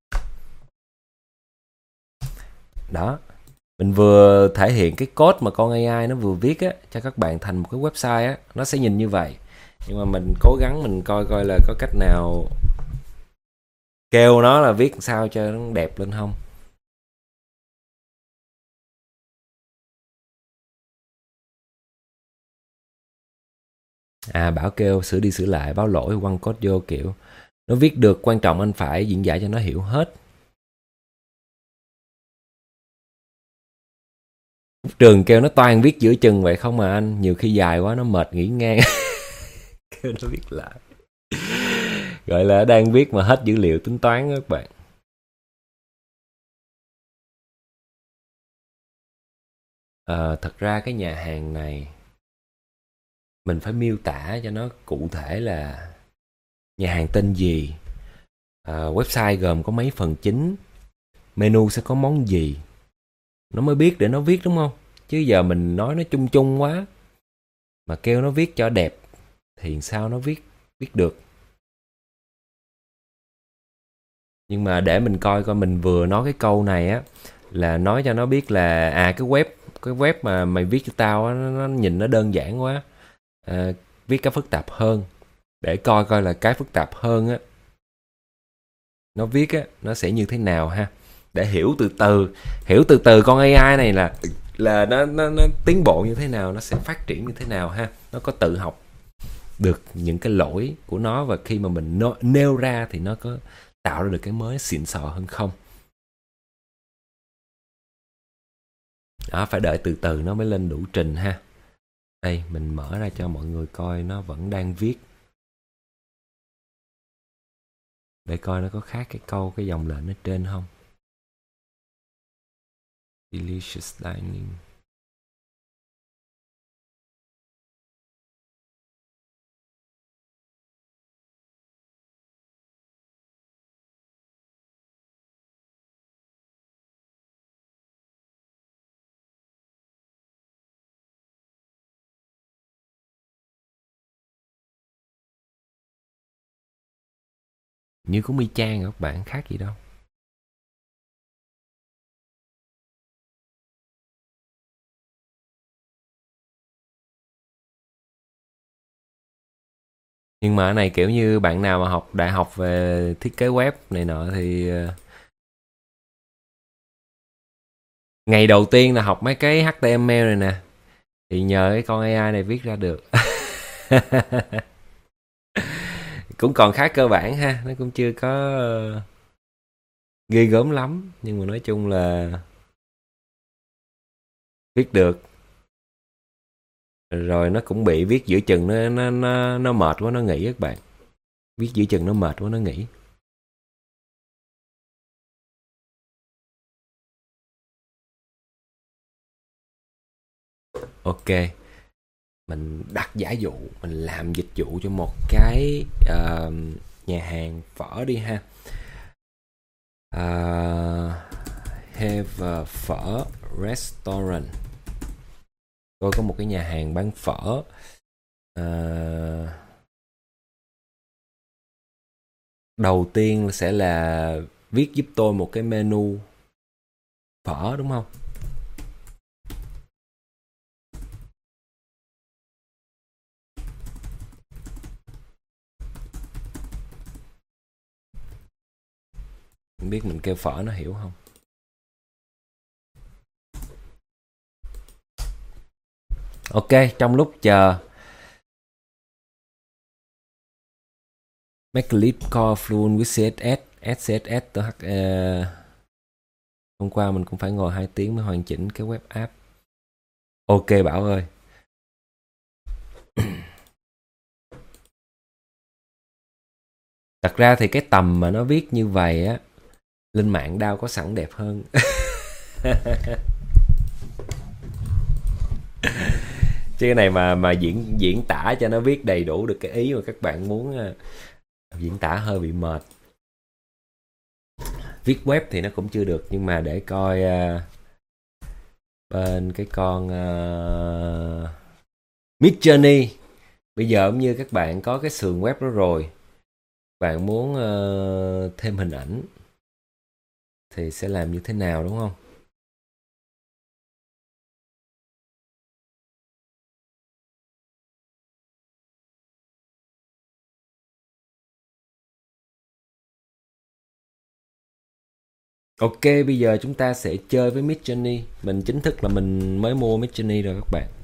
Đó, mình vừa thể hiện cái code mà con AI nó vừa viết á cho các bạn thành một cái website á, nó sẽ nhìn như vậy. Nhưng mà mình cố gắng mình coi coi là có cách nào kêu nó là viết sao cho nó đẹp lên không. Bảo kêu sửa đi sửa lại, báo lỗi, quăng code vô kiểu. Nó viết được, quan trọng anh phải diễn giải cho nó hiểu hết. Trường kêu nó toàn viết giữa chừng vậy không mà anh. Nhiều khi dài quá nó mệt nghỉ ngang. Kêu nó viết lại. Gọi là đang viết mà hết dữ liệu tính toán đó các bạn. Thật ra cái nhà hàng này mình phải miêu tả cho nó cụ thể là nhà hàng tên gì, website gồm có mấy phần chính, menu sẽ có món gì, nó mới biết để nó viết đúng không? Chứ giờ mình nói nó chung chung quá mà kêu nó viết cho đẹp thì sao nó viết được. Nhưng mà để mình coi coi mình vừa nói cái câu này á là nói cho nó biết là cái web mà mày viết cho tao á, nó nhìn nó đơn giản quá, viết cái phức tạp hơn, để coi coi là cái phức tạp hơn á nó viết á nó sẽ như thế nào ha, để hiểu từ từ con AI này là nó tiến bộ như thế nào, nó sẽ phát triển như thế nào ha, nó có tự học được những cái lỗi của nó, và khi mà mình nêu ra thì nó có tạo ra được cái mới xịn sò hơn không. Đó, phải đợi từ từ nó mới lên đủ trình ha. Đây mình mở ra cho mọi người coi, nó vẫn đang viết để coi nó có khác cái dòng lệnh ở trên không. Delicious dining. Như của Mi Trang các bạn, khác gì đâu. Nhưng mà cái này kiểu như bạn nào mà học đại học về thiết kế web này nọ thì Ngày đầu tiên là học mấy cái HTML này nè, thì nhờ cái con AI này viết ra được. Cũng còn khá cơ bản ha, nó cũng chưa có ghê gớm lắm, nhưng mà nói chung là viết được. Rồi nó cũng bị viết giữa chừng, nó mệt quá nó nghỉ các bạn. Viết giữa chừng nó mệt quá nó nghỉ. Ok, mình đặt giả dụ mình làm dịch vụ cho một cái nhà hàng phở đi ha. Have a phở restaurant. Tôi có một cái nhà hàng bán phở. Đầu tiên sẽ là viết giúp tôi một cái menu phở, đúng không? Không biết mình kêu phở nó hiểu không? Ok, trong lúc chờ make a lead call fluent with CSS, add CSS tới hôm qua mình cũng phải ngồi 2 tiếng mới hoàn chỉnh cái web app. Ok Bảo ơi. Thật ra thì cái tầm mà nó viết như vậy á, lên mạng đao có sẵn đẹp hơn. Chứ cái này mà diễn tả cho nó viết đầy đủ được cái ý mà các bạn muốn, diễn tả hơi bị mệt. Viết web thì nó cũng chưa được, nhưng mà để coi bên cái con Midjourney. Bây giờ cũng như các bạn có cái sườn web đó rồi, bạn muốn thêm hình ảnh thì sẽ làm như thế nào, đúng không? Ok, bây giờ chúng ta sẽ chơi với Midjourney. Mình chính thức là mình mới mua Midjourney rồi các bạn.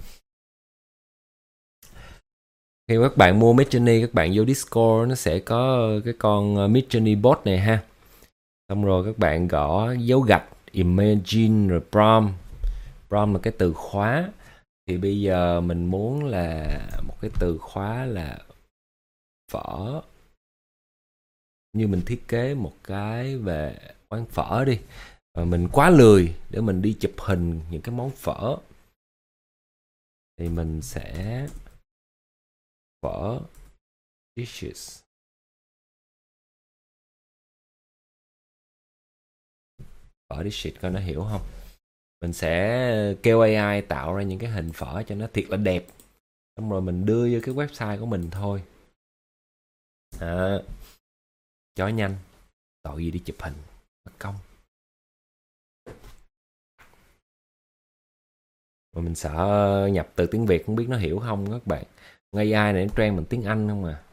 Khi các bạn mua Midjourney, các bạn vô Discord nó sẽ có cái con Midjourney bot này ha. Xong rồi các bạn gõ dấu gạch imagine rồi prompt. Prompt là cái từ khóa. Thì bây giờ mình muốn là một cái từ khóa là phở. Như mình thiết kế một cái về quán phở đi. Mình quá lười để mình đi chụp hình những cái món phở, thì mình sẽ phở dishes. Phở dishes coi nó hiểu không. Mình sẽ kêu AI tạo ra những cái hình phở cho nó thiệt là đẹp, xong rồi mình đưa vô cái website của mình thôi. Chó nhanh, tội gì đi chụp hình mất công. Mà mình sợ nhập từ tiếng Việt không biết nó hiểu không các bạn. AI này nó train bằng tiếng Anh không à.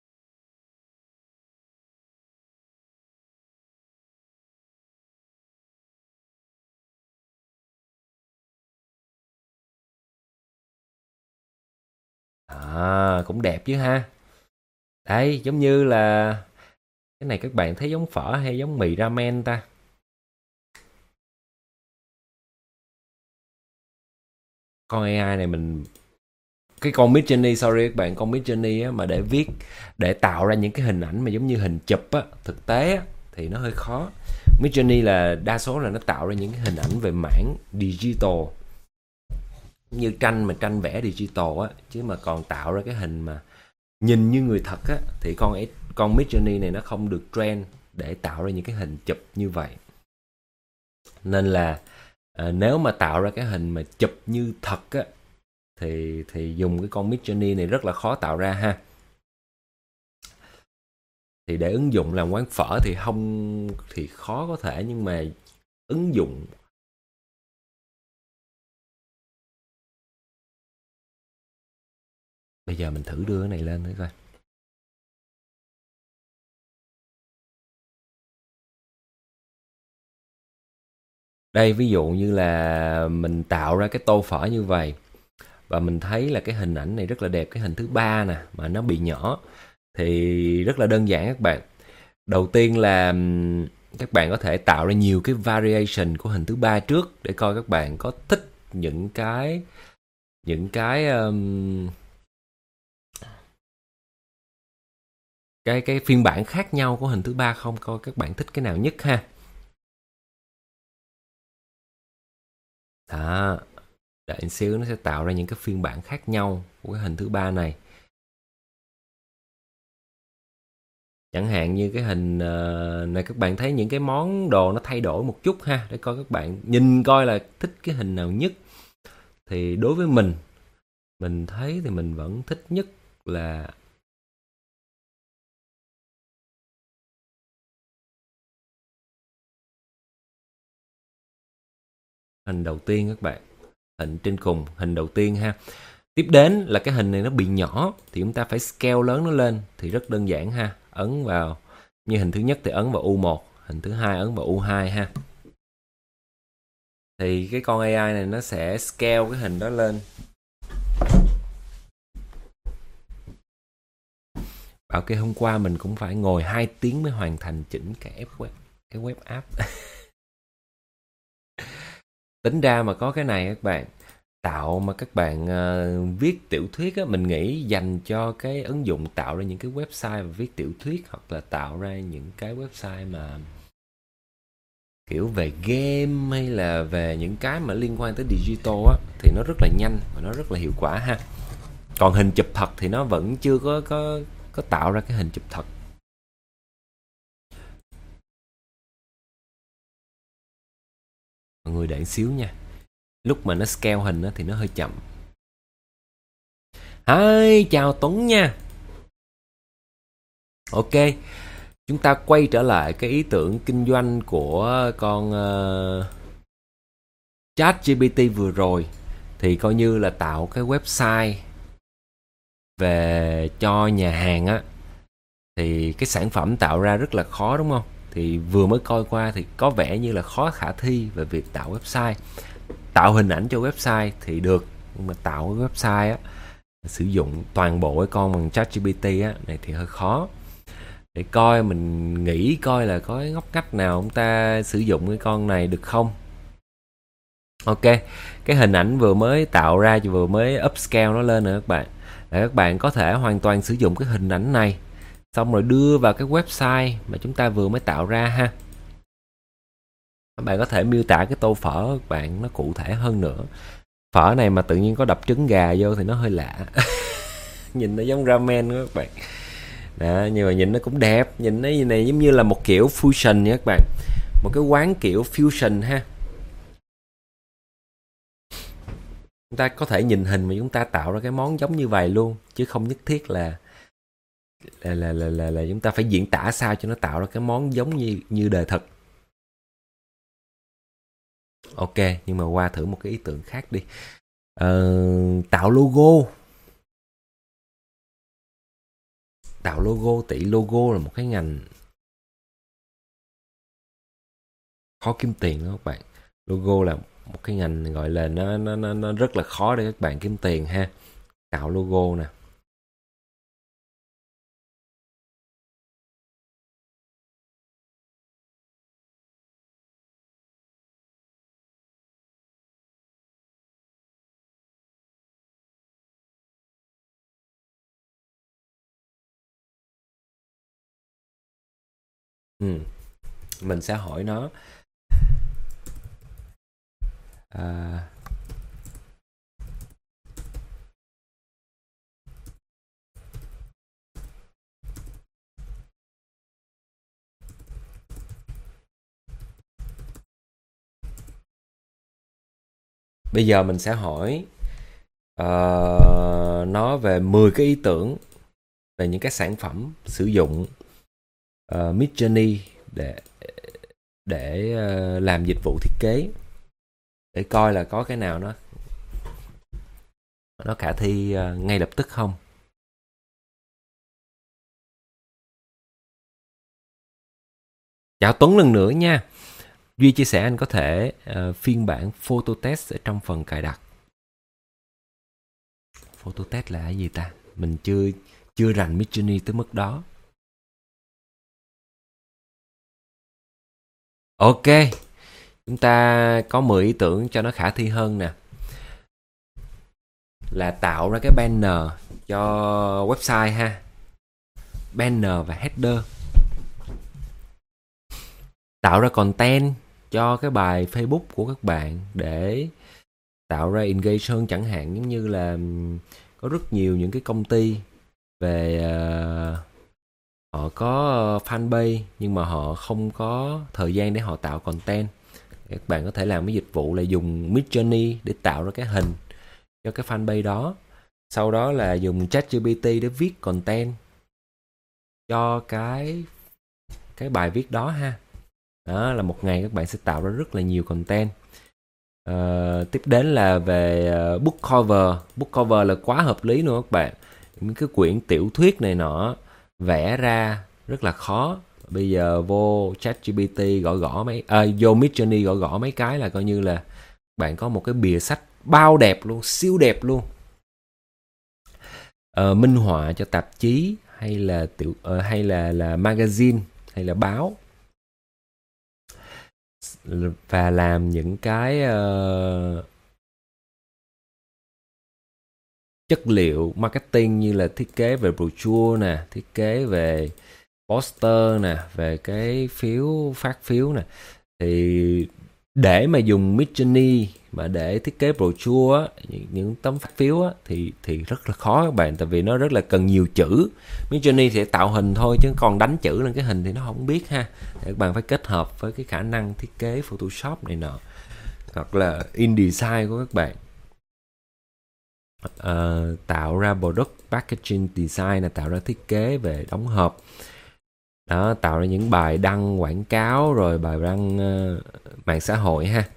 Cũng đẹp chứ ha. Đây giống như là cái này, các bạn thấy giống phở hay giống mì ramen ta? Con AI này mình, cái con Midjourney, sorry các bạn, con Midjourney á, mà để tạo ra những cái hình ảnh mà giống như hình chụp á, thực tế á, thì nó hơi khó. Midjourney là đa số là nó tạo ra những cái hình ảnh về mảng digital, như tranh mà tranh vẽ digital á, chứ mà còn tạo ra cái hình mà nhìn như người thật á, thì con Midjourney này nó không được train để tạo ra những cái hình chụp như vậy. Nên là nếu mà tạo ra cái hình mà chụp như thật á, thì dùng cái con Midjourney này rất là khó tạo ra ha. Thì để ứng dụng làm quán phở thì không, thì khó có thể, nhưng mà ứng dụng bây giờ mình thử đưa cái này lên thử coi. Đây ví dụ như là mình tạo ra cái tô phở như vậy và mình thấy là cái hình ảnh này rất là đẹp, cái hình thứ ba nè mà nó bị nhỏ thì rất là đơn giản các bạn. Đầu tiên là các bạn có thể tạo ra nhiều cái variation của hình thứ ba trước để coi các bạn có thích những cái phiên bản khác nhau của hình thứ ba không, coi các bạn thích cái nào nhất ha. Đó, đợi một xíu nó sẽ tạo ra những cái phiên bản khác nhau của cái hình thứ ba này. Chẳng hạn như cái hình này các bạn thấy những cái món đồ nó thay đổi một chút ha, để coi các bạn nhìn coi là thích cái hình nào nhất. Thì đối với mình thấy thì mình vẫn thích nhất là hình đầu tiên các bạn. Hình trên cùng, hình đầu tiên ha. Tiếp đến là cái hình này nó bị nhỏ thì chúng ta phải scale lớn nó lên, thì rất đơn giản ha. Ấn vào, như hình thứ nhất thì ấn vào U1, hình thứ hai ấn vào U2 ha. Thì cái con AI này nó sẽ scale cái hình đó lên. Bảo kê hôm qua mình cũng phải ngồi 2 tiếng mới hoàn thành chỉnh cái web app. Tính ra mà có cái này các bạn, tạo mà các bạn viết tiểu thuyết á, mình nghĩ dành cho cái ứng dụng tạo ra những cái website và viết tiểu thuyết, hoặc là tạo ra những cái website mà kiểu về game hay là về những cái mà liên quan tới digital á, thì nó rất là nhanh và nó rất là hiệu quả ha. Còn hình chụp thật thì nó vẫn chưa có tạo ra cái hình chụp thật. Mọi người đợi xíu nha, lúc mà nó scale hình á, thì nó hơi chậm. Hi, chào Tuấn nha. Ok, chúng ta quay trở lại cái ý tưởng kinh doanh của con ChatGPT vừa rồi. Thì coi như là tạo cái website về cho nhà hàng á, thì cái sản phẩm tạo ra rất là khó đúng không? Thì vừa mới coi qua thì có vẻ như là khó khả thi về việc tạo website. Tạo hình ảnh cho website thì được, nhưng mà tạo cái website á, sử dụng toàn bộ cái con bằng ChatGPT á này thì hơi khó. Để coi, mình nghĩ coi là có cái ngóc ngách nào chúng ta sử dụng cái con này được không. Ok, cái hình ảnh vừa mới tạo ra, vừa mới upscale nó lên rồi các bạn. Để các bạn có thể hoàn toàn sử dụng cái hình ảnh này, xong rồi đưa vào cái website mà chúng ta vừa mới tạo ra ha. Các bạn có thể miêu tả cái tô phở của các bạn nó cụ thể hơn nữa. Phở này mà tự nhiên có đập trứng gà vô thì nó hơi lạ. Nhìn nó giống ramen đó các bạn. Đó, nhưng mà nhìn nó cũng đẹp. Nhìn nó như này giống như là một kiểu fusion nha các bạn. Một cái quán kiểu fusion ha. Chúng ta có thể nhìn hình mà chúng ta tạo ra cái món giống như vậy luôn, chứ không nhất thiết là chúng ta phải diễn tả sao cho nó tạo ra cái món giống như đời thật. Ok, nhưng mà qua thử một cái ý tưởng khác đi. Tạo logo. Tạo logo, tỷ logo là một cái ngành khó kiếm tiền đó các bạn. Logo là một cái ngành gọi là nó rất là khó để các bạn kiếm tiền ha. Tạo logo nè. Mình sẽ hỏi nó bây giờ mình sẽ hỏi nó về 10 cái ý tưởng về những cái sản phẩm sử dụng Midjourney để làm dịch vụ thiết kế, để coi là có cái nào nó khả thi ngay lập tức không. Chào Tuấn lần nữa nha. Duy chia sẻ anh có thể phiên bản photo test ở trong phần cài đặt. Photo test là cái gì ta? Mình chưa rành Midjourney tới mức đó. Ok, chúng ta có 10 ý tưởng cho nó khả thi hơn nè. Là tạo ra cái banner cho website ha. Banner và header. Tạo ra content cho cái bài Facebook của các bạn để tạo ra engage hơn, chẳng hạn giống như là có rất nhiều những cái công ty về họ có fanpage nhưng mà họ không có thời gian để họ tạo content. Các bạn có thể làm cái dịch vụ là dùng Midjourney để tạo ra cái hình cho cái fanpage đó. Sau đó là dùng ChatGPT để viết content cho cái bài viết đó ha. Đó là một ngày các bạn sẽ tạo ra rất là nhiều content. Tiếp đến là về book cover. Book cover là quá hợp lý luôn các bạn. Những cái quyển tiểu thuyết này nọ vẽ ra rất là khó. Bây giờ vô ChatGPT gõ mấy vô Midjourney gõ mấy cái là coi như là bạn có một cái bìa sách bao đẹp luôn, siêu đẹp luôn. Minh họa cho tạp chí hay là hay là magazine hay là báo, và làm những cái chất liệu marketing như là thiết kế về brochure nè, thiết kế về poster nè, về cái phát phiếu nè. Thì để mà dùng Midjourney mà để thiết kế brochure á, những tấm phát phiếu á, thì rất là khó các bạn, tại vì nó rất là cần nhiều chữ. Midjourney sẽ tạo hình thôi chứ còn đánh chữ lên cái hình thì nó không biết ha. Các bạn phải kết hợp với cái khả năng thiết kế Photoshop này nọ, hoặc là InDesign của các bạn. Tạo ra product packaging design là tạo ra thiết kế về đóng hộp đó, tạo ra những bài đăng quảng cáo rồi bài đăng mạng xã hội ha.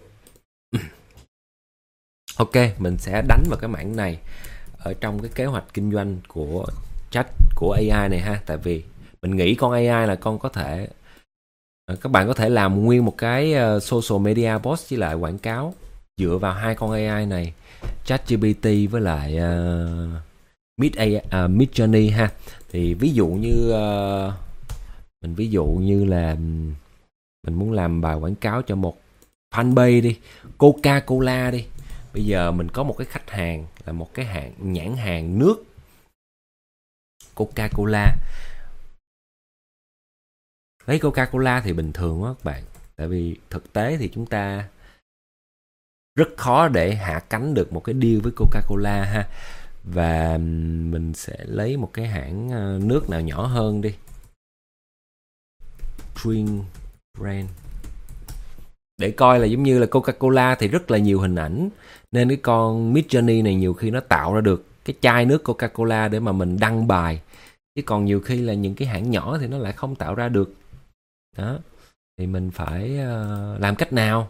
Ok, mình sẽ đánh vào cái mảng này ở trong cái kế hoạch kinh doanh của AI này ha. Tại vì mình nghĩ con AI là con có thể các bạn có thể làm nguyên một cái social media post với lại quảng cáo dựa vào hai con AI này, ChatGPT với lại Midjourney ha. Thì ví dụ như là mình muốn làm bài quảng cáo cho một fanpage đi, Coca-Cola đi. Bây giờ mình có một cái khách hàng là một cái nhãn hàng nước Coca-Cola. Lấy Coca-Cola thì bình thường quá các bạn, tại vì thực tế thì chúng ta rất khó để hạ cánh được một cái deal với Coca-Cola ha. Và mình sẽ lấy một cái hãng nước nào nhỏ hơn đi, Drink brand, để coi là giống như là Coca-Cola thì rất là nhiều hình ảnh, nên cái con Midjourney này nhiều khi nó tạo ra được cái chai nước Coca-Cola để mà mình đăng bài, chứ còn nhiều khi là những cái hãng nhỏ thì nó lại không tạo ra được đó. Thì mình phải làm cách nào?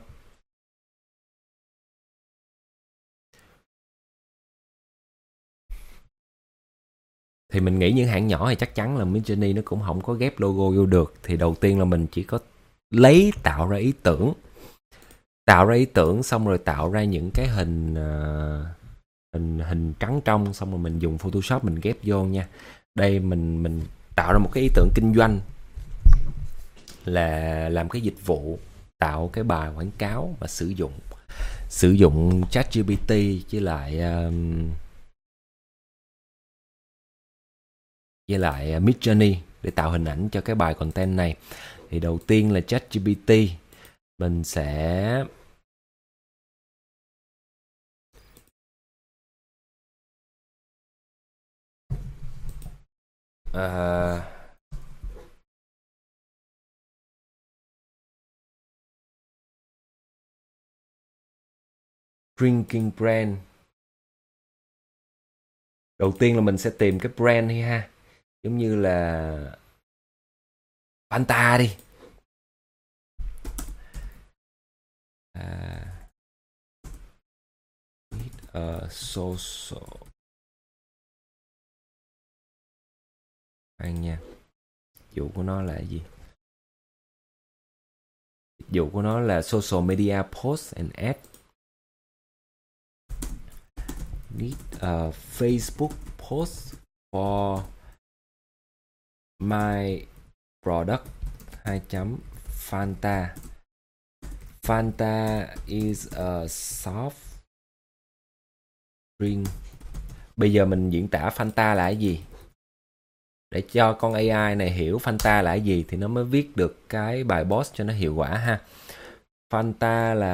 Thì mình nghĩ những hãng nhỏ thì chắc chắn là Midjourney nó cũng không có ghép logo vô được. Thì đầu tiên là mình chỉ có tạo ra ý tưởng xong rồi tạo ra những cái hình trắng trong, xong rồi mình dùng Photoshop mình ghép vô nha. Đây mình tạo ra một cái ý tưởng kinh doanh là làm cái dịch vụ tạo cái bài quảng cáo và sử dụng ChatGPT với lại Midjourney để tạo hình ảnh cho cái bài content này. Thì đầu tiên là ChatGPT, mình sẽ drinking brand. Đầu tiên là mình sẽ tìm cái brand đi ha, giống như là Fanta đi. Social nha, dụ của nó là gì? vụ của nó là social media post and ad. Need a Facebook post for my product 2 Fanta. Fanta is a soft drink. Bây giờ mình diễn tả Fanta là cái gì để cho con AI này hiểu Fanta là cái gì thì nó mới viết được cái bài post cho nó hiệu quả ha. Fanta là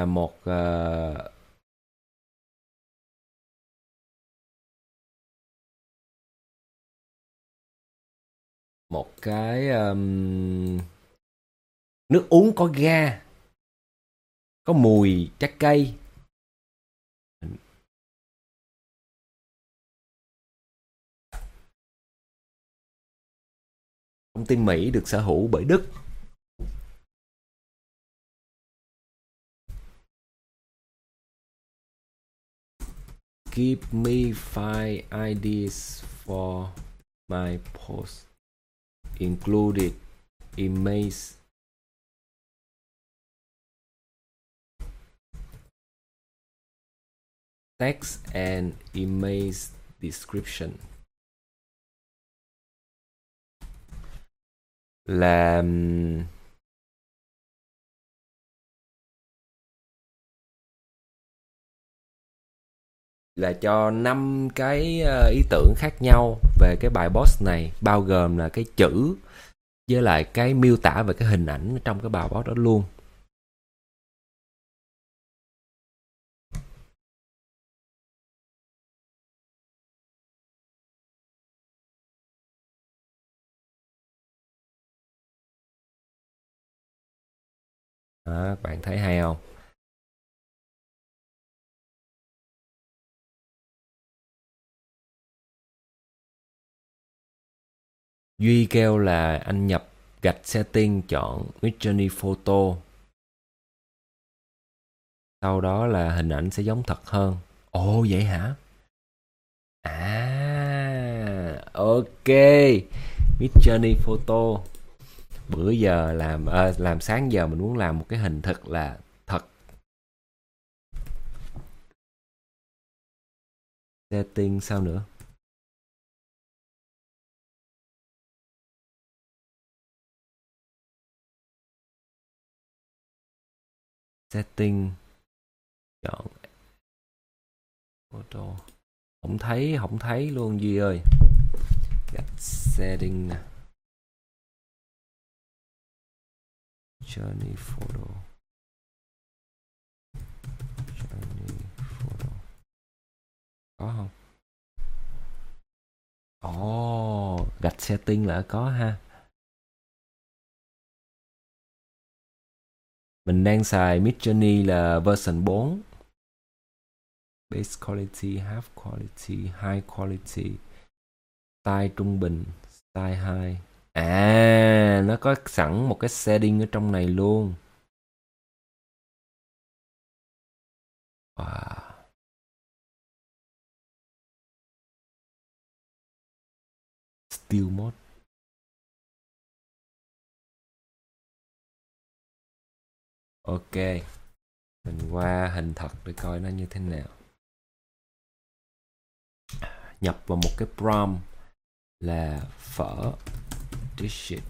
một cái nước uống có ga, có mùi trái cây. Công ty Mỹ được sở hữu bởi Đức. Give me 5 ideas for my post, included image, text and image description. Là cho 5 cái ý tưởng khác nhau về cái bài post này, bao gồm là cái chữ với lại cái miêu tả về cái hình ảnh trong cái bài post đó luôn. Đó, các bạn thấy hay không? Duy kêu là anh nhập gạch setting, chọn Midjourney Photo. Sau đó là hình ảnh sẽ giống thật hơn. Ồ vậy hả? À, ok. Midjourney Photo. Bữa giờ làm sáng giờ mình muốn làm một cái hình thật là thật. Setting sao nữa? Setting, chọn photo. Không thấy luôn Duy ơi. Gạch setting nè. Journey photo. Có không? Ồ, gạch setting là có ha. Mình đang xài Midjourney là version 4. Base quality, half quality, high quality, style trung bình, style high. À, nó có sẵn một cái setting ở trong này luôn. Wow. Still mode. Ok. Mình qua hình thật để coi nó như thế nào. Nhập vào một cái prompt là phở dish.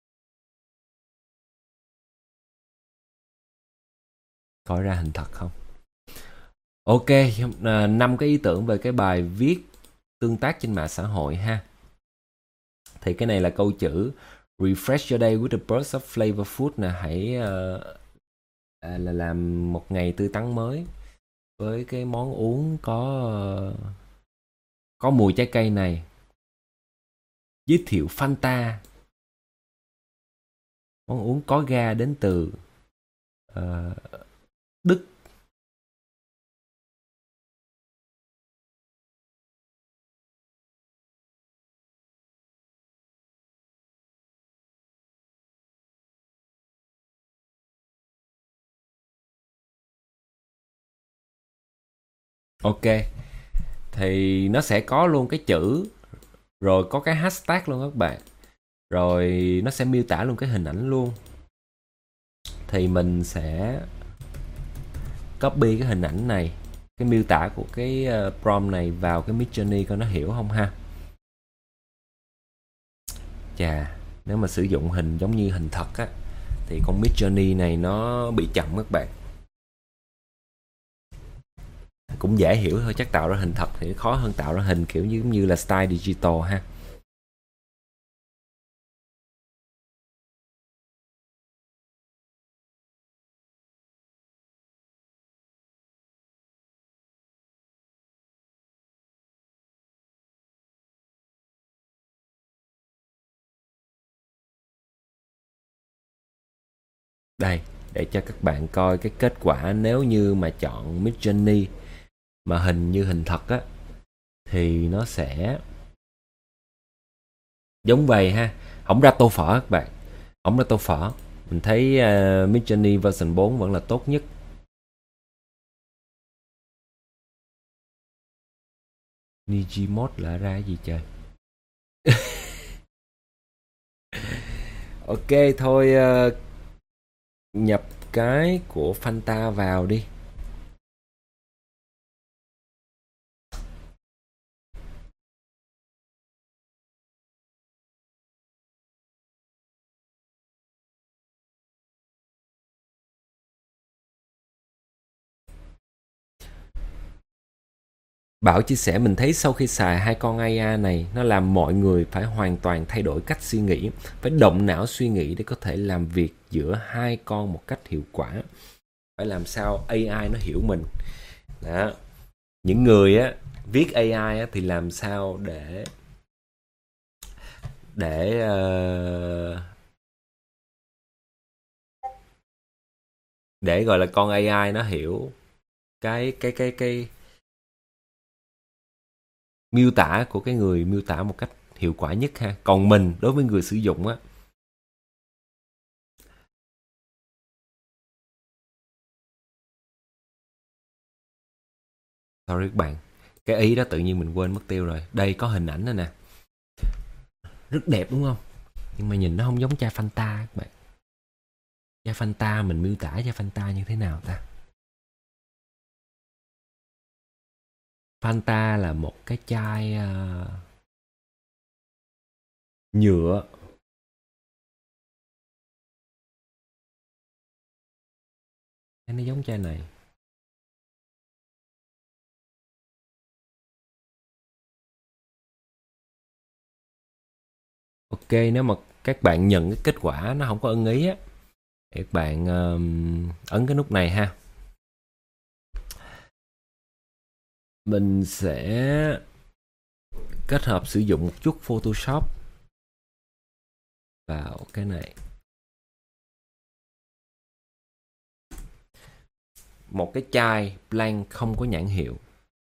Coi ra hình thật không? Ok, 5 cái ý tưởng về cái bài viết tương tác trên mạng xã hội ha. Thì cái này là câu chữ refresh your day with a burst of flavor food nè. Hãy là làm một ngày tươi tắn mới với cái món uống có mùi trái cây này. Giới thiệu Fanta, món uống có ga đến từ Đức. Ok, thì nó sẽ có luôn cái chữ, rồi có cái hashtag luôn các bạn, rồi nó sẽ miêu tả luôn cái hình ảnh luôn. thì mình sẽ copy cái hình ảnh này, cái miêu tả của cái prompt này vào cái Midjourney coi nó hiểu không ha. Chà, nếu mà sử dụng hình giống như hình thật á thì con Midjourney này nó bị chậm các bạn. Cũng dễ hiểu thôi, chắc tạo ra hình thật thì khó hơn tạo ra hình kiểu như là style digital ha. Đây, để cho các bạn coi cái kết quả nếu như mà chọn Midjourney mà hình như hình thật á thì nó sẽ giống vậy ha. Không ra tô phở các bạn, không ra tô phở. Mình thấy Midjourney version 4 vẫn là tốt nhất. Niji là ra cái gì trời? Ok thôi, nhập cái của Fanta vào đi. Bảo chia sẻ mình thấy sau khi xài hai con AI này, nó làm mọi người phải hoàn toàn thay đổi cách suy nghĩ, phải động não suy nghĩ để có thể làm việc giữa hai con một cách hiệu quả. Phải làm sao AI nó hiểu mình. Đó. Những người á viết AI á, thì làm sao để để gọi là con AI nó hiểu cái miêu tả của cái người miêu tả một cách hiệu quả nhất ha. Còn mình đối với người sử dụng á, sorry các bạn, cái ý đó tự nhiên mình quên mất tiêu rồi. Đây có hình ảnh nữa nè, rất đẹp đúng không, nhưng mà nhìn nó không giống chai Fanta các bạn. Chai Fanta mình miêu tả chai Fanta như thế nào ta? Fanta là một cái chai nhựa. Nó giống chai này. Ok, nếu mà các bạn nhận cái kết quả nó không có ưng ý á, thì các bạn ấn cái nút này ha. Mình sẽ kết hợp sử dụng một chút Photoshop vào cái này. Một cái chai blank không có nhãn hiệu.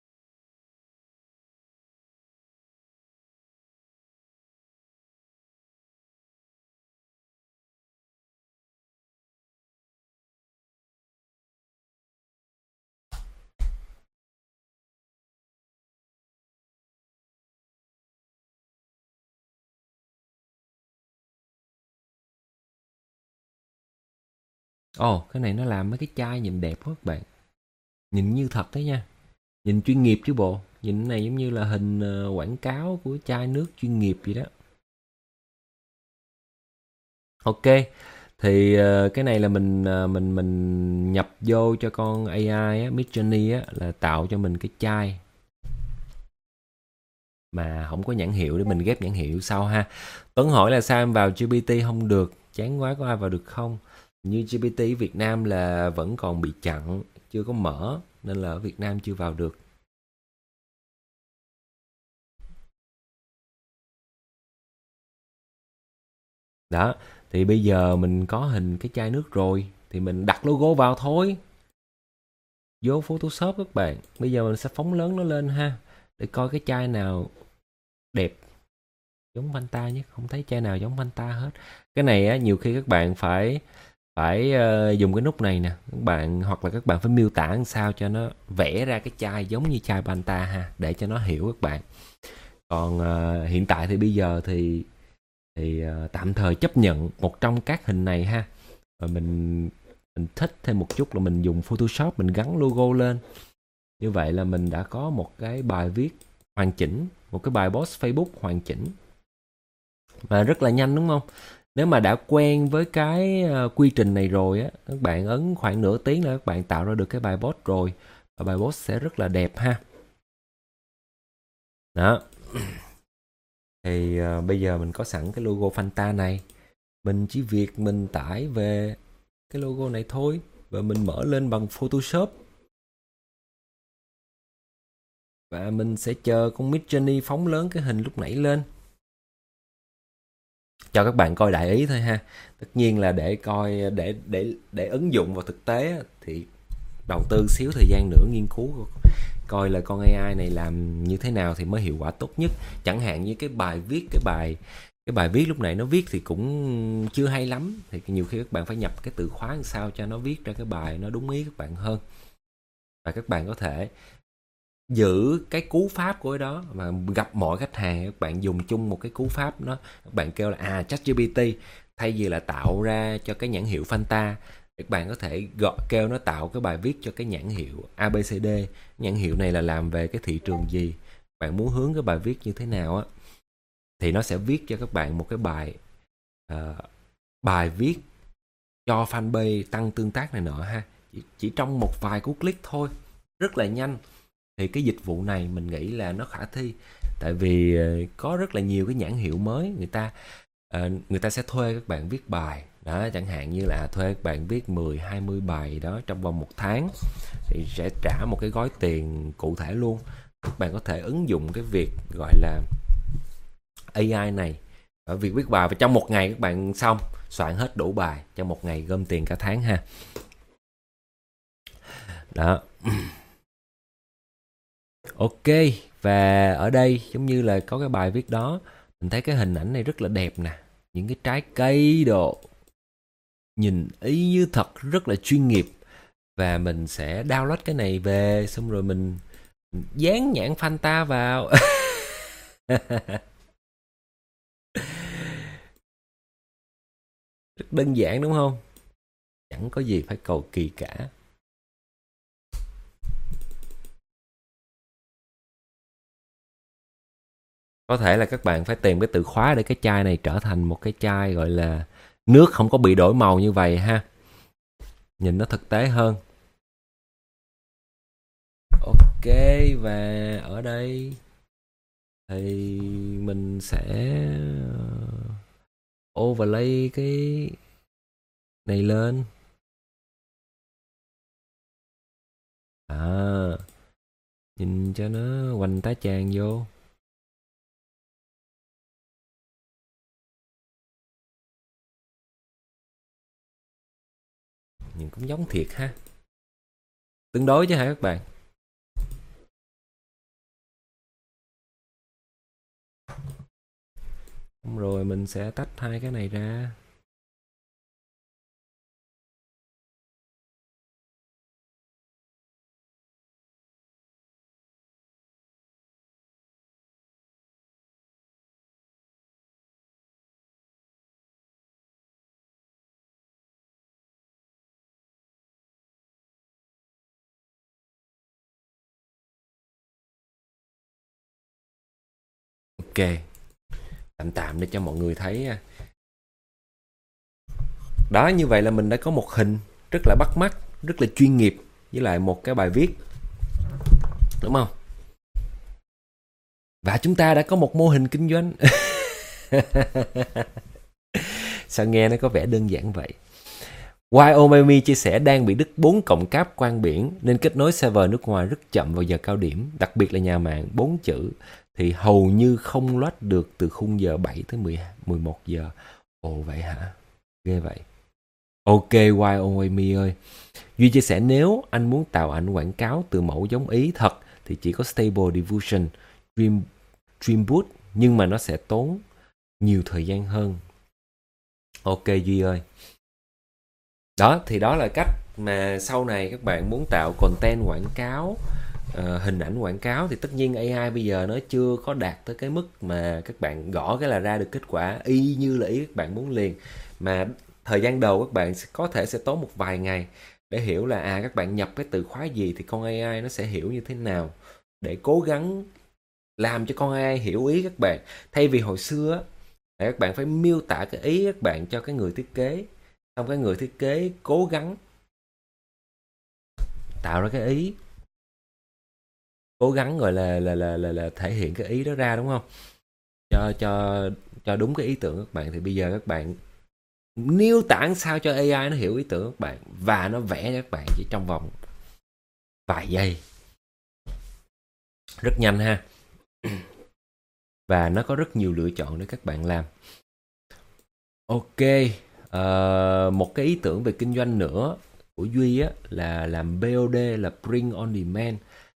Ồ, cái này nó làm mấy cái chai nhìn đẹp quá các bạn. Nhìn như thật đấy nha. Nhìn chuyên nghiệp chứ bộ. Nhìn cái này giống như là hình quảng cáo của chai nước chuyên nghiệp gì đó. Ok, thì cái này là mình nhập vô cho con AI á, Midjourney á, là tạo cho mình cái chai mà không có nhãn hiệu để mình ghép nhãn hiệu sau ha. Tuấn hỏi là sao em vào GPT không được, chán quá, có ai vào được không? Như GPT Việt Nam là vẫn còn bị chặn, chưa có mở, nên là ở Việt Nam chưa vào được. Đó, thì bây giờ mình có hình cái chai nước rồi, thì mình đặt logo vào thôi. Vô Photoshop các bạn, bây giờ mình sẽ phóng lớn nó lên ha, để coi cái chai nào đẹp giống Fanta nhất. Không thấy chai nào giống Fanta hết. Cái này á, nhiều khi các bạn phải phải dùng cái nút này nè các bạn, hoặc là các bạn phải miêu tả làm sao cho nó vẽ ra cái chai giống như chai Fanta ha, để cho nó hiểu các bạn. Còn hiện tại thì bây giờ thì tạm thời chấp nhận một trong các hình này ha, và mình mình thích thêm một chút là mình dùng Photoshop mình gắn logo lên. Như vậy là mình đã có một cái bài viết hoàn chỉnh, một cái bài post Facebook hoàn chỉnh và rất là nhanh, đúng không? Nếu mà đã quen với cái quy trình này rồi á, các bạn ấn khoảng nửa tiếng là các bạn tạo ra được cái bài post rồi, và bài post sẽ rất là đẹp ha. Đó. Thì bây giờ mình có sẵn cái logo Fanta này, mình chỉ việc mình tải về cái logo này thôi và mình mở lên bằng Photoshop. Và mình sẽ chờ con Midjourney phóng lớn cái hình lúc nãy lên. Cho các bạn coi đại ý thôi ha. Tất nhiên là để coi để ứng dụng vào thực tế thì đầu tư xíu thời gian nữa nghiên cứu coi là con AI này làm như thế nào thì mới hiệu quả tốt nhất. Chẳng hạn như cái bài viết cái bài viết lúc nãy nó viết thì cũng chưa hay lắm, thì nhiều khi các bạn phải nhập cái từ khóa làm sao cho nó viết ra cái bài nó đúng ý các bạn hơn. Và các bạn có thể giữ cái cú pháp của cái đó, mà gặp mọi khách hàng các bạn dùng chung một cái cú pháp đó, các bạn kêu là ChatGPT thay vì là tạo ra cho cái nhãn hiệu Fanta, các bạn có thể kêu nó tạo cái bài viết cho cái nhãn hiệu ABCD, nhãn hiệu này là làm về cái thị trường gì, bạn muốn hướng cái bài viết như thế nào á, thì nó sẽ viết cho các bạn một cái bài viết cho fanpage tăng tương tác này nọ ha, chỉ trong một vài cú click thôi, rất là nhanh. Thì cái dịch vụ này mình nghĩ là nó khả thi, tại vì có rất là nhiều cái nhãn hiệu mới, người ta sẽ thuê các bạn viết bài đó, chẳng hạn như là thuê các bạn viết 10-20 bài đó trong vòng 1 tháng thì sẽ trả một cái gói tiền cụ thể luôn. Các bạn có thể ứng dụng cái việc gọi là AI này ở việc viết bài, và trong một ngày các bạn xong soạn hết đủ bài, trong một ngày gom tiền cả tháng ha. Đó. Ok, và ở đây giống như là có cái bài viết đó, mình thấy cái hình ảnh này rất là đẹp nè, những cái trái cây đồ, nhìn y như thật, rất là chuyên nghiệp. Và mình sẽ download cái này về, xong rồi mình dán nhãn Fanta vào. Rất đơn giản đúng không? Chẳng có gì phải cầu kỳ cả. Có thể là các bạn phải tìm cái từ khóa để cái chai này trở thành một cái chai gọi là nước không có bị đổi màu như vậy ha. Nhìn nó thực tế hơn. Ok, và ở đây thì mình sẽ overlay cái này lên. Nhìn cho nó hoành tá tràng vô. Nhìn cũng giống thiệt ha. Tương đối chứ hả các bạn? Rồi mình sẽ tách hai cái này ra. Ok, tạm để cho mọi người thấy. Đó, như vậy là mình đã có một hình rất là bắt mắt, rất là chuyên nghiệp với lại một cái bài viết, đúng không? Và chúng ta đã có một mô hình kinh doanh. Sao nghe nó có vẻ đơn giản vậy? Wyoming chia sẻ đang bị đứt 4 cọng cáp quang biển nên kết nối server nước ngoài rất chậm vào giờ cao điểm, đặc biệt là nhà mạng 4 chữ thì hầu như không load được từ khung giờ 7 tới 11 giờ. Ồ vậy hả? Ghê vậy. Ok, Wyoming ơi. Duy chia sẻ nếu anh muốn tạo ảnh quảng cáo từ mẫu giống ý thật thì chỉ có Stable Diffusion, Dreamboot, nhưng mà nó sẽ tốn nhiều thời gian hơn. Ok Duy ơi. Đó, thì đó là cách mà sau này các bạn muốn tạo content quảng cáo, hình ảnh quảng cáo, thì tất nhiên AI bây giờ nó chưa có đạt tới cái mức mà các bạn gõ cái là ra được kết quả y như là ý các bạn muốn liền. Mà Thời gian đầu các bạn có thể sẽ tốn một vài ngày để hiểu là các bạn nhập cái từ khóa gì thì con AI nó sẽ hiểu như thế nào, để cố gắng làm cho con AI hiểu ý các bạn. Thay vì hồi xưa các bạn phải miêu tả cái ý các bạn cho cái người thiết kế, xong cái người thiết kế cố gắng tạo ra cái ý, cố gắng gọi là thể hiện cái ý đó ra, đúng không? Cho đúng cái ý tưởng các bạn. Thì bây giờ các bạn miêu tả sao cho AI nó hiểu ý tưởng các bạn, và nó vẽ cho các bạn chỉ trong vòng vài giây, rất nhanh ha. Và nó có rất nhiều lựa chọn để các bạn làm. Ok, một cái ý tưởng về kinh doanh nữa của Duy á, là làm BOD, là Print on Demand,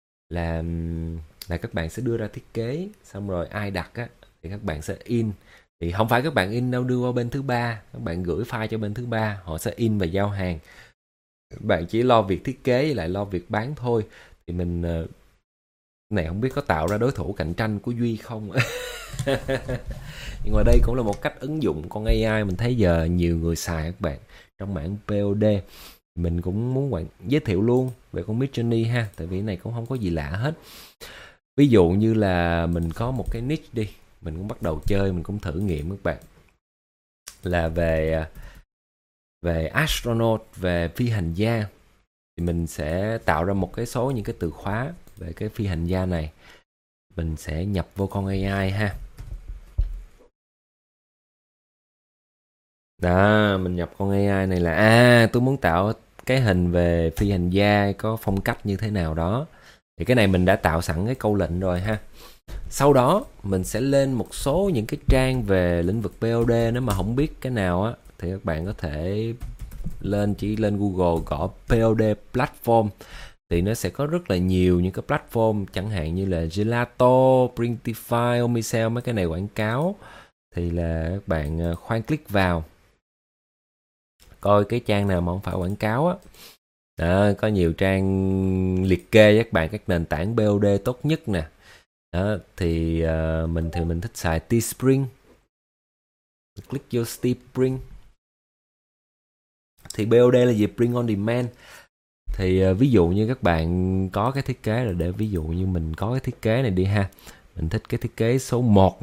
là các bạn sẽ đưa ra thiết kế, xong rồi ai đặt á thì các bạn sẽ in. Thì không phải các bạn in đâu, đưa qua bên thứ ba, các bạn gửi file cho bên thứ ba, họ sẽ in và giao hàng. Các bạn chỉ lo việc thiết kế lại lo việc bán thôi. Thì mình này không biết có tạo ra đối thủ cạnh tranh của Duy không. Nhưng mà đây cũng là một cách ứng dụng con AI mình thấy giờ nhiều người xài các bạn trong mảng POD. Mình cũng muốn giới thiệu luôn về con Midjourney ha, tại vì cái này cũng không có gì lạ hết. Ví dụ như là mình có một cái niche đi, mình cũng bắt đầu chơi, mình cũng thử nghiệm các bạn, là về astronaut, về phi hành gia. Thì mình sẽ tạo ra một cái số những cái từ khóa về cái phi hành gia này, mình sẽ nhập vô con AI ha. Đó, mình nhập con AI này là tôi muốn tạo cái hình về phi hành gia có phong cách như thế nào đó. Thì cái này mình đã tạo sẵn cái câu lệnh rồi ha. Sau đó mình sẽ lên một số những cái trang về lĩnh vực POD. Nếu mà không biết cái nào á thì các bạn có thể chỉ lên Google gõ POD platform, thì nó sẽ có rất là nhiều những cái platform, chẳng hạn như là Gelato, Printify, Omicell, mấy cái này quảng cáo. Thì là các bạn khoan click vào coi cái trang nào mà không phải quảng cáo á. Đó, có nhiều trang liệt kê với các bạn các nền tảng BOD tốt nhất nè. Đó, thì mình thích xài Teespring. Click vô Teespring. Thì BOD là gì? Print on Demand. Thì ví dụ như các bạn có cái thiết kế, là để ví dụ như mình có cái thiết kế này đi ha. Mình thích cái thiết kế số 1,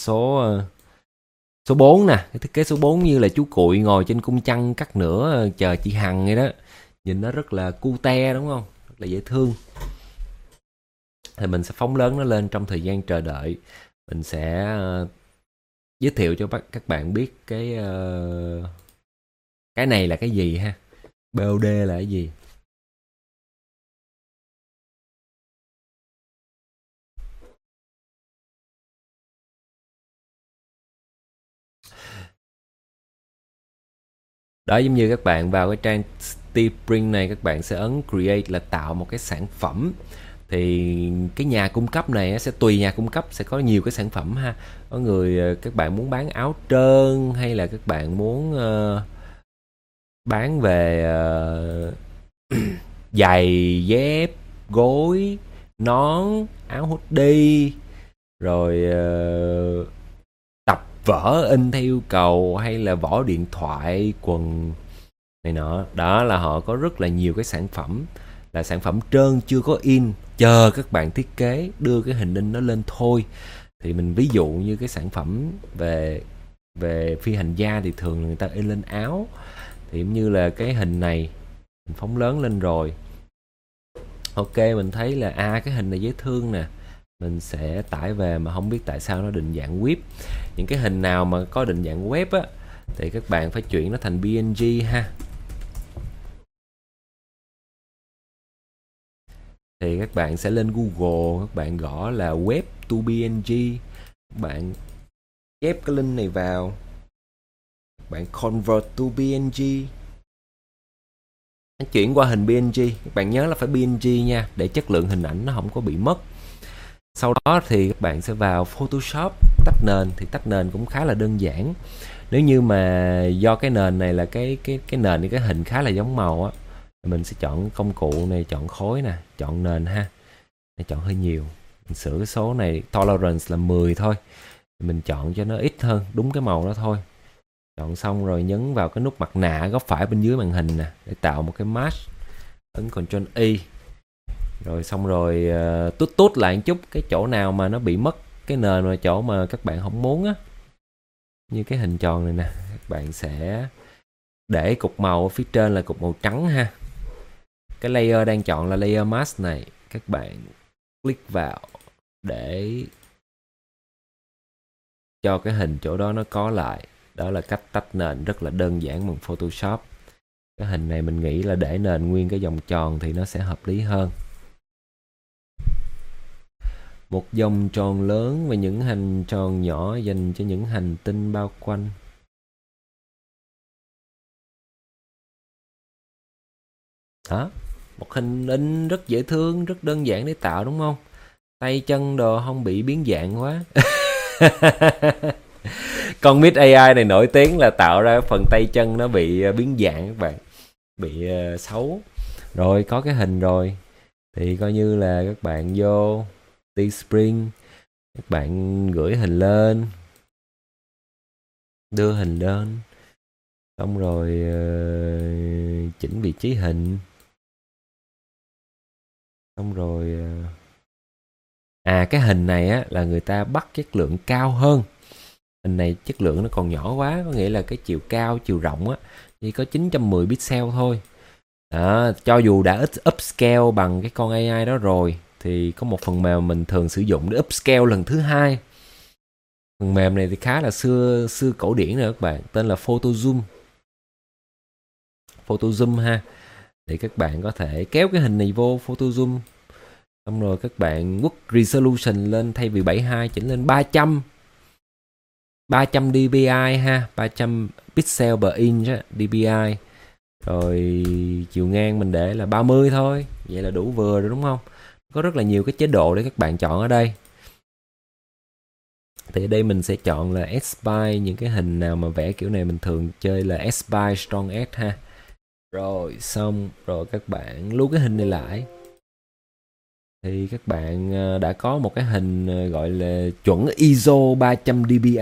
số 4 nè. Cái thiết kế số 4 như là chú Cuội ngồi trên cung trăng cắt nửa chờ chị Hằng vậy đó. Nhìn nó rất là cute đúng không? Rất là dễ thương. Thì mình sẽ phóng lớn nó lên trong thời gian chờ đợi. Mình sẽ giới thiệu cho các bạn biết cái này là cái gì ha. BOD là cái gì. Đó, giống như các bạn vào cái trang Teespring này, các bạn sẽ ấn Create là tạo một cái sản phẩm. Thì cái nhà cung cấp này sẽ tùy nhà cung cấp, sẽ có nhiều cái sản phẩm ha. Có người các bạn muốn bán áo trơn, hay là các bạn muốn bán về giày, dép, gối, nón, áo hoodie, rồi tập vở in theo yêu cầu, hay là vỏ điện thoại, quần này nọ. Đó là họ có rất là nhiều cái sản phẩm, là sản phẩm trơn chưa có in, chờ các bạn thiết kế đưa cái hình in nó lên thôi. Thì mình ví dụ như cái sản phẩm về phi hành gia thì thường là người ta in lên áo. Thì giống như là cái hình này mình phóng lớn lên rồi. Ok, mình thấy là cái hình này dễ thương nè, mình sẽ tải về, mà không biết tại sao nó định dạng web. Những cái hình nào mà có định dạng web á thì các bạn phải chuyển nó thành PNG ha. Thì các bạn sẽ lên Google, các bạn gõ là web to PNG, các bạn chép cái link này vào, các bạn convert to PNG, nó chuyển qua hình PNG. Các bạn nhớ là phải PNG nha, để chất lượng hình ảnh nó không có bị mất. Sau đó thì các bạn sẽ vào Photoshop, tách nền. Thì tách nền cũng khá là đơn giản. Nếu như mà do cái nền này là cái nền thì cái hình khá là giống màu á, mình sẽ chọn công cụ này, chọn khối nè, chọn nền ha. Chọn hơi nhiều, mình sửa cái số này tolerance là 10 thôi, mình chọn cho nó ít hơn, đúng cái màu đó thôi. Chọn xong rồi nhấn vào cái nút mặt nạ góc phải bên dưới màn hình nè để tạo một cái mask. Ấn Ctrl Y. Rồi xong rồi tút tút lại một chút cái chỗ nào mà nó bị mất cái nền, mà chỗ mà các bạn không muốn á, như cái hình tròn này nè, các bạn sẽ để cục màu ở phía trên là cục màu trắng ha. Cái layer đang chọn là layer mask này, các bạn click vào để cho cái hình chỗ đó nó có lại. Đó là cách tách nền rất là đơn giản bằng Photoshop. Cái hình này mình nghĩ là để nền nguyên cái vòng tròn thì nó sẽ hợp lý hơn. Một vòng tròn lớn và những hành tròn nhỏ dành cho những hành tinh bao quanh. Đó, một hình in rất dễ thương, rất đơn giản để tạo đúng không? Tay chân đồ không bị biến dạng quá. Con Mid AI này nổi tiếng là tạo ra phần tay chân nó bị biến dạng các bạn, bị xấu. Rồi có cái hình rồi thì coi như là các bạn vô Teespring, các bạn gửi hình lên, đưa hình lên, xong rồi chỉnh vị trí hình, xong rồi cái hình này á là người ta bắt chất lượng cao hơn. Hình này chất lượng nó còn nhỏ quá, có nghĩa là cái chiều cao, chiều rộng á chỉ có 910 pixel thôi. Đó, cho dù đã upscale bằng cái con AI đó rồi thì có một phần mềm mình thường sử dụng để upscale lần thứ hai. Phần mềm này thì khá là xưa cổ điển rồi các bạn, tên là PhotoZoom. PhotoZoom ha. Thì các bạn có thể kéo cái hình này vô PhotoZoom, xong rồi các bạn quất resolution lên, thay vì 72 chỉnh lên 300 dpi ha, 300 pixel per inch á, dpi. Rồi chiều ngang mình để là 30 thôi, vậy là đủ vừa rồi đúng không? Có rất là nhiều cái chế độ để các bạn chọn ở đây. Thì ở đây mình sẽ chọn là S-Spline, những cái hình nào mà vẽ kiểu này mình thường chơi là S-Spline Strong S ha. Rồi xong rồi các bạn lưu cái hình này lại. Thì các bạn đã có một cái hình gọi là chuẩn ISO 300 dpi.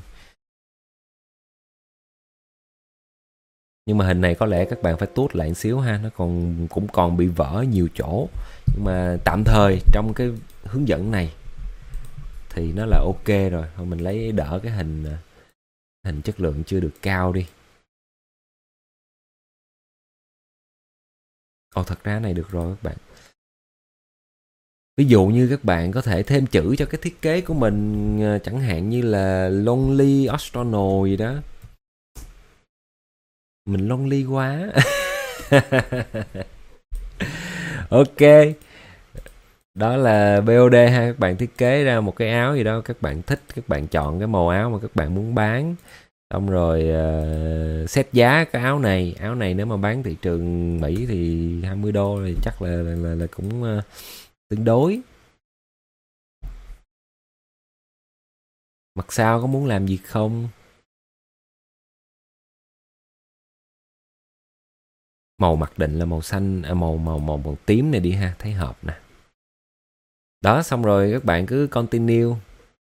Nhưng mà hình này có lẽ các bạn phải tuốt lại một xíu ha, nó cũng còn bị vỡ nhiều chỗ. Nhưng mà tạm thời trong cái hướng dẫn này thì nó là ok rồi. Thôi mình lấy đỡ cái hình chất lượng chưa được cao đi. Thật ra này được rồi các bạn. Ví dụ như các bạn có thể thêm chữ cho cái thiết kế của mình, chẳng hạn như là Lonely Astronaut gì đó. Mình lonely quá. Ok. Đó là BOD ha, các bạn thiết kế ra một cái áo gì đó các bạn thích, các bạn chọn cái màu áo mà các bạn muốn bán, xong rồi set giá cái áo này nếu mà bán thị trường Mỹ thì 20 đô thì chắc là cũng tương đối. Mặt sau có muốn làm gì không? Màu mặc định là màu xanh, màu tím này đi ha, thấy hợp nè. Đó, xong rồi các bạn cứ continue.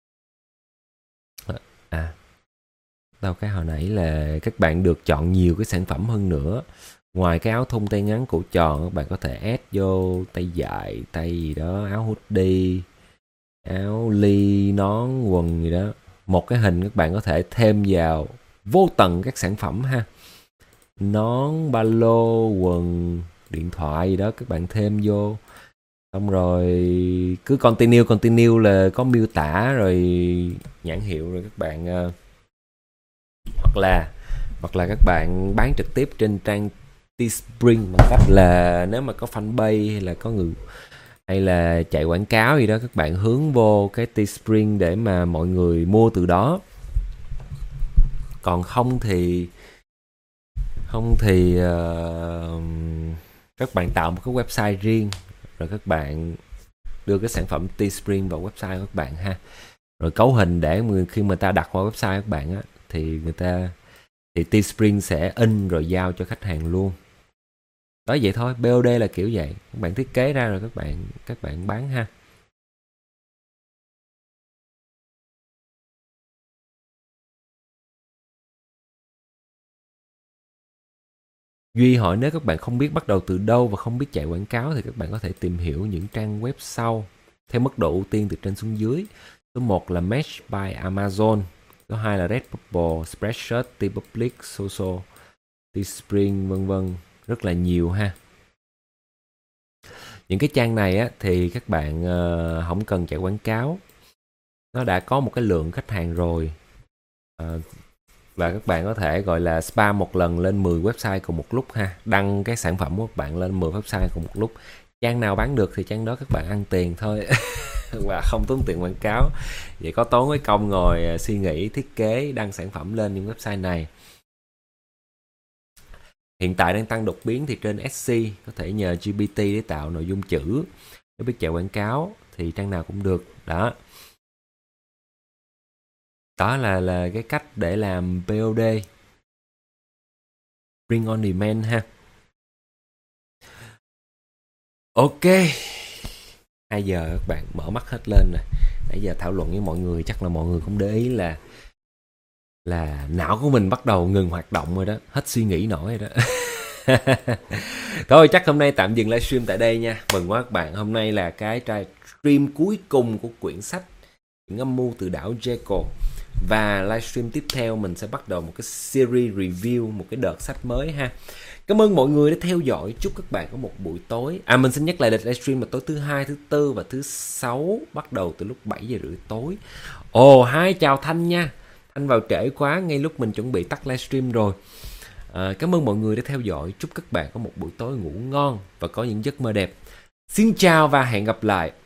Đâu cái hồi nãy là các bạn được chọn nhiều cái sản phẩm hơn nữa. Ngoài cái áo thun tay ngắn cổ tròn, các bạn có thể add vô tay dài, tay gì đó, áo hoodie, áo ly, nón, quần gì đó. Một cái hình các bạn có thể thêm vào vô tận các sản phẩm ha. Nón, ba lô, quần, điện thoại gì đó các bạn thêm vô. Xong rồi cứ continue là có miêu tả rồi nhãn hiệu rồi các bạn hoặc là các bạn bán trực tiếp trên trang Teespring bằng cách là nếu mà có fanpage hay là có người hay là chạy quảng cáo gì đó, các bạn hướng vô cái Teespring để mà mọi người mua từ đó. Còn không thì các bạn tạo một cái website riêng, rồi các bạn đưa cái sản phẩm Teespring vào website của các bạn ha, rồi cấu hình để khi mà ta đặt qua website các bạn á thì Teespring sẽ in rồi giao cho khách hàng luôn. Đó, vậy thôi. BOD là kiểu vậy, các bạn thiết kế ra rồi các bạn bán ha. Duy hỏi nếu các bạn không biết bắt đầu từ đâu và không biết chạy quảng cáo thì các bạn có thể tìm hiểu những trang web sau theo mức độ ưu tiên từ trên xuống dưới. Số 1 là Match by Amazon, số 2 là Redbubble, Spreadshirt, TeePublic, Social, Teespring, vân vân, rất là nhiều ha. Những cái trang này á, thì các bạn không cần chạy quảng cáo, nó đã có một cái lượng khách hàng rồi, và các bạn có thể gọi là spam một lần lên 10 website cùng một lúc ha, đăng cái sản phẩm của các bạn lên 10 website cùng một lúc. Trang nào bán được thì trang đó các bạn ăn tiền thôi và không tốn tiền quảng cáo. Vậy có tốn cái công ngồi suy nghĩ, thiết kế, đăng sản phẩm lên những website này. Hiện tại đang tăng đột biến thì trên Etsy có thể nhờ GPT để tạo nội dung chữ. Nếu biết chạy quảng cáo thì trang nào cũng được. Đó là cái cách để làm POD, Print on Demand ha. Ok, 2 giờ các bạn mở mắt hết lên rồi. Nãy giờ thảo luận với mọi người, chắc là mọi người cũng để ý là não của mình bắt đầu ngừng hoạt động rồi đó, hết suy nghĩ nổi rồi đó. Thôi chắc hôm nay tạm dừng livestream tại đây nha. Mừng quá các bạn, hôm nay là cái stream cuối cùng của quyển sách Những âm mưu từ đảo Jekyll. Và livestream tiếp theo mình sẽ bắt đầu một cái series review, một cái đợt sách mới ha. Cảm ơn mọi người đã theo dõi. Chúc các bạn có một buổi tối. Mình xin nhắc lại lịch livestream là tối thứ 2, thứ 4 và thứ 6, bắt đầu từ lúc 7 giờ rưỡi tối. Hi, chào Thanh nha. Thanh vào trễ quá, ngay lúc mình chuẩn bị tắt livestream rồi. Cảm ơn mọi người đã theo dõi. Chúc các bạn có một buổi tối ngủ ngon và có những giấc mơ đẹp. Xin chào và hẹn gặp lại.